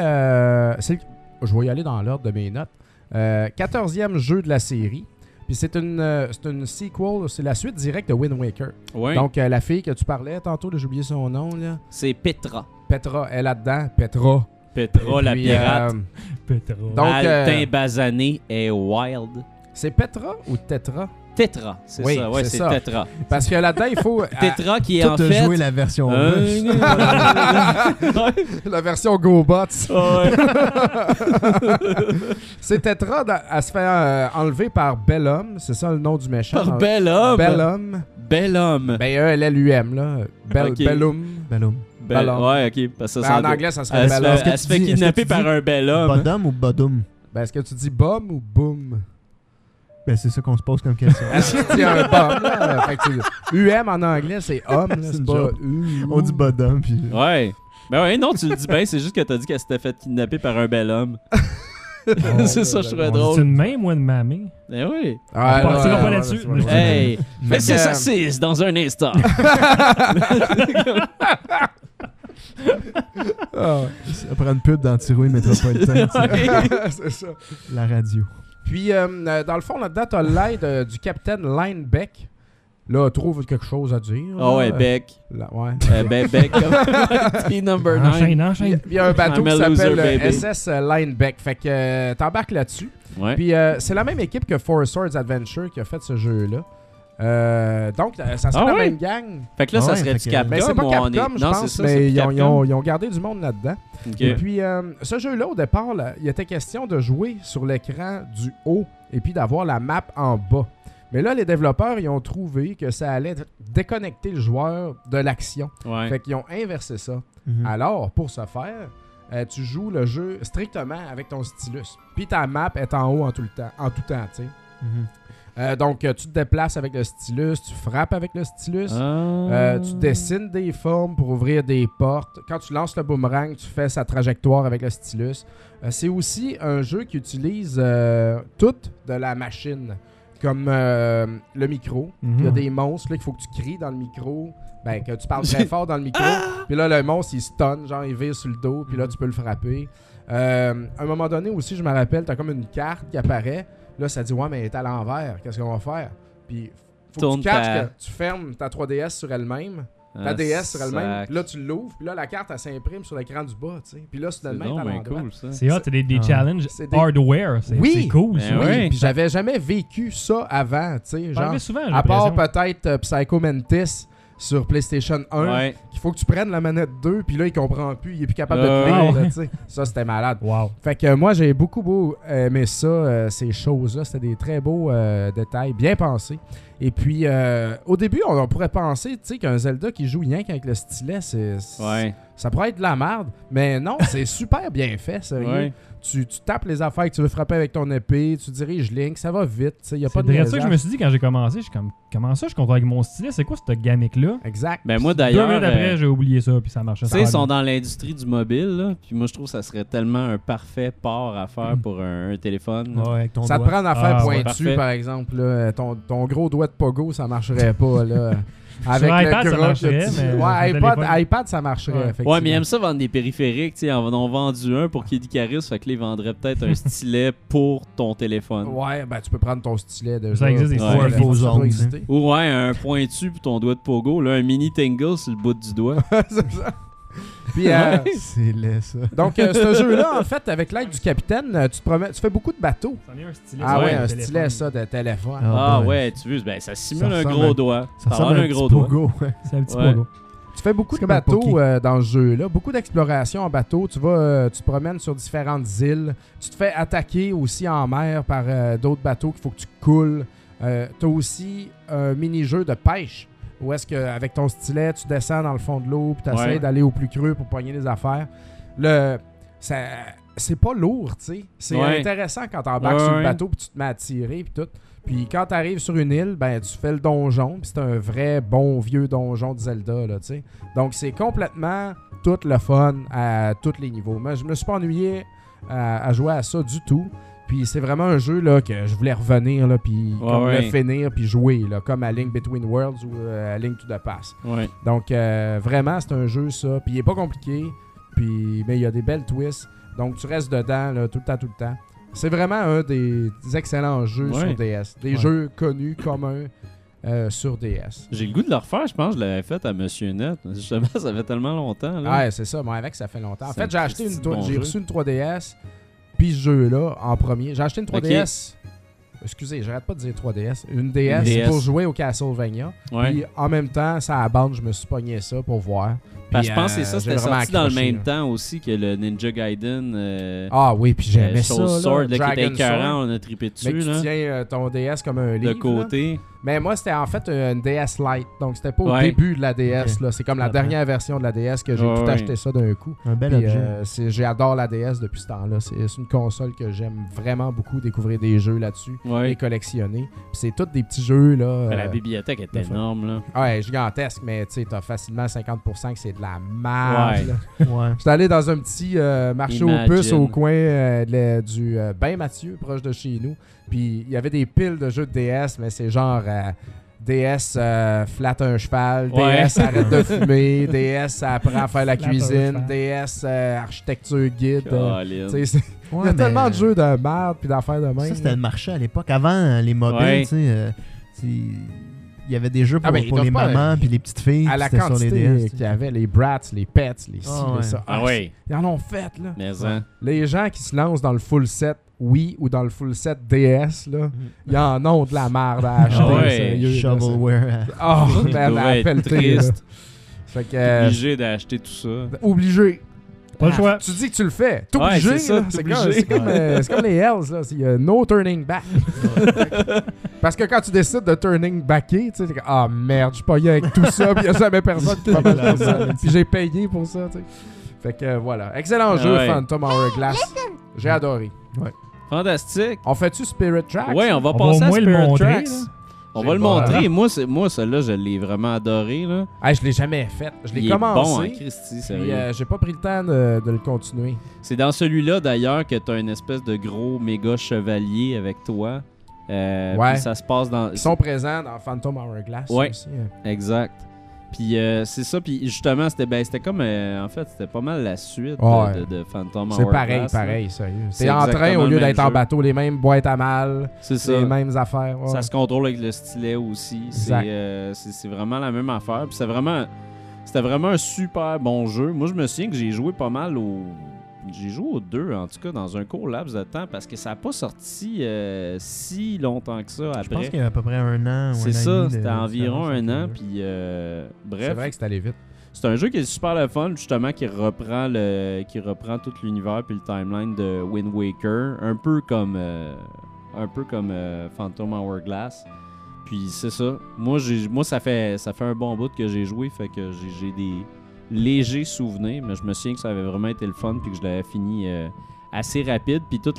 je vais y aller dans l'ordre de mes notes. 14e jeu de la série. Puis c'est une sequel, c'est la suite directe de Wind Waker. Ouais. Donc, la fille que tu parlais tantôt, là, j'ai oublié son nom, là. C'est Petra. Petra est là-dedans. Petra. Petra, Et la puis, pirate. Pétro. donc, Altin basané et wild. c'est Petra ou Tetra? Tetra, c'est Oui, ça. Ouais, c'est c'est ça. Tetra. Parce que là-dedans, il faut... Tetra qui est Tout en a fait... joué la version russe. la version GoBots. Ouais. C'est Tetra, elle se fait enlever par Bellum. C'est ça le nom du méchant. Par bel homme. Bellum. Bel homme. Ben, L-U-M, là. Ok. Bellum. Bellum. Bel- Ouais, ok. Parce que Ben, ça en doit- anglais, ça serait Elle se Bellum. fait, elle se fait Est-ce que tu kidnapper dis par un bel homme. Bodum ou Bodum? Ben, est-ce que tu dis bum ou boom? Ben, c'est ça qu'on se pose comme question. Est-ce que tu dis un bum, là? Fait que UM en anglais, c'est homme, là. C'est C'est une pas joke. U. On dit Bodum, puis. Ouais. Ben ouais, non, tu le dis bien, c'est juste que t'as dit qu'elle s'était fait kidnapper par un bel homme. C'est ça, je trouvais C'est drôle. une même ou une mamie? Ben oui. Ouais, On ouais, partira pas ouais, là-dessus. ouais, ouais, ouais. Hey, Fait mais c'est que, ça, c'est dans un instant. Ah, Après une pub dans Tirouille Métropolitain, c'est ça. la radio. Puis, dans le fond, là-dedans, t'as l'aide du capitaine Linebeck. là, trouve quelque chose à dire. Ah ouais, là. Beck. Là, ouais. Beck, Team number 9. Enchaîne, Il y enchaîne. a- il y a un bateau I'm a qui s'appelle loser, baby. SS Linebeck. Fait que t'embarques là-dessus. Ouais. Puis c'est la même équipe que Four Swords Adventure qui a fait ce jeu-là. Donc, ça serait la ouais? même gang. Fait que là, ça Ouais, serait fait du que- Capcom. Mais c'est pas ou on est- Capcom, je Non, pense, c'est ça, mais c'est ils Capcom. ont gardé du monde là-dedans. Ok. Et puis, ce jeu-là, au départ, là, il était question de jouer sur l'écran du haut et puis d'avoir la map en bas. Mais là, les développeurs, ils ont trouvé que ça allait déconnecter le joueur de l'action. Ouais. Fait qu'ils ont inversé ça. Mhm. Alors, pour ce faire, tu joues le jeu strictement avec ton stylus. Puis ta map est en haut en tout temps, tu sais. Mhm. Donc, tu te déplaces avec le stylus, tu frappes avec le stylus. Ah. Tu dessines des formes pour ouvrir des portes. Quand tu lances le boomerang, tu fais sa trajectoire avec le stylus. C'est aussi un jeu qui utilise tout de la machine, comme le micro. Il y a des monstres là, qu'il faut que tu cries dans le micro. Ben, que tu parles très fort dans le micro. Puis là, le monstre, il stun, genre il vire sur le dos, puis là, tu peux le frapper. À un moment donné aussi, je me rappelle, t'as comme une carte qui apparaît. Là, ça dit, ouais, mais elle est à l'envers. Qu'est-ce qu'on va faire? Puis, faut Tourne que tu catches ta- que tu fermes ta 3DS sur elle-même. Ta Ah, DS sur elle-même. sac. Puis là, tu l'ouvres. Puis là, la carte, elle s'imprime sur l'écran du bas, tu sais. Puis là, C'est soudainement, donc elle est à bien l'endroit. cool, ça. C'est hot, c'est des Ah. challenges C'est des- hardware. C'est Oui. c'est cool, Ben ça. Oui, ouais. puis j'avais jamais vécu ça avant, tu sais. Ça Genre, arrive souvent, j'ai à part l'impression. peut-être Psycho Mantis sur PlayStation 1, Ouais. qu'il faut que tu prennes la manette 2, puis là, il comprend plus, il est plus capable de Ah te lire, ouais. là, tu sais. Ça, c'était malade. Wow. Fait que moi, j'ai beaucoup aimé ça, ces choses-là. C'était des très beaux détails, bien pensés. Et puis, au début, on pourrait penser, tu sais, qu'un Zelda qui joue rien qu'avec le stylet, Ouais. ça pourrait être de la merde. Mais non, c'est super bien fait, sérieux. Ouais. Tu tapes les affaires que tu veux frapper avec ton épée, tu diriges Link, ça va vite, tu sais, il n'y a pas C'est de vrai ça que je niaisage. me suis dit quand j'ai commencé. Je suis comme, comment ça, je contrôle avec mon stylet? C'est quoi cette gimmick-là? Exact. Ben moi, 2 d'ailleurs, minutes après, j'ai oublié ça, puis ça marchait. tu sais, ils sont dans l'industrie du mobile, là. Puis moi, je trouve que ça serait tellement un parfait port à faire pour un téléphone. Ouais, avec ton Ça te doigt. prend une affaire Ah, ouais. pointue, Parfait. par exemple. Là. Ton gros doigt de pogo, ça marcherait pas. Là. Avec Sur le iPad, ça gras que marcherait, tu- mais Ouais, sur iPad, téléphone. iPad, ça marcherait. Ouais. effectivement. Ouais, mais ils aiment ça vendre des périphériques. Tu sais, ils en ont vendu un pour Kid Icarus. Fait que là, ils vendraient peut-être un stylet pour ton téléphone. Ouais, ben tu peux prendre ton stylet déjà. Ça existe, des pour- styles ouais, faux ça doit ongles, exister. Ou ouais, un pointu pour ton doigt de pogo. Là, un mini tingle sur le bout du doigt. C'est ça. Puis, C'est laid, ça. donc, ce jeu-là, en fait, avec l'aide du capitaine, tu te promets, tu fais beaucoup de bateaux. C'en est un stylet. Ah ouais, ouais, de un téléphone. stylet, ça, de téléphone. Ah ben, ouais, tu veux, ben, ça simule Ça un ressemble gros à- doigt. Ça Ça ressemble a à un gros doigt. pogo, ouais. C'est un petit Ouais. pogo. Tu fais beaucoup C'est de comme un bateaux Poké. dans ce jeu-là, beaucoup d'exploration en bateau. Tu vas, tu te promènes sur différentes îles. Tu te fais attaquer aussi en mer par d'autres bateaux qu'il faut que tu coules. Tu as aussi un mini-jeu de pêche où est-ce qu'avec ton stylet, tu descends dans le fond de l'eau puis tu essaies Ouais. d'aller au plus creux pour pogner les affaires. C'est pas lourd, tu sais. C'est Ouais. intéressant quand tu embarques Ouais, sur le ouais. bateau puis tu te mets à tirer puis tout. Puis quand tu arrives sur une île, ben tu fais le donjon, puis c'est un vrai bon vieux donjon de Zelda, là, tu sais. Donc c'est complètement tout le fun à tous les niveaux. Moi, je me suis pas ennuyé à jouer à ça du tout. Puis c'est vraiment un jeu là, que je voulais revenir, là, puis Ouais, comme ouais. le finir, puis jouer, là, comme à Link Between Worlds ou à Link to the Past. Ouais. Donc vraiment, c'est un jeu, ça. Puis il est pas compliqué, puis mais il y a des belles twists. Donc tu restes dedans là, tout le temps. C'est vraiment un des excellents jeux Ouais. sur DS. Des Ouais. jeux connus communs sur DS. J'ai le goût de le refaire, je pense. Je l'avais fait à Monsieur Net. Justement, ça fait tellement longtemps. Là. Ouais, c'est ça. Moi, avec, ça fait longtemps. En C'est fait, j'ai un acheté petit une bon j'ai jeu. reçu une 3DS, puis ce jeu-là en premier. J'ai acheté une 3DS. Excusez, j'arrête pas de dire 3DS. Une DS, DS. pour jouer au Castlevania. Ouais. Puis en même temps, ça à la bande, je me suis pogné ça pour voir. Parce Puis, que je pense que c'est ça, j'ai c'était vraiment sorti dans le accroché, même là. temps aussi que le Ninja Gaiden. Ah oui, puis j'aimais ça. Soul là, Sword, là, qui était Dragon écœurant, Sword. on a trippé Mais dessus. que tu Là, tiens ton DS comme un de livre. là. côté. Mais moi, c'était en fait une DS Lite. Donc, c'était pas au Ouais. début de la DS. Ok. là. C'est comme la Ah, dernière version de la DS que j'ai Ouais, tout ouais. acheté ça d'un coup. Un bel Puis, objet. j'adore la DS depuis ce temps-là. C'est une console que j'aime vraiment beaucoup, découvrir des jeux là-dessus Ouais. et collectionner. Puis c'est tous des petits jeux là. Ben, la bibliothèque est le fun. énorme. Là. Ouais, gigantesque, mais tu sais, t'as facilement 50% que c'est de la merde. Ouais. là. Ouais. J'étais allé dans un petit marché Imagine. aux puces au coin du Bain Mathieu, proche de chez nous. Puis il y avait des piles de jeux de DS, mais c'est genre DS flatte un cheval, Ouais. DS arrête de fumer, DS apprend à faire la Flatte un cuisine, cheval. DS architecture guide. Colin. Tu sais, il y Ouais, a mais tellement de jeux de merde puis d'affaires de même. Ça, c'était le marché à l'époque. Avant les mobiles, Ouais. tu sais, il y avait des jeux pour, ben, ils pour doivent les pas- mamans puis les petites filles. À la c'était sur les quantité DS, qu'il y avait, les brats, les pets, les ci, Ah, les ouais. ça. Ah oui. Ils en ont fait, là. Mais hein. Les gens qui se lancent dans le full set Wii ou dans le full set DS, là, ils en ont de la merde à acheter, Ah ouais. sérieux. là, Shovelware. c'est- Oh, Ça man, doit à être pelleter, là. triste. Fait que... Obligé d'acheter tout ça. obligé. Pas le choix. Tu dis que tu le fais. T'es Ouais, obligé, c'est ça, là. t'es C'est obligé. c'est comme les Hells, là. Il y a no turning back. Parce que quand tu décides de turning backer, tu sais, t'es comme, ah merde, je suis payé avec tout ça, puis il n'y a jamais personne qui va m'acheter ça. Puis j'ai payé pour ça, tu sais. Fait que voilà. Excellent jeu, ouais. Phantom Hourglass. J'ai adoré. Fantastique. On fait-tu Spirit Tracks? Ouais, on va On va passer au à moins le Spirit montrer, Tracks. là. On C'est va le bon, montrer. hein? Moi, celui-là, je l'ai vraiment adoré. Là. Hey, je l'ai jamais fait. Je l'ai Il est commencé. bon, hein, Christy, Puis sérieux. j'ai pas pris le temps de le continuer. C'est dans celui-là, d'ailleurs, que t'as une espèce de gros méga chevalier avec toi. Ouais. Puis ça se passe dans... Ils sont présents dans Phantom Hourglass Ouais. aussi. Hein. Exact. Puis c'est ça. Puis justement, c'était comme... en fait, c'était pas mal la suite Ouais. de Phantom C'est Hourglass. pareil, sérieux. C'est T'es en train exactement au lieu le même d'être en jeu. bateau, les mêmes boîtes à mal, C'est ça. les mêmes affaires. ouais. Ça se contrôle avec le stylet aussi. Exact. C'est vraiment la même affaire. Puis c'était vraiment un super bon jeu. Moi, je me souviens que j'ai joué pas mal J'ai joué aux deux, en tout cas, dans un court laps de temps, parce que ça n'a pas sorti si longtemps que ça après. Je pense qu'il y a à peu près un an ou un C'est an et ça, demi de c'était environ différence un an. entre les Puis, C'est bref, vrai que c'est allé vite. c'est un jeu qui est super le fun, justement, qui reprend tout l'univers puis le timeline de Wind Waker, un peu comme Phantom Hourglass. Puis c'est ça. Moi, ça fait un bon bout que j'ai joué, fait que j'ai des légers souvenirs, mais je me souviens que ça avait vraiment été le fun puis que je l'avais fini assez rapide. Puis tout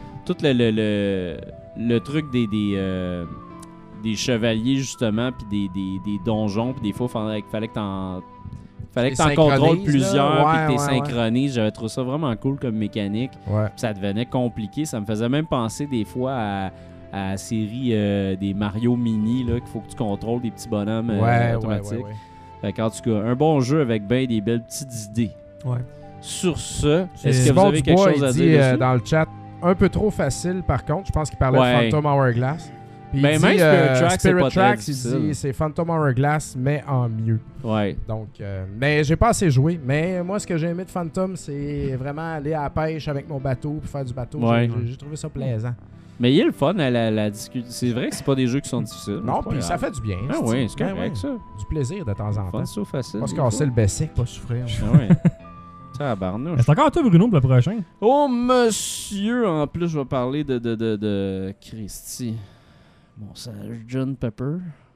le truc des chevaliers, justement, puis des donjons, puis des fois, fallait que t'en contrôles synchronises, plusieurs, là. puis que Ouais, t'es ouais, synchronises. J'avais trouvé ça vraiment cool comme mécanique. Ouais. Puis ça devenait compliqué. Ça me faisait même penser des fois à la série des Mario Mini, là, qu'il faut que tu contrôles des petits bonhommes automatiques. ouais. Fait qu'en tout cas, un bon jeu avec ben des belles petites idées. Ouais. Sur ce, C'est est-ce que vous Simon avez quelque Dubois, chose à il dit dire dessus? dans le chat, un peu trop facile par contre. Je pense qu'il parlait Ouais. de Phantom Hourglass. Puis Ben, il même dit, Spirit Tracks, c'est Spirit pas très Tracks, il difficile. dit c'est Phantom Hourglass, mais en mieux. Ouais. Donc, mais j'ai pas assez joué. Mais moi, ce que j'ai aimé de Phantom, c'est vraiment aller à la pêche avec mon bateau puis faire du bateau. Ouais. J'ai trouvé ça plaisant. Mais il y a le fun à la discussion. C'est vrai que c'est pas des jeux qui sont difficiles. Non, C'est pas puis grave. ça fait du bien. Ah oui, c'est Ben correct, ouais. ça. Du plaisir de temps en temps. Fun, c'est facile. Pas se des casser fois. le basic. Pas souffrir. Ah ouais. Tabarnouche. C'est encore toi, Bruno, pour le prochain. Oh, monsieur! En plus, je vais parler de Christy. Mon Sgt. Pepper.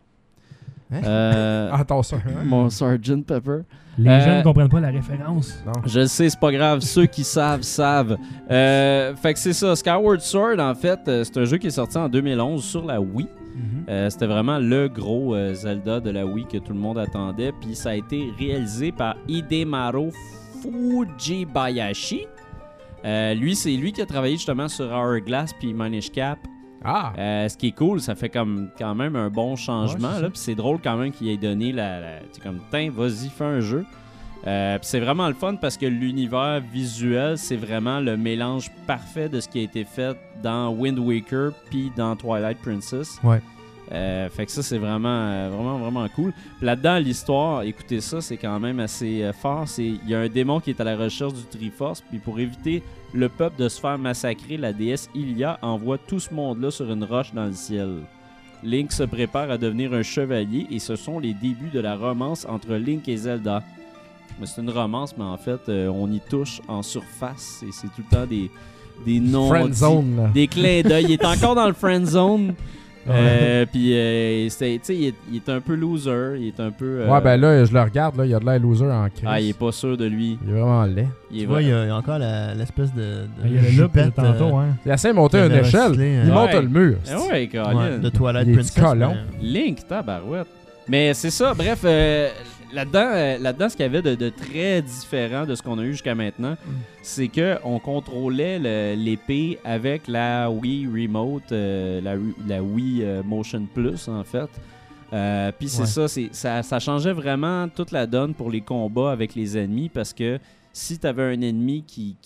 Hein? Ah, t'as ça. hein? Mon Sgt. Pepper. Les gens ne comprennent pas la référence. Non. Je le sais, c'est pas grave. Ceux qui savent. Fait que c'est ça. Skyward Sword, en fait, c'est un jeu qui est sorti en 2011 sur la Wii. C'était vraiment le gros Zelda de la Wii que tout le monde attendait. Puis ça a été réalisé par Hidemaru Fujibayashi. C'est lui qui a travaillé justement sur Hourglass puis Minish Cap. Ah! Ce qui est cool, ça fait comme quand même un bon changement. Ouais, c'est là, ça. puis c'est drôle quand même qu'il ait donné tu sais, comme, tiens, vas-y, fais un jeu. Puis c'est vraiment le fun parce que l'univers visuel, c'est vraiment le mélange parfait de ce qui a été fait dans Wind Waker puis dans Twilight Princess. Ouais. Fait que ça, c'est vraiment cool. Puis là-dedans, l'histoire, écoutez ça, c'est quand même assez fort. Il y a un démon qui est à la recherche du Triforce, puis pour éviter le peuple de se faire massacrer, la déesse Hylia envoie tout ce monde-là sur une roche dans le ciel. Link se prépare à devenir un chevalier et ce sont les débuts de la romance entre Link et Zelda. Mais c'est une romance, mais en fait, on y touche en surface et c'est tout le temps des noms, Friend zone. là. des clins d'œil. Il est encore dans le friend zone. Puis, tu sais, il est un peu loser. Il est un peu. Ouais, ben là, je le regarde, là, il a de l'air loser en crise. Ah, il est pas sûr de lui. Il est vraiment laid. Il est Tu vois, il y a encore l'espèce de Il y a le look de jupette, tantôt, hein. Il essaie de monter Il une avait échelle. recyclé, Il hein. monte Ouais. le mur. Ah ouais, ouais, Colin. de Twilight Il est Princess. colon. mais- Link, tabarouette. Mais c'est ça, bref, là-dedans, ce qu'il y avait de très différent de ce qu'on a eu jusqu'à maintenant, c'est qu'on contrôlait l'épée avec la Wii Remote, la Wii Motion Plus, en fait. Puis c'est Ouais. ça changeait vraiment toute la donne pour les combats avec les ennemis, parce que si tu avais un ennemi qui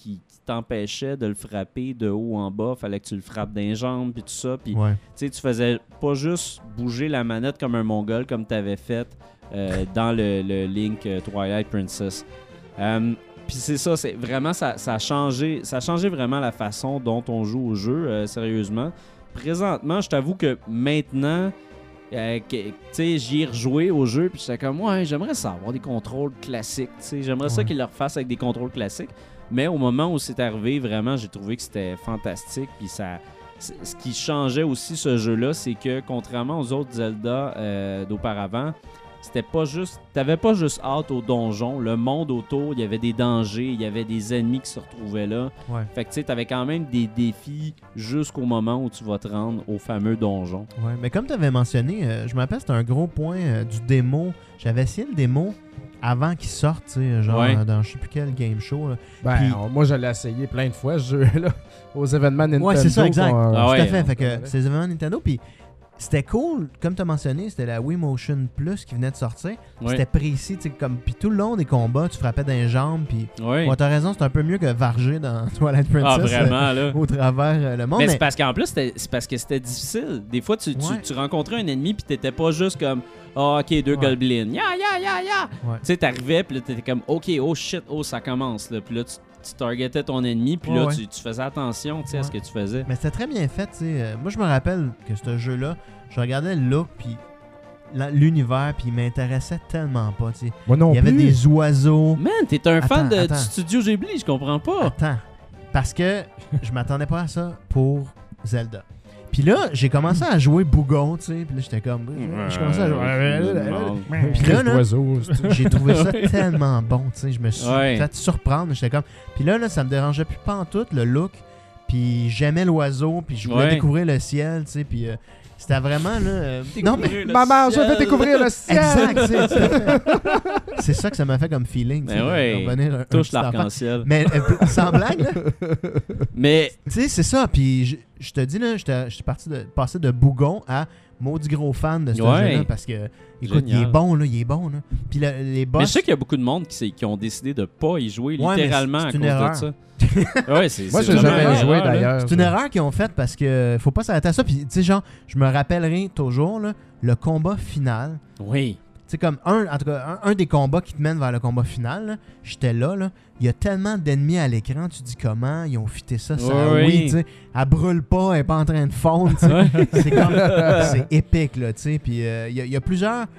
t'empêchait de le frapper de haut en bas. Fallait que tu le frappes d'un jambes, puis tout ça. Puis Ouais. tu faisais pas juste bouger la manette comme un mongol, comme t'avais fait dans le Link Twilight Princess. Puis c'est ça, c'est vraiment ça a changé vraiment la façon dont on joue au jeu, sérieusement. Présentement, je t'avoue que maintenant, j'y ai rejoué au jeu, puis j'étais comme, ouais, j'aimerais ça avoir des contrôles classiques, j'aimerais ça qu'ils le refassent avec des contrôles classiques. Mais au moment où c'est arrivé, vraiment, j'ai trouvé que c'était fantastique, puis ce qui changeait aussi ce jeu-là, c'est que contrairement aux autres Zelda d'auparavant, c'était pas juste. T'avais pas juste hâte au donjon. Le monde autour, il y avait des dangers, il y avait des ennemis qui se retrouvaient là. Ouais. Fait que tu sais, t'avais quand même des défis jusqu'au moment où tu vas te rendre au fameux donjon. Ouais, mais comme tu avais mentionné, je me rappelle, c'était un gros point du démo. J'avais essayé le démo avant qu'il sorte, tu sais, genre Ouais. dans je sais plus quel game show. Là. Ben, Puis- moi, je l'ai essayé plein de fois, ce jeu-là, aux événements Nintendo. Ouais, c'est ça, exact. qu'on- Ah Tout ouais, à fait. on Fait que c'est les événements Nintendo. Puis c'était cool, comme tu as mentionné, c'était la Wii Motion Plus qui venait de sortir. Ouais. C'était précis, tu sais, comme. Puis tout le long des combats, tu frappais dans les jambes. Puis. Ouais. Ouais, t'as raison, c'est un peu mieux que varger dans Twilight Princess. Ah, vraiment, là. Au travers le monde. Mais Mais c'est parce qu'en plus, c'est parce que c'était difficile. Des fois, tu rencontrais un ennemi, puis t'étais pas juste comme, ah, ok, deux Ouais. gobelins. Ya. Ouais. Tu sais, t'arrivais, puis là, t'étais comme, ok, oh shit, oh, ça commence. Là. Puis là, tu targetais ton ennemi, puis là, Ouais. tu faisais attention à ce que tu faisais. Mais c'était très bien fait, tu sais. Moi, je me rappelle que ce jeu-là, je regardais le look, puis l'univers, puis il m'intéressait tellement pas, tu sais. Moi non Il y avait plus. des oiseaux. Man, t'es un fan Attends. du studio Ghibli, je comprends pas. Attends. Parce que je m'attendais pas à ça pour Zelda. Puis là, j'ai commencé à jouer Bougon, tu sais. Puis là, j'étais comme. Je commençais à jouer. Puis là, d'oiseaux. j'ai trouvé ça tellement bon, tu sais. Je me suis Ouais. fait surprendre. J'étais comme. Puis là, ça me dérangeait plus pantoute, le look. Puis j'aimais l'oiseau. Puis je voulais Ouais. découvrir le ciel, tu sais. Puis c'était vraiment, là. Non, mais. Maman, je vais découvrir le ciel. Exact, tu sais, tout à fait. C'est ça que ça m'a fait comme feeling, tu sais. Ben ouais. de devenir un Touche petit enfant. l'arc-en-ciel. Mais sans blague, là. Mais Tu sais, c'est ça. Puis je te dis, là, j'étais passé de Bougon à maudit gros fan de ce Ouais. jeu-là parce que, écoute, Génial. il est bon, là. Puis les boss. Mais je sais qu'il y a beaucoup de monde qui ont décidé de pas y jouer Ouais, mais littéralement c'est à une cause erreur. de ça. Ouais, c'est Moi, c'est j'ai vraiment jamais une joué erreur, là. d'ailleurs. C'est une erreur qu'ils ont faite parce que faut pas s'arrêter à ça. Puis, tu sais, genre, je me rappellerai toujours, là, le combat final. Oui. Tu sais, comme en tout cas, un des combats qui te mène vers le combat final, là, j'étais là. Il y a tellement d'ennemis à l'écran, tu dis comment ils ont fité ça. Ouais, oui, oui. tu sais, elle brûle pas, elle est pas en train de fondre. Tu sais. Ouais. C'est épique, là, tu sais. Puis il y a plusieurs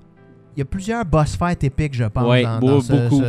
boss fights épiques, je pense, Ouais, dans beaucoup.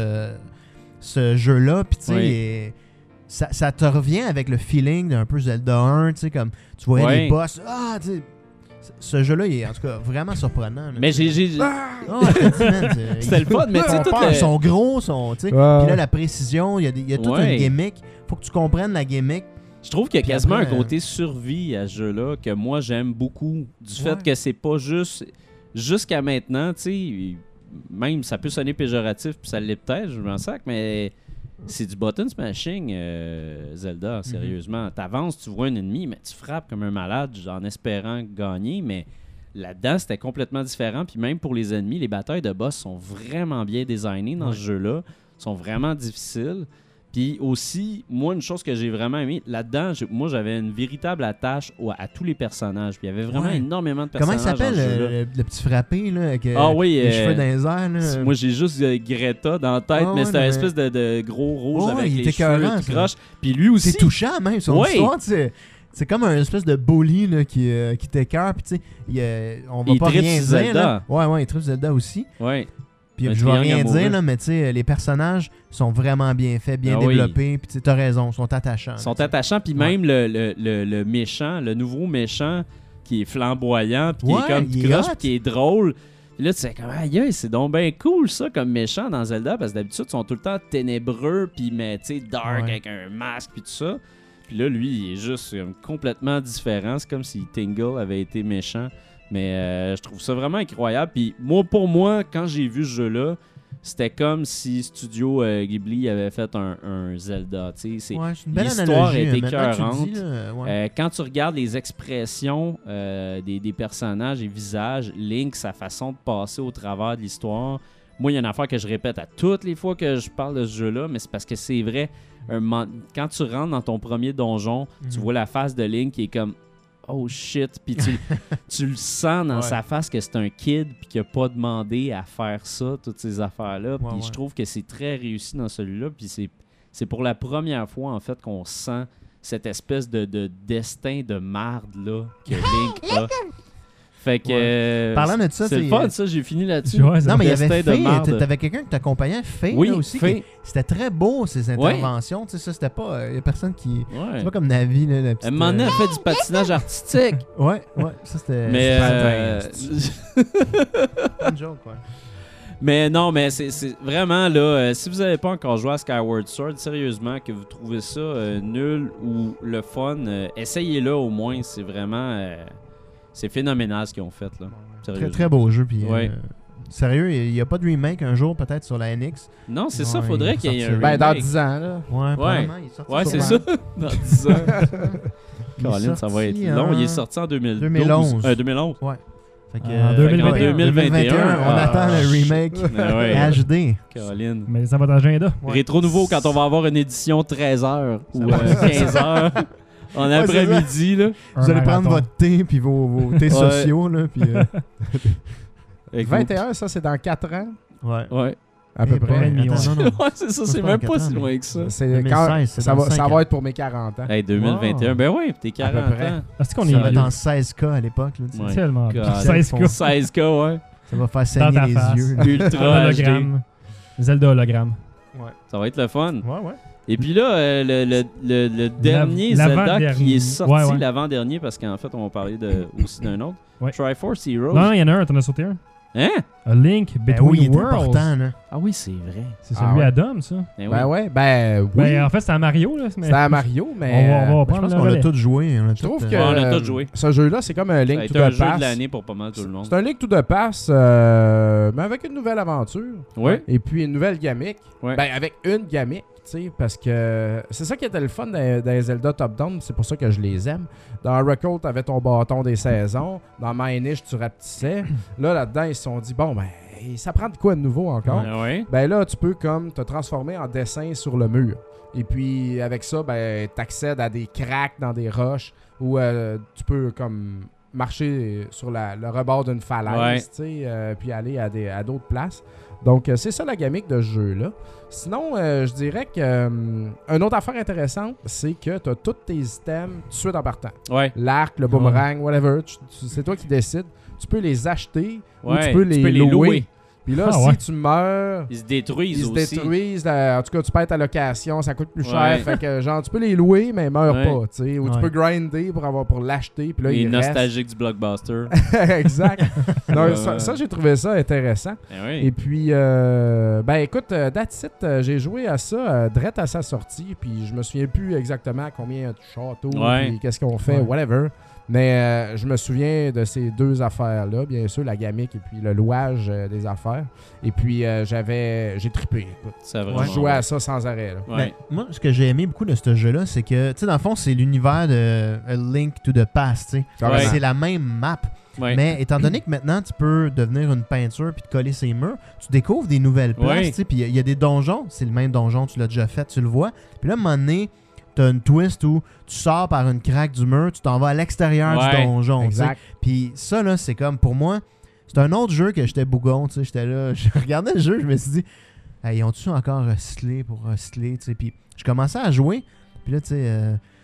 ce jeu-là. Puis, tu sais, Oui. ça te revient avec le feeling d'un peu Zelda 1, tu sais, comme tu voyais Ouais. les boss. Ah, tu sais. Ce jeu-là, il est en tout cas vraiment surprenant. là. Mais j'ai Ah, je te dis, man, c'était le fun, mais tu sais, tout ils le... sont gros, tu sais. Ouais. Puis là, la précision, il y a toute Ouais. une gimmick. Faut que tu comprennes la gimmick. Je trouve qu'il y a Puis quasiment après, un côté survie à ce jeu-là que moi j'aime beaucoup. Du Ouais. fait que c'est pas juste. Jusqu'à maintenant, tu sais, même ça peut sonner péjoratif, puis ça l'est peut-être, je m'en sac, mais c'est du button smashing, Zelda, sérieusement. T'avances, tu vois un ennemi, mais tu frappes comme un malade en espérant gagner, mais là-dedans, c'était complètement différent. Puis même pour les ennemis, les batailles de boss sont vraiment bien designées dans Ouais. ce jeu-là, sont vraiment difficiles. Puis aussi, moi, une chose que j'ai vraiment aimé, là-dedans, moi, j'avais une véritable attache à tous les personnages. Puis il y avait vraiment Ouais. énormément de Comment il personnages s'appelle dans ce jeu-là. le petit frappé, là, avec Ah oui, les cheveux dans les airs, là? Moi, j'ai juste Greta dans la tête, Ah mais ouais, c'était un mais- espèce de gros rouge Ouais, avec il les était cheveux écœurant, qui ça. crochent. Puis lui aussi. C'est touchant, même, son Ouais. histoire, tu sais. C'est comme un espèce de bully là, qui t'écœure, puis tu sais, on va Il pas tripe rien sur dire. Zelda. Là. Ouais, il tripe Zelda aussi. Ouais. Puis Un je vais rien triangle dire, amoureux. là, mais tu sais, les personnages sont vraiment bien faits, bien Ah oui. développés, puis tu sais, t'as raison, sont attachants. Ils sont là, attachants, puis Ouais. même le méchant, le nouveau méchant qui est flamboyant, puis qui Ouais, est comme il est croche, hot. puis qui est drôle. Puis là, tu sais, comme, aïe, c'est donc bien cool ça comme méchant dans Zelda, parce que d'habitude, ils sont tout le temps ténébreux, puis mais tu sais, dark Ouais. avec un masque, puis tout ça. Puis là, lui, il est juste complètement différent. C'est comme si Tingle avait été méchant. Mais je trouve ça vraiment incroyable. Puis pour moi, quand j'ai vu ce jeu-là, c'était comme si Studio Ghibli avait fait un Zelda. Tu sais, Ouais, c'est une belle l'histoire analogie. est Maintenant que tu le écœurante. dis, là, ouais. Quand tu regardes les expressions des personnages et visages, Link, sa façon de passer au travers de l'histoire, Moi, il y a une affaire que je répète à toutes les fois que je parle de ce jeu-là, mais c'est parce que c'est vrai. Quand tu rentres dans ton premier donjon, tu vois la face de Link qui est comme oh shit, puis tu le sens dans sa face que c'est un kid puis qu'il a pas demandé à faire ça, toutes ces affaires-là. Puis je trouve que c'est très réussi dans celui-là, puis c'est pour la première fois en fait qu'on sent cette espèce de destin de marde là que Link a. Fait que parlant de ça, c'est le fun ça, j'ai fini là-dessus. Ouais, non mais il y avait Destin de Faye, marde. t'avais quelqu'un qui t'accompagnait, Faye Oui, là, aussi. Faye. C'était très beau ces interventions, tu sais ça c'était pas y a personne qui Ouais. c'est pas comme Navi là, la petite, Un moment donné, elle fait du patinage artistique. ouais, ça c'était Mais pas une joke quoi. mais non, mais c'est vraiment là, si vous n'avez pas encore joué à Skyward Sword, sérieusement, que vous trouvez ça nul ou le fun, essayez-le au moins. C'est vraiment c'est phénoménal ce qu'ils ont fait là. Très Sérieusement. très beau jeu puis Ouais. sérieux, il y a pas de remake un jour peut-être sur la NX. Non, c'est ça, Ouais, faudrait il qu'il y ait un sortirait. Ben, dans remake. 10 ans, là. Ouais, probablement, il est sorti Ouais, sur c'est la- ça. Dans 10 ans. Il est Colin, ça va être sorti long. en- Il est sorti en 2012. 2011. 2011. Fait que, En 2021. 2021, on attend le remake Ah ouais. HD. Colin. Mais ça va dans l'agenda. Ouais. Rétro nouveau quand on va avoir une édition 13h ou va. 15h en Ouais, après-midi. Là. Vous allez prendre votre thé puis vos thés Ouais. sociaux là puis Avec 21, ça, c'est dans 4 ans, ouais. Ouais. à peu Eh près. boy, attends, non, non. Ouais, c'est ça, Ça, c'est c'est même pas pas en si 4 ans, loin que ça. C'est 2016, c'est ça dans va, ça 5 va ans. être pour mes 40 ans. Hey, 2021. Ben oui, t'es 40 À peu près. ans. Est-ce qu'on Ça est Ça va va être vieux? en 16K à l'époque là, tu sais. Ouais. Tellement. God. 16K. 16K, ouais. Ça va faire Dans saigner ta les face. yeux. là. Ultra HD. Hologramme. Zelda hologramme. Ça va être le fun. Ouais ouais. Et puis là, le dernier l'avant-dernier. Zelda qui est sorti, Ouais, ouais. l'avant-dernier, parce qu'en fait, on va parler aussi d'un autre. Ouais. Triforce Heroes. Non, il y en a un, t'en as sauté un. Hein? A Link Ben oui, il Between est Worlds. important là. Ah oui, c'est vrai. C'est Ah celui ouais. à Dom, ça. Ben oui. Ben ouais, ben oui. Ben, en fait, c'est à Mario, là. Mais... C'était à Mario, mais On va Je prendre pense le qu'on l'a relais. tous joué. On a je trouve tous, que Ouais, on a tous joué. ce jeu-là, c'est comme un Ça a Link été to un the jeu de Past. l'année pour pas mal tout le monde. C'est un Link to the Past, mais avec une nouvelle aventure. Ouais. Et puis une nouvelle gimmick. Ouais. Ben, avec une gimmick, tu sais, parce que c'est ça qui était le fun dans les Zelda top-down, c'est pour ça que je les aime. Dans Record, t'avais ton bâton des saisons. Dans Minish, tu rapetissais. Là-dedans, ils se sont dit, bon, ben, ça prend de quoi de nouveau encore? Ah ouais. Ben là, tu peux comme te transformer en dessin sur le mur. Et puis, avec ça, ben, t'accèdes à des cracks dans des roches où tu peux comme marcher sur le rebord d'une falaise, tu sais, puis aller à d'autres places. Donc, c'est ça la gimmick de ce jeu-là. Sinon, je dirais que une autre affaire intéressante, c'est que tu as tous tes items tout de suite en partant. Ouais. L'arc, le boomerang, whatever, c'est toi qui décides. Tu peux les acheter ou Ouais. tu peux les louer. Puis là, Ah si ouais. tu meurs, Ils se détruisent ils se aussi. détruisent. En tout cas, tu payes ta location, ça coûte plus cher. Ouais. Fait que, genre, tu peux les louer, mais meurs Ouais. pas, tu sais. Ou tu Ouais. peux grinder pour l'acheter, puis là, Les il reste. nostalgiques du blockbuster. Exact. Donc, Ouais. ça, j'ai trouvé ça intéressant. Ben oui. Et puis, ben écoute, That's It, j'ai joué à ça direct à sa sortie, puis je me souviens plus exactement combien de châteaux, Ouais. puis qu'est-ce qu'on fait, Ouais. whatever. Mais je me souviens de ces deux affaires-là, bien sûr, la gamique et puis le louage des affaires. Et puis, j'ai trippé, écoute. C'est Ouais. vraiment. Je jouais à ça sans arrêt, là. Ouais. Ben, moi, ce que j'ai aimé beaucoup de ce jeu-là, c'est que, tu sais, dans le fond, c'est l'univers de A Link to the Past, tu sais. Ouais. C'est la même map. Ouais. Mais étant donné que maintenant, tu peux devenir une peinture puis te coller ses murs, tu découvres des nouvelles places, Ouais. tu sais. Puis il y a des donjons, c'est le même donjon, tu l'as déjà fait, tu le vois. Puis là, à un moment donné, t'as une twist où tu sors par une craque du mur, tu t'en vas à l'extérieur du Ouais. donjon, tu sais. Exact. Puis ça, là, c'est comme, pour moi, c'est un autre jeu que j'étais bougon, tu sais. J'étais là, je regardais le jeu, je me suis dit, hey, ils ont-tu encore recyclé pour recycler, tu sais. Puis je commençais à jouer, puis là, tu sais,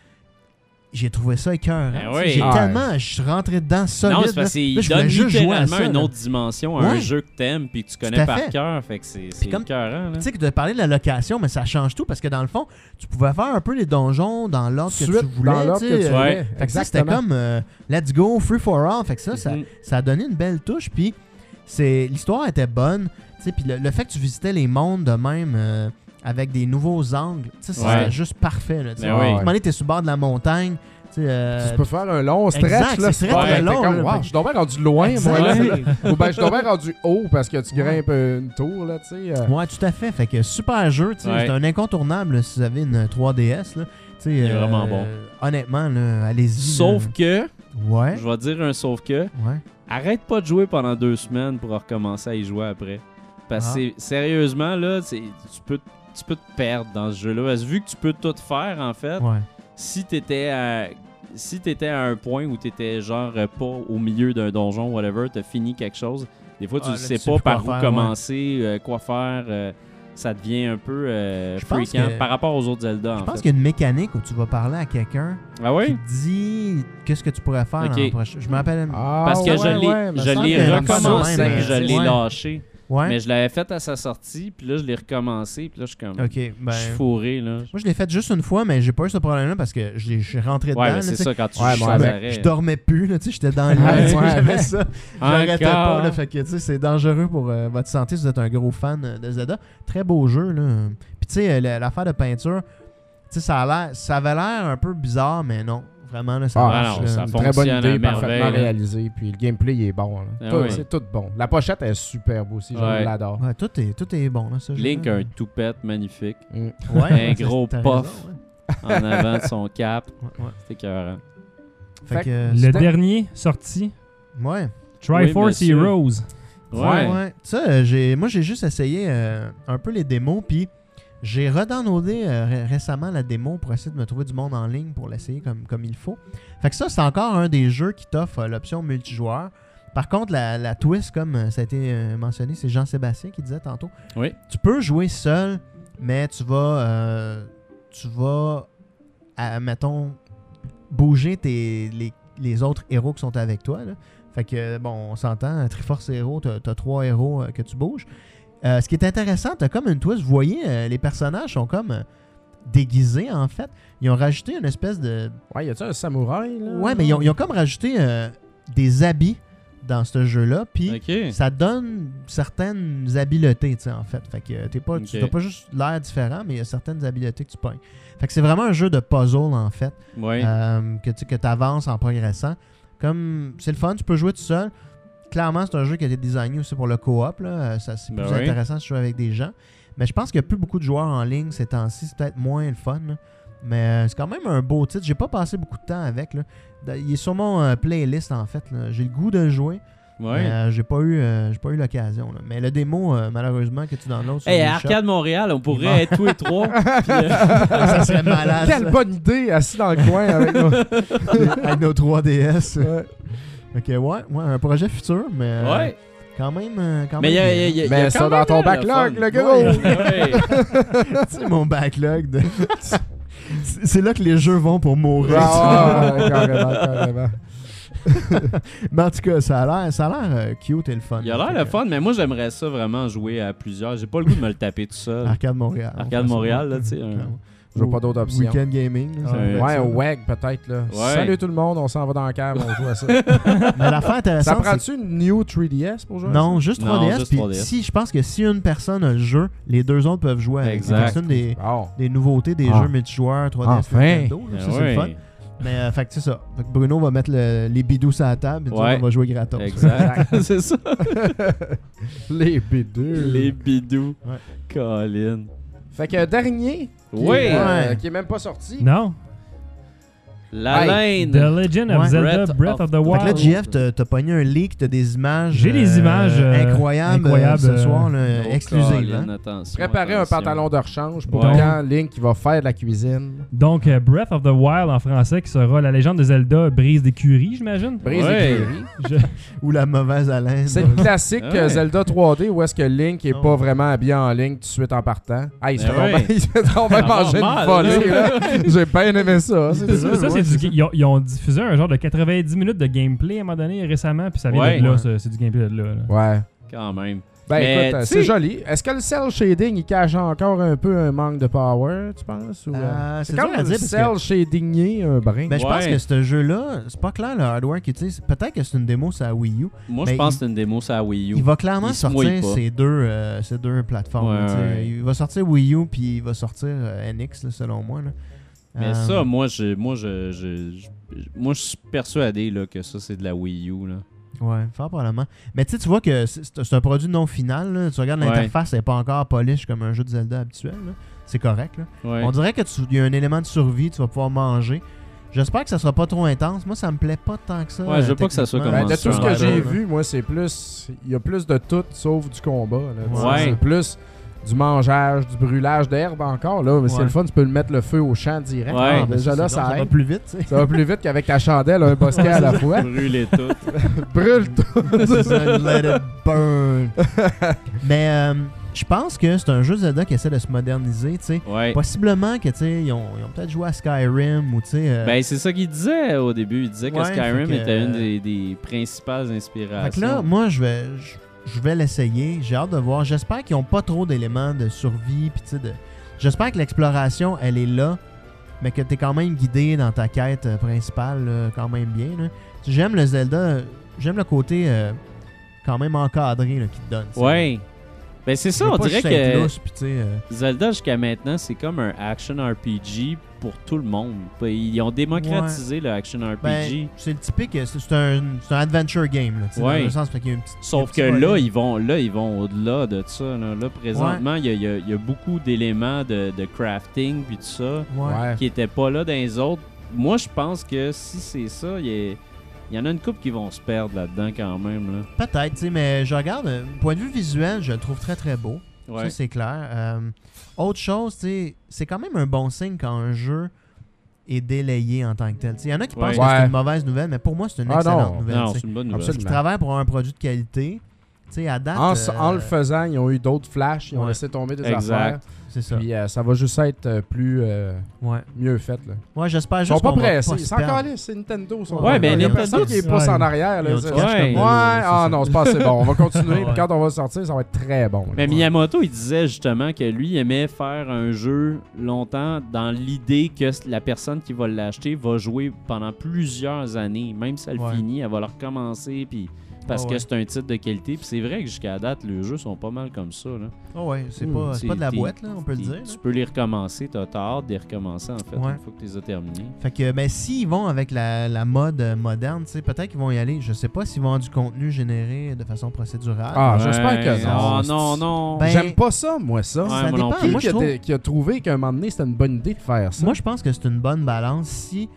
j'ai trouvé ça écœurant. Ben tu sais. oui. J'ai Ouais. tellement, je suis rentré dedans solide. Non, c'est parce là. qu'il Là, je voulais donne juste jouer à littéralement ça, une là. autre dimension à un Ouais. jeu que t'aimes puis que tu Tout connais à par fait. cœur. Fait que c'est comme- écœurant. Là. Tu sais que de parler de la location, mais ça change tout parce que dans le fond, tu pouvais faire un peu les donjons dans l'ordre que tu Suite voulais. dans l'ordre tu que sais, tu Ouais. voulais. Fait que ça, c'était Exactement. comme let's go, free for all. Fait que ça Mhm. a donné une belle touche. Puis l'histoire était bonne. Tu sais, puis le fait que tu visitais les mondes de même avec des nouveaux angles, tu sais, Ouais. c'était juste parfait. Là, tu sais. Ben oui. À un moment donné, t'es sur le bord de la montagne. Tu sais, Tu peux faire un long stretch, exact, là. c'est très, très T'es long, comme, là. wow, je suis donc bien rendu loin, moi, là. Exact. Ou ben, je suis donc bien rendu haut parce que tu grimpes une tour, là, tu sais. Ouais, tout à fait. Fait que super jeu. Tu sais, Ouais. c'est un incontournable là, si vous avez une 3DS. Là. Tu sais, Il est vraiment bon. Honnêtement, là, allez-y. Sauf là. que, Ouais. je vais dire un sauf que, Ouais. arrête pas de jouer pendant 2 semaines pour recommencer à y jouer après. Parce que sérieusement, là, tu peux te perdre dans ce jeu-là. Parce que vu que tu peux tout faire, en fait, Ouais. si t'étais à un point où t'étais genre pas au milieu d'un donjon, whatever, t'as fini quelque chose, des fois tu Ah, ne là, sais tu sais pas plus par quoi où faire, commencer, quoi faire. Ça devient un peu pense freakant que- par rapport aux autres Zelda, Je en pense fait. qu'il y a une mécanique où tu vas parler à quelqu'un Ah qui oui? te dit qu'est-ce que tu pourrais faire Ok. l'an prochain. Je me rappelle. Parce que je l'ai qu'il y a recommencé, un puis je l'ai ouais. lâché. Ouais. Mais je l'avais fait à sa sortie, puis là, je l'ai recommencé, puis là, je suis comme... Ok, ben. Je suis fourré, là. Moi, je l'ai fait juste une fois, mais j'ai pas eu ce problème-là parce que je suis rentré dedans. Ouais, là, mais c'est tu sais. ça, quand tu Ouais, joues moi, sans avec- arrêt. Je dormais plus, là, tu sais, j'étais dans le lit, Ouais, tu sais, ouais, j'avais ouais. ça. J'arrêtais pas, Encore. là, fait que, tu sais, c'est dangereux pour votre santé si vous êtes un gros fan de Zelda. Très beau jeu, là. Puis, tu sais, l'affaire de peinture, tu sais, ça avait l'air un peu bizarre, mais non. Vraiment, là, ça Ah, marche. non, là. ça une très bonne fonctionne à idée, merveille, parfaitement là. réalisé. Puis le gameplay, il est bon. Là. Ah Tout- oui. C'est tout bon. La pochette est superbe aussi. Je Ouais. l'adore. Ouais, tout est bon, là, ça. Link a un toupette magnifique Mm. Ouais, un gros t'as puff. raison, ouais. en avant de son cap. Ouais, ouais. C'est écœurant. Fait que, Le c'était- dernier sorti, Ouais. Triforce monsieur. Heroes. Ouais. Ça, moi, j'ai juste essayé un peu les démos, puis j'ai redownloadé récemment la démo pour essayer de me trouver du monde en ligne pour l'essayer comme il faut. Fait que ça, c'est encore un des jeux qui t'offre l'option multijoueur. Par contre, la twist, comme ça a été mentionné, c'est Jean-Sébastien qui disait tantôt. Oui. Tu peux jouer seul, mais tu vas mettons, bouger les autres héros qui sont avec toi, là. Fait que, bon, on s'entend, Triforce Hero, t'as 3 héros que tu bouges. Ce qui est intéressant, t'as comme une twist. Vous voyez, les personnages sont comme déguisés, en fait. Ils ont rajouté une espèce de... Ouais, y a-tu un samouraï là? Ouais, mais ils ont comme rajouté des habits dans ce jeu-là, puis Ok. ça donne certaines habiletés, tu sais, en fait. Fait que tu Ok. n'as pas juste l'air différent, mais il y a certaines habiletés que tu pognes. Fait que c'est vraiment un jeu de puzzle, en fait, Ouais. que tu avances en progressant. Comme c'est le fun, tu peux jouer tout seul. Clairement, c'est un jeu qui a été designé aussi pour le co-op. Là. Ça, c'est Ben plus oui. intéressant si tu joues avec des gens. Mais je pense qu'il n'y a plus beaucoup de joueurs en ligne ces temps-ci. C'est peut-être moins le fun, là. Mais c'est quand même un beau titre. J'ai pas passé beaucoup de temps avec, là. Il est sur mon playlist, en fait, là. J'ai le goût de le jouer. Ouais. Mais j'ai pas eu l'occasion, là. Mais le démo, malheureusement, que tu downloads sur Hey, à l'eShop, Arcade Montréal, on Il pourrait va. être tous les trois. puis, ça serait malade. Quelle ça. bonne idée, assis dans le coin avec nous. Avec nos 3DS. Ouais. Ok, ouais, un projet futur, mais ouais. quand même. Mais il y a, y a Mais quand ça dans même, ton le backlog, fun. le gros. Ouais. C'est mon backlog. C'est là que les jeux vont pour mourir. Ah, ouais, carrément. Mais en tout cas, ça a l'air cute et le fun. Il a l'air le fun, mais moi j'aimerais ça vraiment jouer à plusieurs. J'ai pas le goût de me le taper tout seul. Arcade Montréal. Arcade Montréal, là, tu sais, Je vois pas d'autres options. Weekend Gaming. là, ça Ouais. va être Ouais, ça. au WEG peut-être là. Ouais. Salut tout le monde, on s'en va dans la cave, on joue à ça. Mais l'affaire Ça intéressante, c'est prend-tu une New 3DS pour jouer à non, juste 3DS. Non, juste Puis 3DS. si, je pense que si une personne a le jeu, les deux autres peuvent jouer avec. Exact. C'est une des, ça? Bon. des nouveautés des Ah. jeux multijoueurs 3DS Enfin. Nintendo. là. Ben Ça, c'est le fun. ouais. Mais fait que c'est ça. Fait que Bruno va mettre les bidous sur la table et nous Ouais. autres, on va jouer gratos. Exact. C'est ça. Les B2. Les bidous. Ouais. Colin. Fait que dernier, qui, Oui. est, qui est même pas sorti. Non. La The laine. Legend of Ouais. Zelda Breath of the Fait que là, Wild. JF, t'as pogné un leak, t'as des images. J'ai des images, incroyables, incroyables, ce soir, là, Oh, exclusives. Colin, hein. attention, Préparer un attention. pantalon de rechange pour Ouais. quand Link qui va faire de la cuisine. Donc, Breath of the Wild en français, qui sera la légende de Zelda Brise d'écurie, j'imagine. Brise Ouais. d'écurie. Je- Ou la mauvaise haleine. C'est le classique Ouais. Zelda 3D où est-ce que Link est Oh. pas vraiment habillé en ligne tout de suite en partant. Ah, il se Ben fait ouais. tomber- il se fait tomber manger une Normal, volée. là. Là. J'ai bien aimé ça. C'est Ça, ça. c'est du ils ont diffusé un genre de 90 minutes de gameplay à un moment donné récemment, puis ça vient Ouais. de là, Ouais. c'est du gameplay de là. Ouais. Quand même. Ben Mais, écoute, tu c'est sais- joli. Est-ce que le cell shading il cache encore un peu un manque de power, tu penses? Ou, c'est c'est dur comme à un dire cell parce que shadingé, un brin. ben, je pense Ouais. que ce jeu-là, c'est pas clair le hardware qu'il utilise. Peut-être que c'est une démo sur la Wii U. Moi, Mais je pense que c'est une démo sur la Wii U. Il va clairement Il se mouille sortir pas. ces deux plateformes. Ouais, là, tu sais. ouais. Il va sortir Wii U puis il va sortir NX, là, selon moi. Là. Mais ça, moi, je suis persuadé là, que ça, c'est de la Wii U. Là. Ouais, fort probablement. Mais tu sais, tu vois que c'est un produit non final. Là. Tu regardes Ouais. l'interface, elle n'est pas encore polish comme un jeu de Zelda habituel. Là. C'est correct. Là. Ouais. On dirait qu'il y a un élément de survie, tu vas pouvoir manger. J'espère que ça sera pas trop intense. Moi, ça me plaît pas tant que ça. Ouais, je veux pas que ça soit techniquement. comme Ben, de tout ce que Monster j'ai Hunter, vu, moi, c'est plus. Il y a plus de tout sauf du combat. Là, tu sais. Ouais. C'est plus du mangeage, du brûlage d'herbe encore. Là, mais c'est Ouais. le fun, tu peux le mettre le feu au champ direct. Ouais. Ah, Ah, ben, déjà là, ça ça va aide. plus vite, tu sais. Ça va plus vite qu'avec ta chandelle, un bosquet à la fois. Brûler tout. Brûle tout. C'est ça, let it burn. Mais je pense que c'est un jeu Zelda qui essaie de se moderniser, tu sais. Ouais. Possiblement que, tu sais, ils ont peut-être joué à Skyrim ou, tu sais... Ben, c'est ça qu'il disait au début. Il disait que Ouais, Skyrim fait que, était une des principales inspirations. Fait que là, moi, je vais l'essayer. J'ai hâte de voir. J'espère qu'ils n'ont pas trop d'éléments de survie. Puis, tu sais, j'espère que l'exploration, elle est là, mais que tu es quand même guidé dans ta quête principale, là, quand même bien. Là. J'aime le Zelda. J'aime le côté quand même encadré là, qu'il te donne. tu sais. Ouais. Ben, c'est ça, Je veux on pas dirait juste être que lousse, puis, tu sais, Zelda, jusqu'à maintenant, c'est comme un action RPG pour tout le monde. Ils ont démocratisé le action RPG. ben, c'est le typique. C'est un adventure game. Là, tu sais, Ouais. dans le sens, fait qu'il y a une petite, Sauf un que petit volet. ils vont au-delà de ça. Là, présentement, il y a beaucoup d'éléments de crafting puis tout ça Ouais. Ouais. qui n'étaient pas là dans les autres. Moi, je pense que si c'est ça, il y en a une couple qui vont se perdre là-dedans quand même. Là. Peut-être, tu sais, mais je regarde. Point de vue visuel, je le trouve très très beau. Ouais. Ça, c'est clair. Autre chose, tu sais, c'est quand même un bon signe quand un jeu est délayé en tant que tel. Il y en a qui pensent que Ouais. c'est une mauvaise nouvelle, mais pour moi, c'est une Ah excellente non. nouvelle. Non, tu sais. c'est une bonne nouvelle. Absolument. Ils travaillent pour avoir un produit de qualité. Tu sais, à date, En le faisant, ils ont eu d'autres flashs, ils ont Ouais. laissé tomber des Exact. affaires. c'est ça. Puis ça va juste être plus Ouais. mieux fait. Là. Ouais, j'espère Ils juste sont pas qu'on va pressés. pas Ils se sont perdre. encore là, c'est Nintendo. Ouais, ben, il y a Nintendo, personne qui pousse ouais. en arrière. Là, Ils ont c'est- du cash Ouais. comme de l'eau, Ouais, là, c'est ah ça. non, c'est pas assez bon. On va continuer. Ouais. Puis quand on va sortir, ça va être très bon. là. Mais Miyamoto, il disait justement que lui, il aimait faire un jeu longtemps dans l'idée que la personne qui va l'acheter va jouer pendant plusieurs années. Même si elle Ouais. finit, elle va le recommencer puis parce Ah que ouais. c'est un titre de qualité. Puis c'est vrai que jusqu'à date, les jeux sont pas mal comme ça. Là. Ah ouais, c'est Mm. pas de la T'es- boîte, là, on peut le dire. Tu là. peux les recommencer. T'as hâte de les recommencer en fait Ouais. une fois que tu les as terminés. Fait que, ben, s'ils vont avec la mode moderne, tu sais, peut-être qu'ils vont y aller. Je sais pas s'ils vont avoir du contenu généré de façon procédurale. Ah, j'espère que non. Non, non. Ben, J'aime pas ça, moi, ça. Ouais, ça moi non dépend. plus. Moi, je trouve... Qui a trouvé qu'à un moment donné, c'était une bonne idée de faire ça? Moi, je pense que c'est une bonne balance.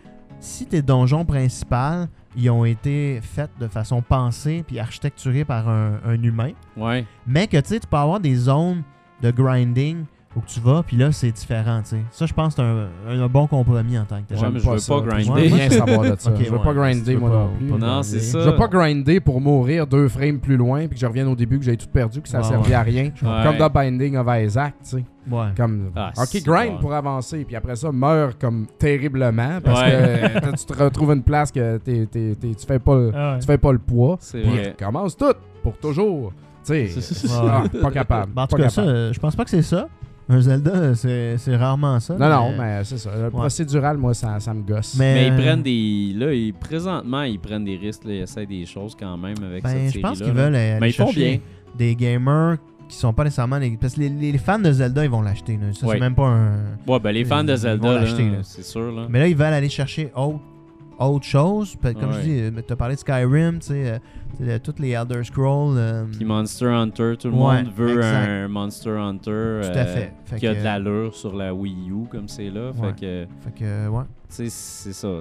Si tes donjons principaux, ils ont été faits de façon pensée puis architecturés par un humain, Ouais. mais que, tu sais, tu peux avoir des zones de grinding où tu vas, puis là, c'est différent, tu sais. Ça, je pense que c'est un bon compromis en tant que tel. Ouais, J'aime mais je veux ça. pas grinder. Je veux rien savoir de ça. Ok, Je veux ouais, pas tu grinder, veux moi pas- non plus. pas Non, grinder. c'est ça. Je veux pas grinder pour mourir 2 frames plus loin puis que je revienne au début que j'ai tout perdu, que ça Ouais, servait ouais. à rien. Ouais. Comme dans Binding of Isaac, tu sais. Ouais. Comme, Ah, ok, c'est grind bon. pour avancer, puis après ça, meurs comme terriblement parce Ouais. que tu te retrouves une place que tu fais pas, Ah ouais. tu fais pas le poids. C'est Puis vrai. recommence tout pour toujours. Tu sais, pas capable. Ben, en tout pas cas, ça, capable. je pense pas que c'est ça. Un Zelda, c'est rarement ça. Non, mais c'est ça. Le Ouais. procédural, moi, ça me gosse. Mais ils prennent des. Là, présentement, ils prennent des risques. Là, ils essaient des choses quand même avec Ben, cette je série-là. pense qu'ils là. veulent aller Mais ils font chercher bien. des gamers qui sont pas nécessairement des... Parce que les fans de Zelda, ils vont l'acheter. Là. Ça, Ouais. c'est même pas un... Ouais, ben les fans de Ils Zelda, vont là, l'acheter, là. c'est sûr. Là. Mais là, ils veulent aller chercher autre chose. Comme Ouais. je dis, tu as parlé de Skyrim, tu sais, toutes les Elder Scrolls. Puis Monster Hunter, tout le Ouais, monde veut exact. un Monster Hunter Tout à fait. Fait qui a que- de l'allure sur la Wii U comme c'est là. Ouais. Fait que, Fait que, ouais. tu sais, c'est ça.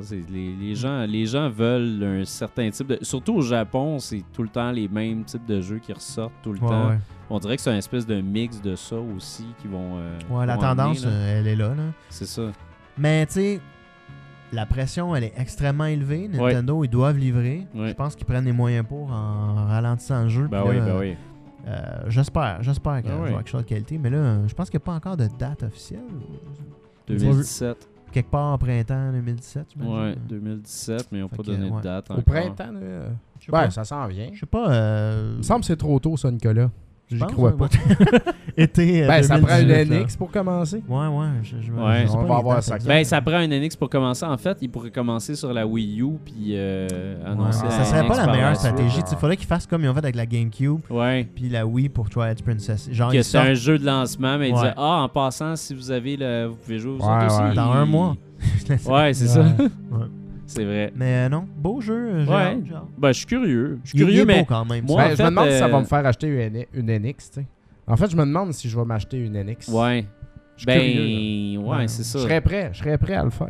Les gens veulent un certain type de. Surtout au Japon, c'est tout le temps les mêmes types de jeux qui ressortent tout le temps. Ouais. On dirait que c'est un espèce de mix de ça aussi qui vont. Ouais, la vont tendance, amener, là. elle est là. C'est ça. Mais tu sais, la pression, elle est extrêmement élevée. Nintendo, ils doivent livrer. Ouais. Je pense qu'ils prennent les moyens pour en ralentissant le jeu. Ben Puis oui, là, ben oui. J'espère qu'il Ah va y oui. avoir quelque chose de qualité. Mais là, je pense qu'il n'y a pas encore de date officielle. 2017. Quelque part en printemps 2017, j'imagine. Ouais, 2017, mais ils n'ont Fait pas que, donné ouais. de date Au encore. printemps, là, Je sais pas. ben, ça s'en vient. Je sais pas. Il me semble que c'est trop tôt, ça, Nicolas. J'y pense, crois hein, pas. Été. Ben, ça prend une 2018, là. NX pour commencer. Ouais. Ouais. Je sais On pas va les avoir dates ça. exactes. Ben, ça prend un NX pour commencer. En fait, il pourrait commencer sur la Wii U puis Ouais, annoncer ça la serait NX pas la par meilleure suite. stratégie. Il faudrait qu'ils fassent comme ils ont fait avec la GameCube Ouais. puis la Wii pour Twilight Princess. Genre, Que ils c'est sortent un jeu de lancement, mais il Ouais. disait en passant, si vous avez vous pouvez jouer aux Ouais, autres ouais. aussi. dans un mois. Ouais, c'est ça. Ouais. C'est vrai. Mais non, beau jeu. J'ai Ouais. hâte, j'ai hâte. Ben, je suis curieux. Je suis Il est curieux, beau mais quand même. moi, ça. en Ben, je fait, me demande si ça va euh, me faire acheter une NX, tu sais. En fait, je me demande si je vais m'acheter une NX. ouais. Je suis Ben, curieux, ouais, Ouais. c'est Je ça. serais prêt à le faire.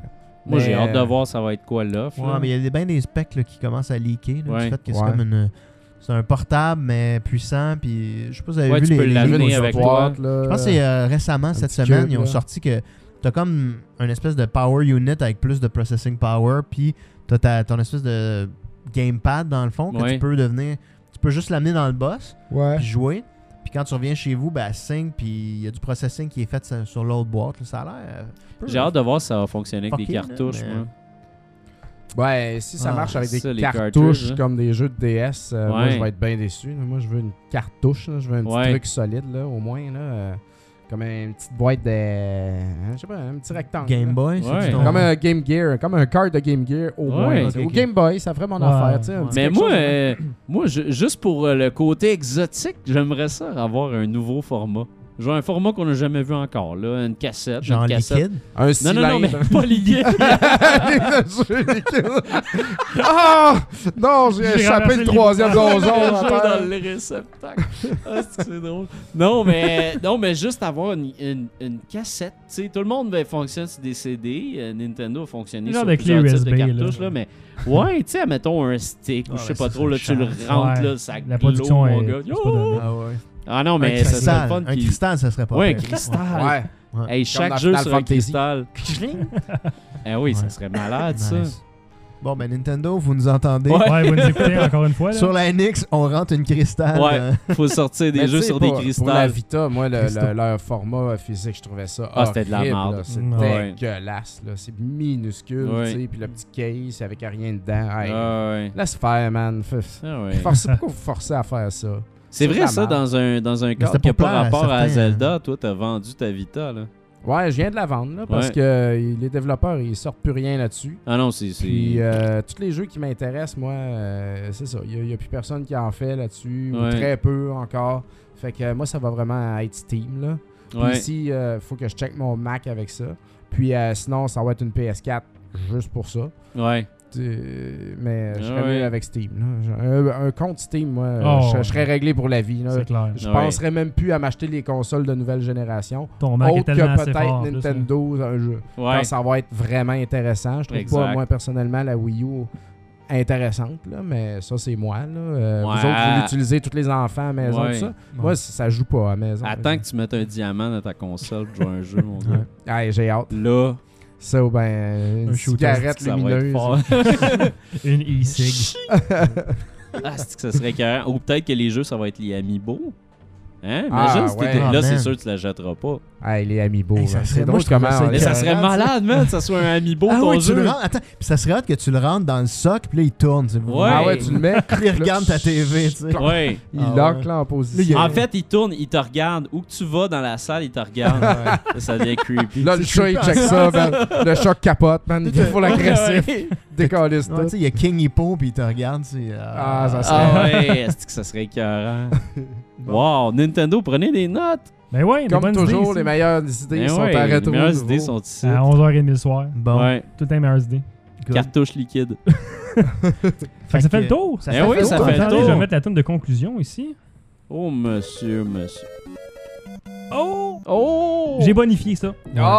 Moi, j'ai Mais, hâte de voir ça va être quoi l'offre. Ouais, là. mais il y a bien des specs là, qui commencent à leaker. Là, Ouais. Du fait que c'est Ouais. comme une. C'est un portable, mais puissant. Puis je sais pas si vous avez Ouais, vu tu peux les l'amener leaks. avec boîte, toi. là. Je pense que c'est récemment, cette petit semaine, cube, ils ont là. sorti que t'as comme une espèce de power unit avec plus de processing power, puis t'as ton espèce de gamepad dans le fond que Ouais. tu peux devenir. Tu peux juste l'amener dans le boss, Ouais. puis jouer. Puis quand tu reviens chez vous, ben, elle sync, puis il y a du processing qui est fait sur l'autre boîte. Là. Ça a l'air. un peu J'ai hâte de voir si ça va fonctionner avec des fucké, là, cartouches, mais- moi. Ouais, si ça Ah, marche avec ça, des les cartouches cartridges, là. comme des jeux de DS, moi Ouais. je vais être bien déçu. Moi je veux une cartouche, là. Je veux un petit Ouais. truc solide là, au moins là, comme une petite boîte de, je sais pas, un petit rectangle. Game là. Boy, Ouais. c'est Comme un Game Gear, comme un card de Game Gear au Ouais. moins. Ok, Au ok. Game Boy, ça ferait mon Ouais. affaire, tu sais. un petit Mais quelque moi, chose, moi juste pour le côté exotique, j'aimerais ça avoir un nouveau format. Genre un format qu'on n'a jamais vu encore, là, une cassette. genre une cassette. liquide. un Non, cylindre. non, non, mais pas liquide. Le jeu liquide. Ah! Non, j'ai J'ai échappé renversé le le troisième livre. donjon. Le à jeu terre. dans le réceptacle. Ah, c'est drôle. Non, mais juste avoir une cassette. Tu sais, tout le monde fonctionne sur des CD. Nintendo a fonctionné Genre sur de plusieurs clé types de USB, cartouches. là. Là, mais ouais, tu sais, mettons un stick ou Ah, je sais ouais, pas ça trop. Là, serait tu le cher. rentres, Ouais. là, ça La glow, production mon est- gars. c'est pas donné. Ah ouais. Ah non, mais un ça serait cristal. le fun. Un qui- cristal, ça serait pas Ouais, un pire. cristal. Ouais. Ouais. Hey, Comme chaque dans jeu Final sur un Fantasy. cristal. Eh oui, ça Ouais. serait malade, ça. Nice. Bon, ben Nintendo, vous nous entendez. Ouais. Ouais, vous nous écoutez encore une fois. Là. Sur la NX, on rentre une cristal. Ouais, faut sortir des Mais jeux tu sais, sur des pour la cristals. Vita, moi, Cristaux. leur format physique, je trouvais ça Ah, c'était de la horrible, merde. là. C'est Ouais. dégueulasse. Là. C'est minuscule, Ouais. tu sais. Puis le petit case avec rien dedans. Hey, Ah ouais. laisse faire, man. Ah ouais. Pourquoi vous forcez à faire ça? C'est de vrai la ça, merde. dans un cadre c'était qui n'a pour pas plaire à rapport à certains, Zelda, toi t'as vendu ta Vita là. Ouais, je viens de la vendre, là, parce Ouais. que les développeurs, ils sortent plus rien là-dessus. Ah non, c'est... Puis tous les jeux qui m'intéressent, moi, c'est ça. Il n'y a plus personne qui en fait là-dessus, ou Ouais. très peu encore. Fait que moi, ça va vraiment être Steam, là. Puis Ouais. ici, il faut que je check mon Mac avec ça. Puis sinon, ça va être une PS4 juste pour ça. Ouais. Mais je serais Ouais. mieux avec Steam. Là. Un compte Steam, moi, Oh, je serais réglé pour la vie. Là. C'est clair. Je Ouais. penserais même plus à m'acheter les consoles de nouvelle génération. Ton Mac est Autre tellement que assez peut-être fort. en plus, là. Nintendo, un jeu. Ouais. Quand ça va être vraiment intéressant. Je trouve Exact. pas, moi, personnellement, la Wii U intéressante, là, mais ça, c'est moi. Là. Vous Ouais. autres, vous l'utilisez, tous les enfants à la maison, Ouais. tout ça. Ouais. Moi, ça joue pas à la maison. Attends que tu mettes un diamant dans ta console pour jouer à un jeu, mon gars. Ouais. J'ai hâte. Là, Ça, ou ben, une Un shooter, cigarette ça va être lumineuse. fort. Une e-cig. Ah, c'est que ça serait carré. Ou peut-être que les jeux, ça va être les Amiibo. Hein? Ah, Imagine si t'es- ouais. là, Ah, c'est man. sûr que tu la jetteras pas. Hey, les Amiibo. Hey, ça là. serait- C'est moi, drôle je trouverais comment... ça Mais ça serait écœurant, malade, man, que ça soit un Amiibo Ah ton oui, tu jeu. le rentres. Attends, puis ça serait hâte que tu le rentres dans le soc, puis là, il tourne. Tu sais. Ouais. Ah ouais, tu le mets. Puis il regarde ta TV, tu sais. Ouais. Il Ah lock ouais. là en Là, position. il y a- En fait, il tourne, il te regarde. Où que tu vas dans la salle, il te regarde. Là, ça devient creepy. Là, le C'est chat, il creepy check en ça, man. Le chat capote, man. Il faut l'agressif. Ouais. Décalisse Ouais, tout. tu sais, il y a King Hippo, puis il te regarde. Ah, ça serait- Ah ouais, est-ce que ça serait écœurant? Wow, Nintendo, prenez des notes. Ben ouais, des Comme bonnes toujours, idées, les ici. meilleures idées Ben sont ouais, à les rétro. meilleures nouveau. idées sont ici. À 11h30 le soir. Bon, Ouais, Tout le temps les meilleures idées. good. cartouche liquide. Fait que ça fait le tour. Ça Eh fait oui, le ça tour. fait le Attendez, tour. je vais mettre la tune de conclusion ici. Oh, monsieur. Oh! Oh! J'ai bonifié ça.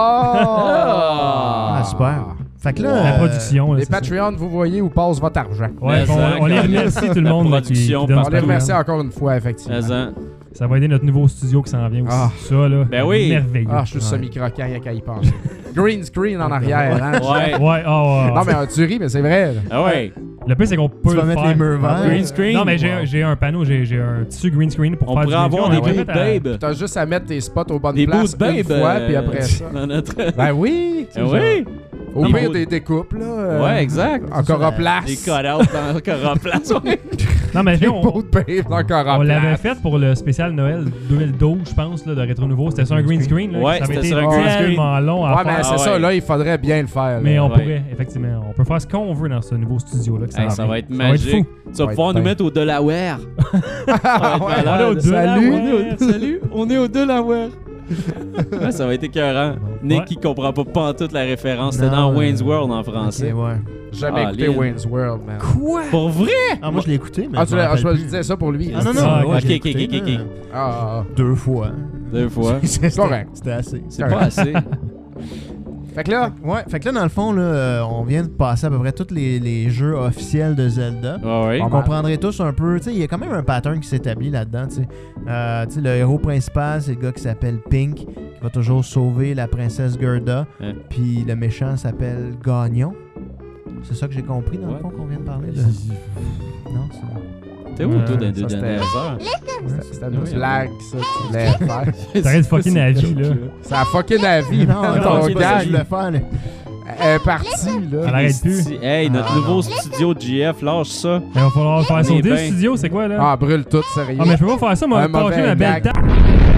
Ah, Ah, super. Fait que là, La production. là, Les c'est ça. Patreons, vous voyez où passe votre argent. Ouais, Mais on les ça, remercie tout le la monde là, qui production, donne On ce les remercie Patreon. encore une fois, effectivement. Présent. Ça va aider notre nouveau studio qui s'en vient aussi. Ah. Ça, là. Ben oui. Merveilleux. Ah, je suis Ouais. semi-croquant, il y a qu'à y penser. Green screen en arrière, hein? Ouais. Ouais, oh, Non, mais tu ris, mais c'est vrai. là. Ah ouais. Le pire, c'est qu'on peut tu vas le mettre faire. les murs verts. Green screen. Non, mais Wow. j'ai un panneau, j'ai un tissu green screen pour On faire pourrait du avoir green des screen. boots On peut mettre babe. T'as juste à mettre tes spots aux bonnes Des places boots babe. une fois, puis après ça. Dans notre... Ben oui! Ah oui. Au Des pire, boots. des découpes, là. Ouais, exact. Encore en ça, place. Des cut-outs dans le coroplace. Ouais. Non, mais Des on, boots babe encore en on l'avait place. fait pour le spécial Noël 2012, je pense, là, de Rétro Nouveau. C'était sur un green screen. Là, Ouais, ça avait c'était été sur un green screen. tellement long à Ouais, mais faire. c'est Ah ça, ouais. là, il faudrait bien le faire. là. Mais on Ouais. pourrait, effectivement. On peut faire ce qu'on veut dans ce nouveau studio-là. que Hey, ça va être magique. fou. Tu vas Ça va pouvoir être nous bien. mettre au Delaware. Ça va être Ouais, malade. on est au Salut. Delaware. Salut, on est au Delaware. Ouais, ça va être écœurant. Nick, Ouais. qui comprend pas pantoute la référence. C'était Non, dans Wayne's World en Ok, français. ouais. Jamais Ah, écouté Lynn. Wayne's World, man. Quoi? Pour vrai? Ah, moi, je l'ai écouté, mais Ah, je me rappelle je plus. disais ça pour lui. Ah, non, non, Ah, ouais, ok, je l'ai ok, écouté, ok, là, ok. Ah, 2 fois. 2 fois. C'est correct. C'était assez. C'est pas assez. Fait que là, dans le fond, là, on vient de passer à peu près tous les jeux officiels de Zelda. Ah oui. On comprendrait tous un peu, tu sais, il y a quand même un pattern qui s'établit là-dedans, tu sais. Tu sais, le héros principal, c'est le gars qui s'appelle Pink, qui va toujours sauver la princesse Gerda, puis le méchant s'appelle Gagnon. C'est ça que j'ai compris dans le fond qu'on vient de parler de... Non, c'est... T'es où, toi, dans les deux ça, dernières heures? c'était une blague, ça, tu voulais faire. T'arrêtes de fucking Navi, là. C'est la fucking avis, Non, ton c'est pas ça que je gag. voulais faire, là. Elle est partie, là. Elle arrête plus. Hey, notre nouveau studio de GF, lâche ça. Il va falloir faire On est sauter le bien. studio, c'est quoi, là? Ah, brûle tout, sérieux. Ah, mais je peux pas faire ça, moi, Un cacher mauvais ma belle gag. table.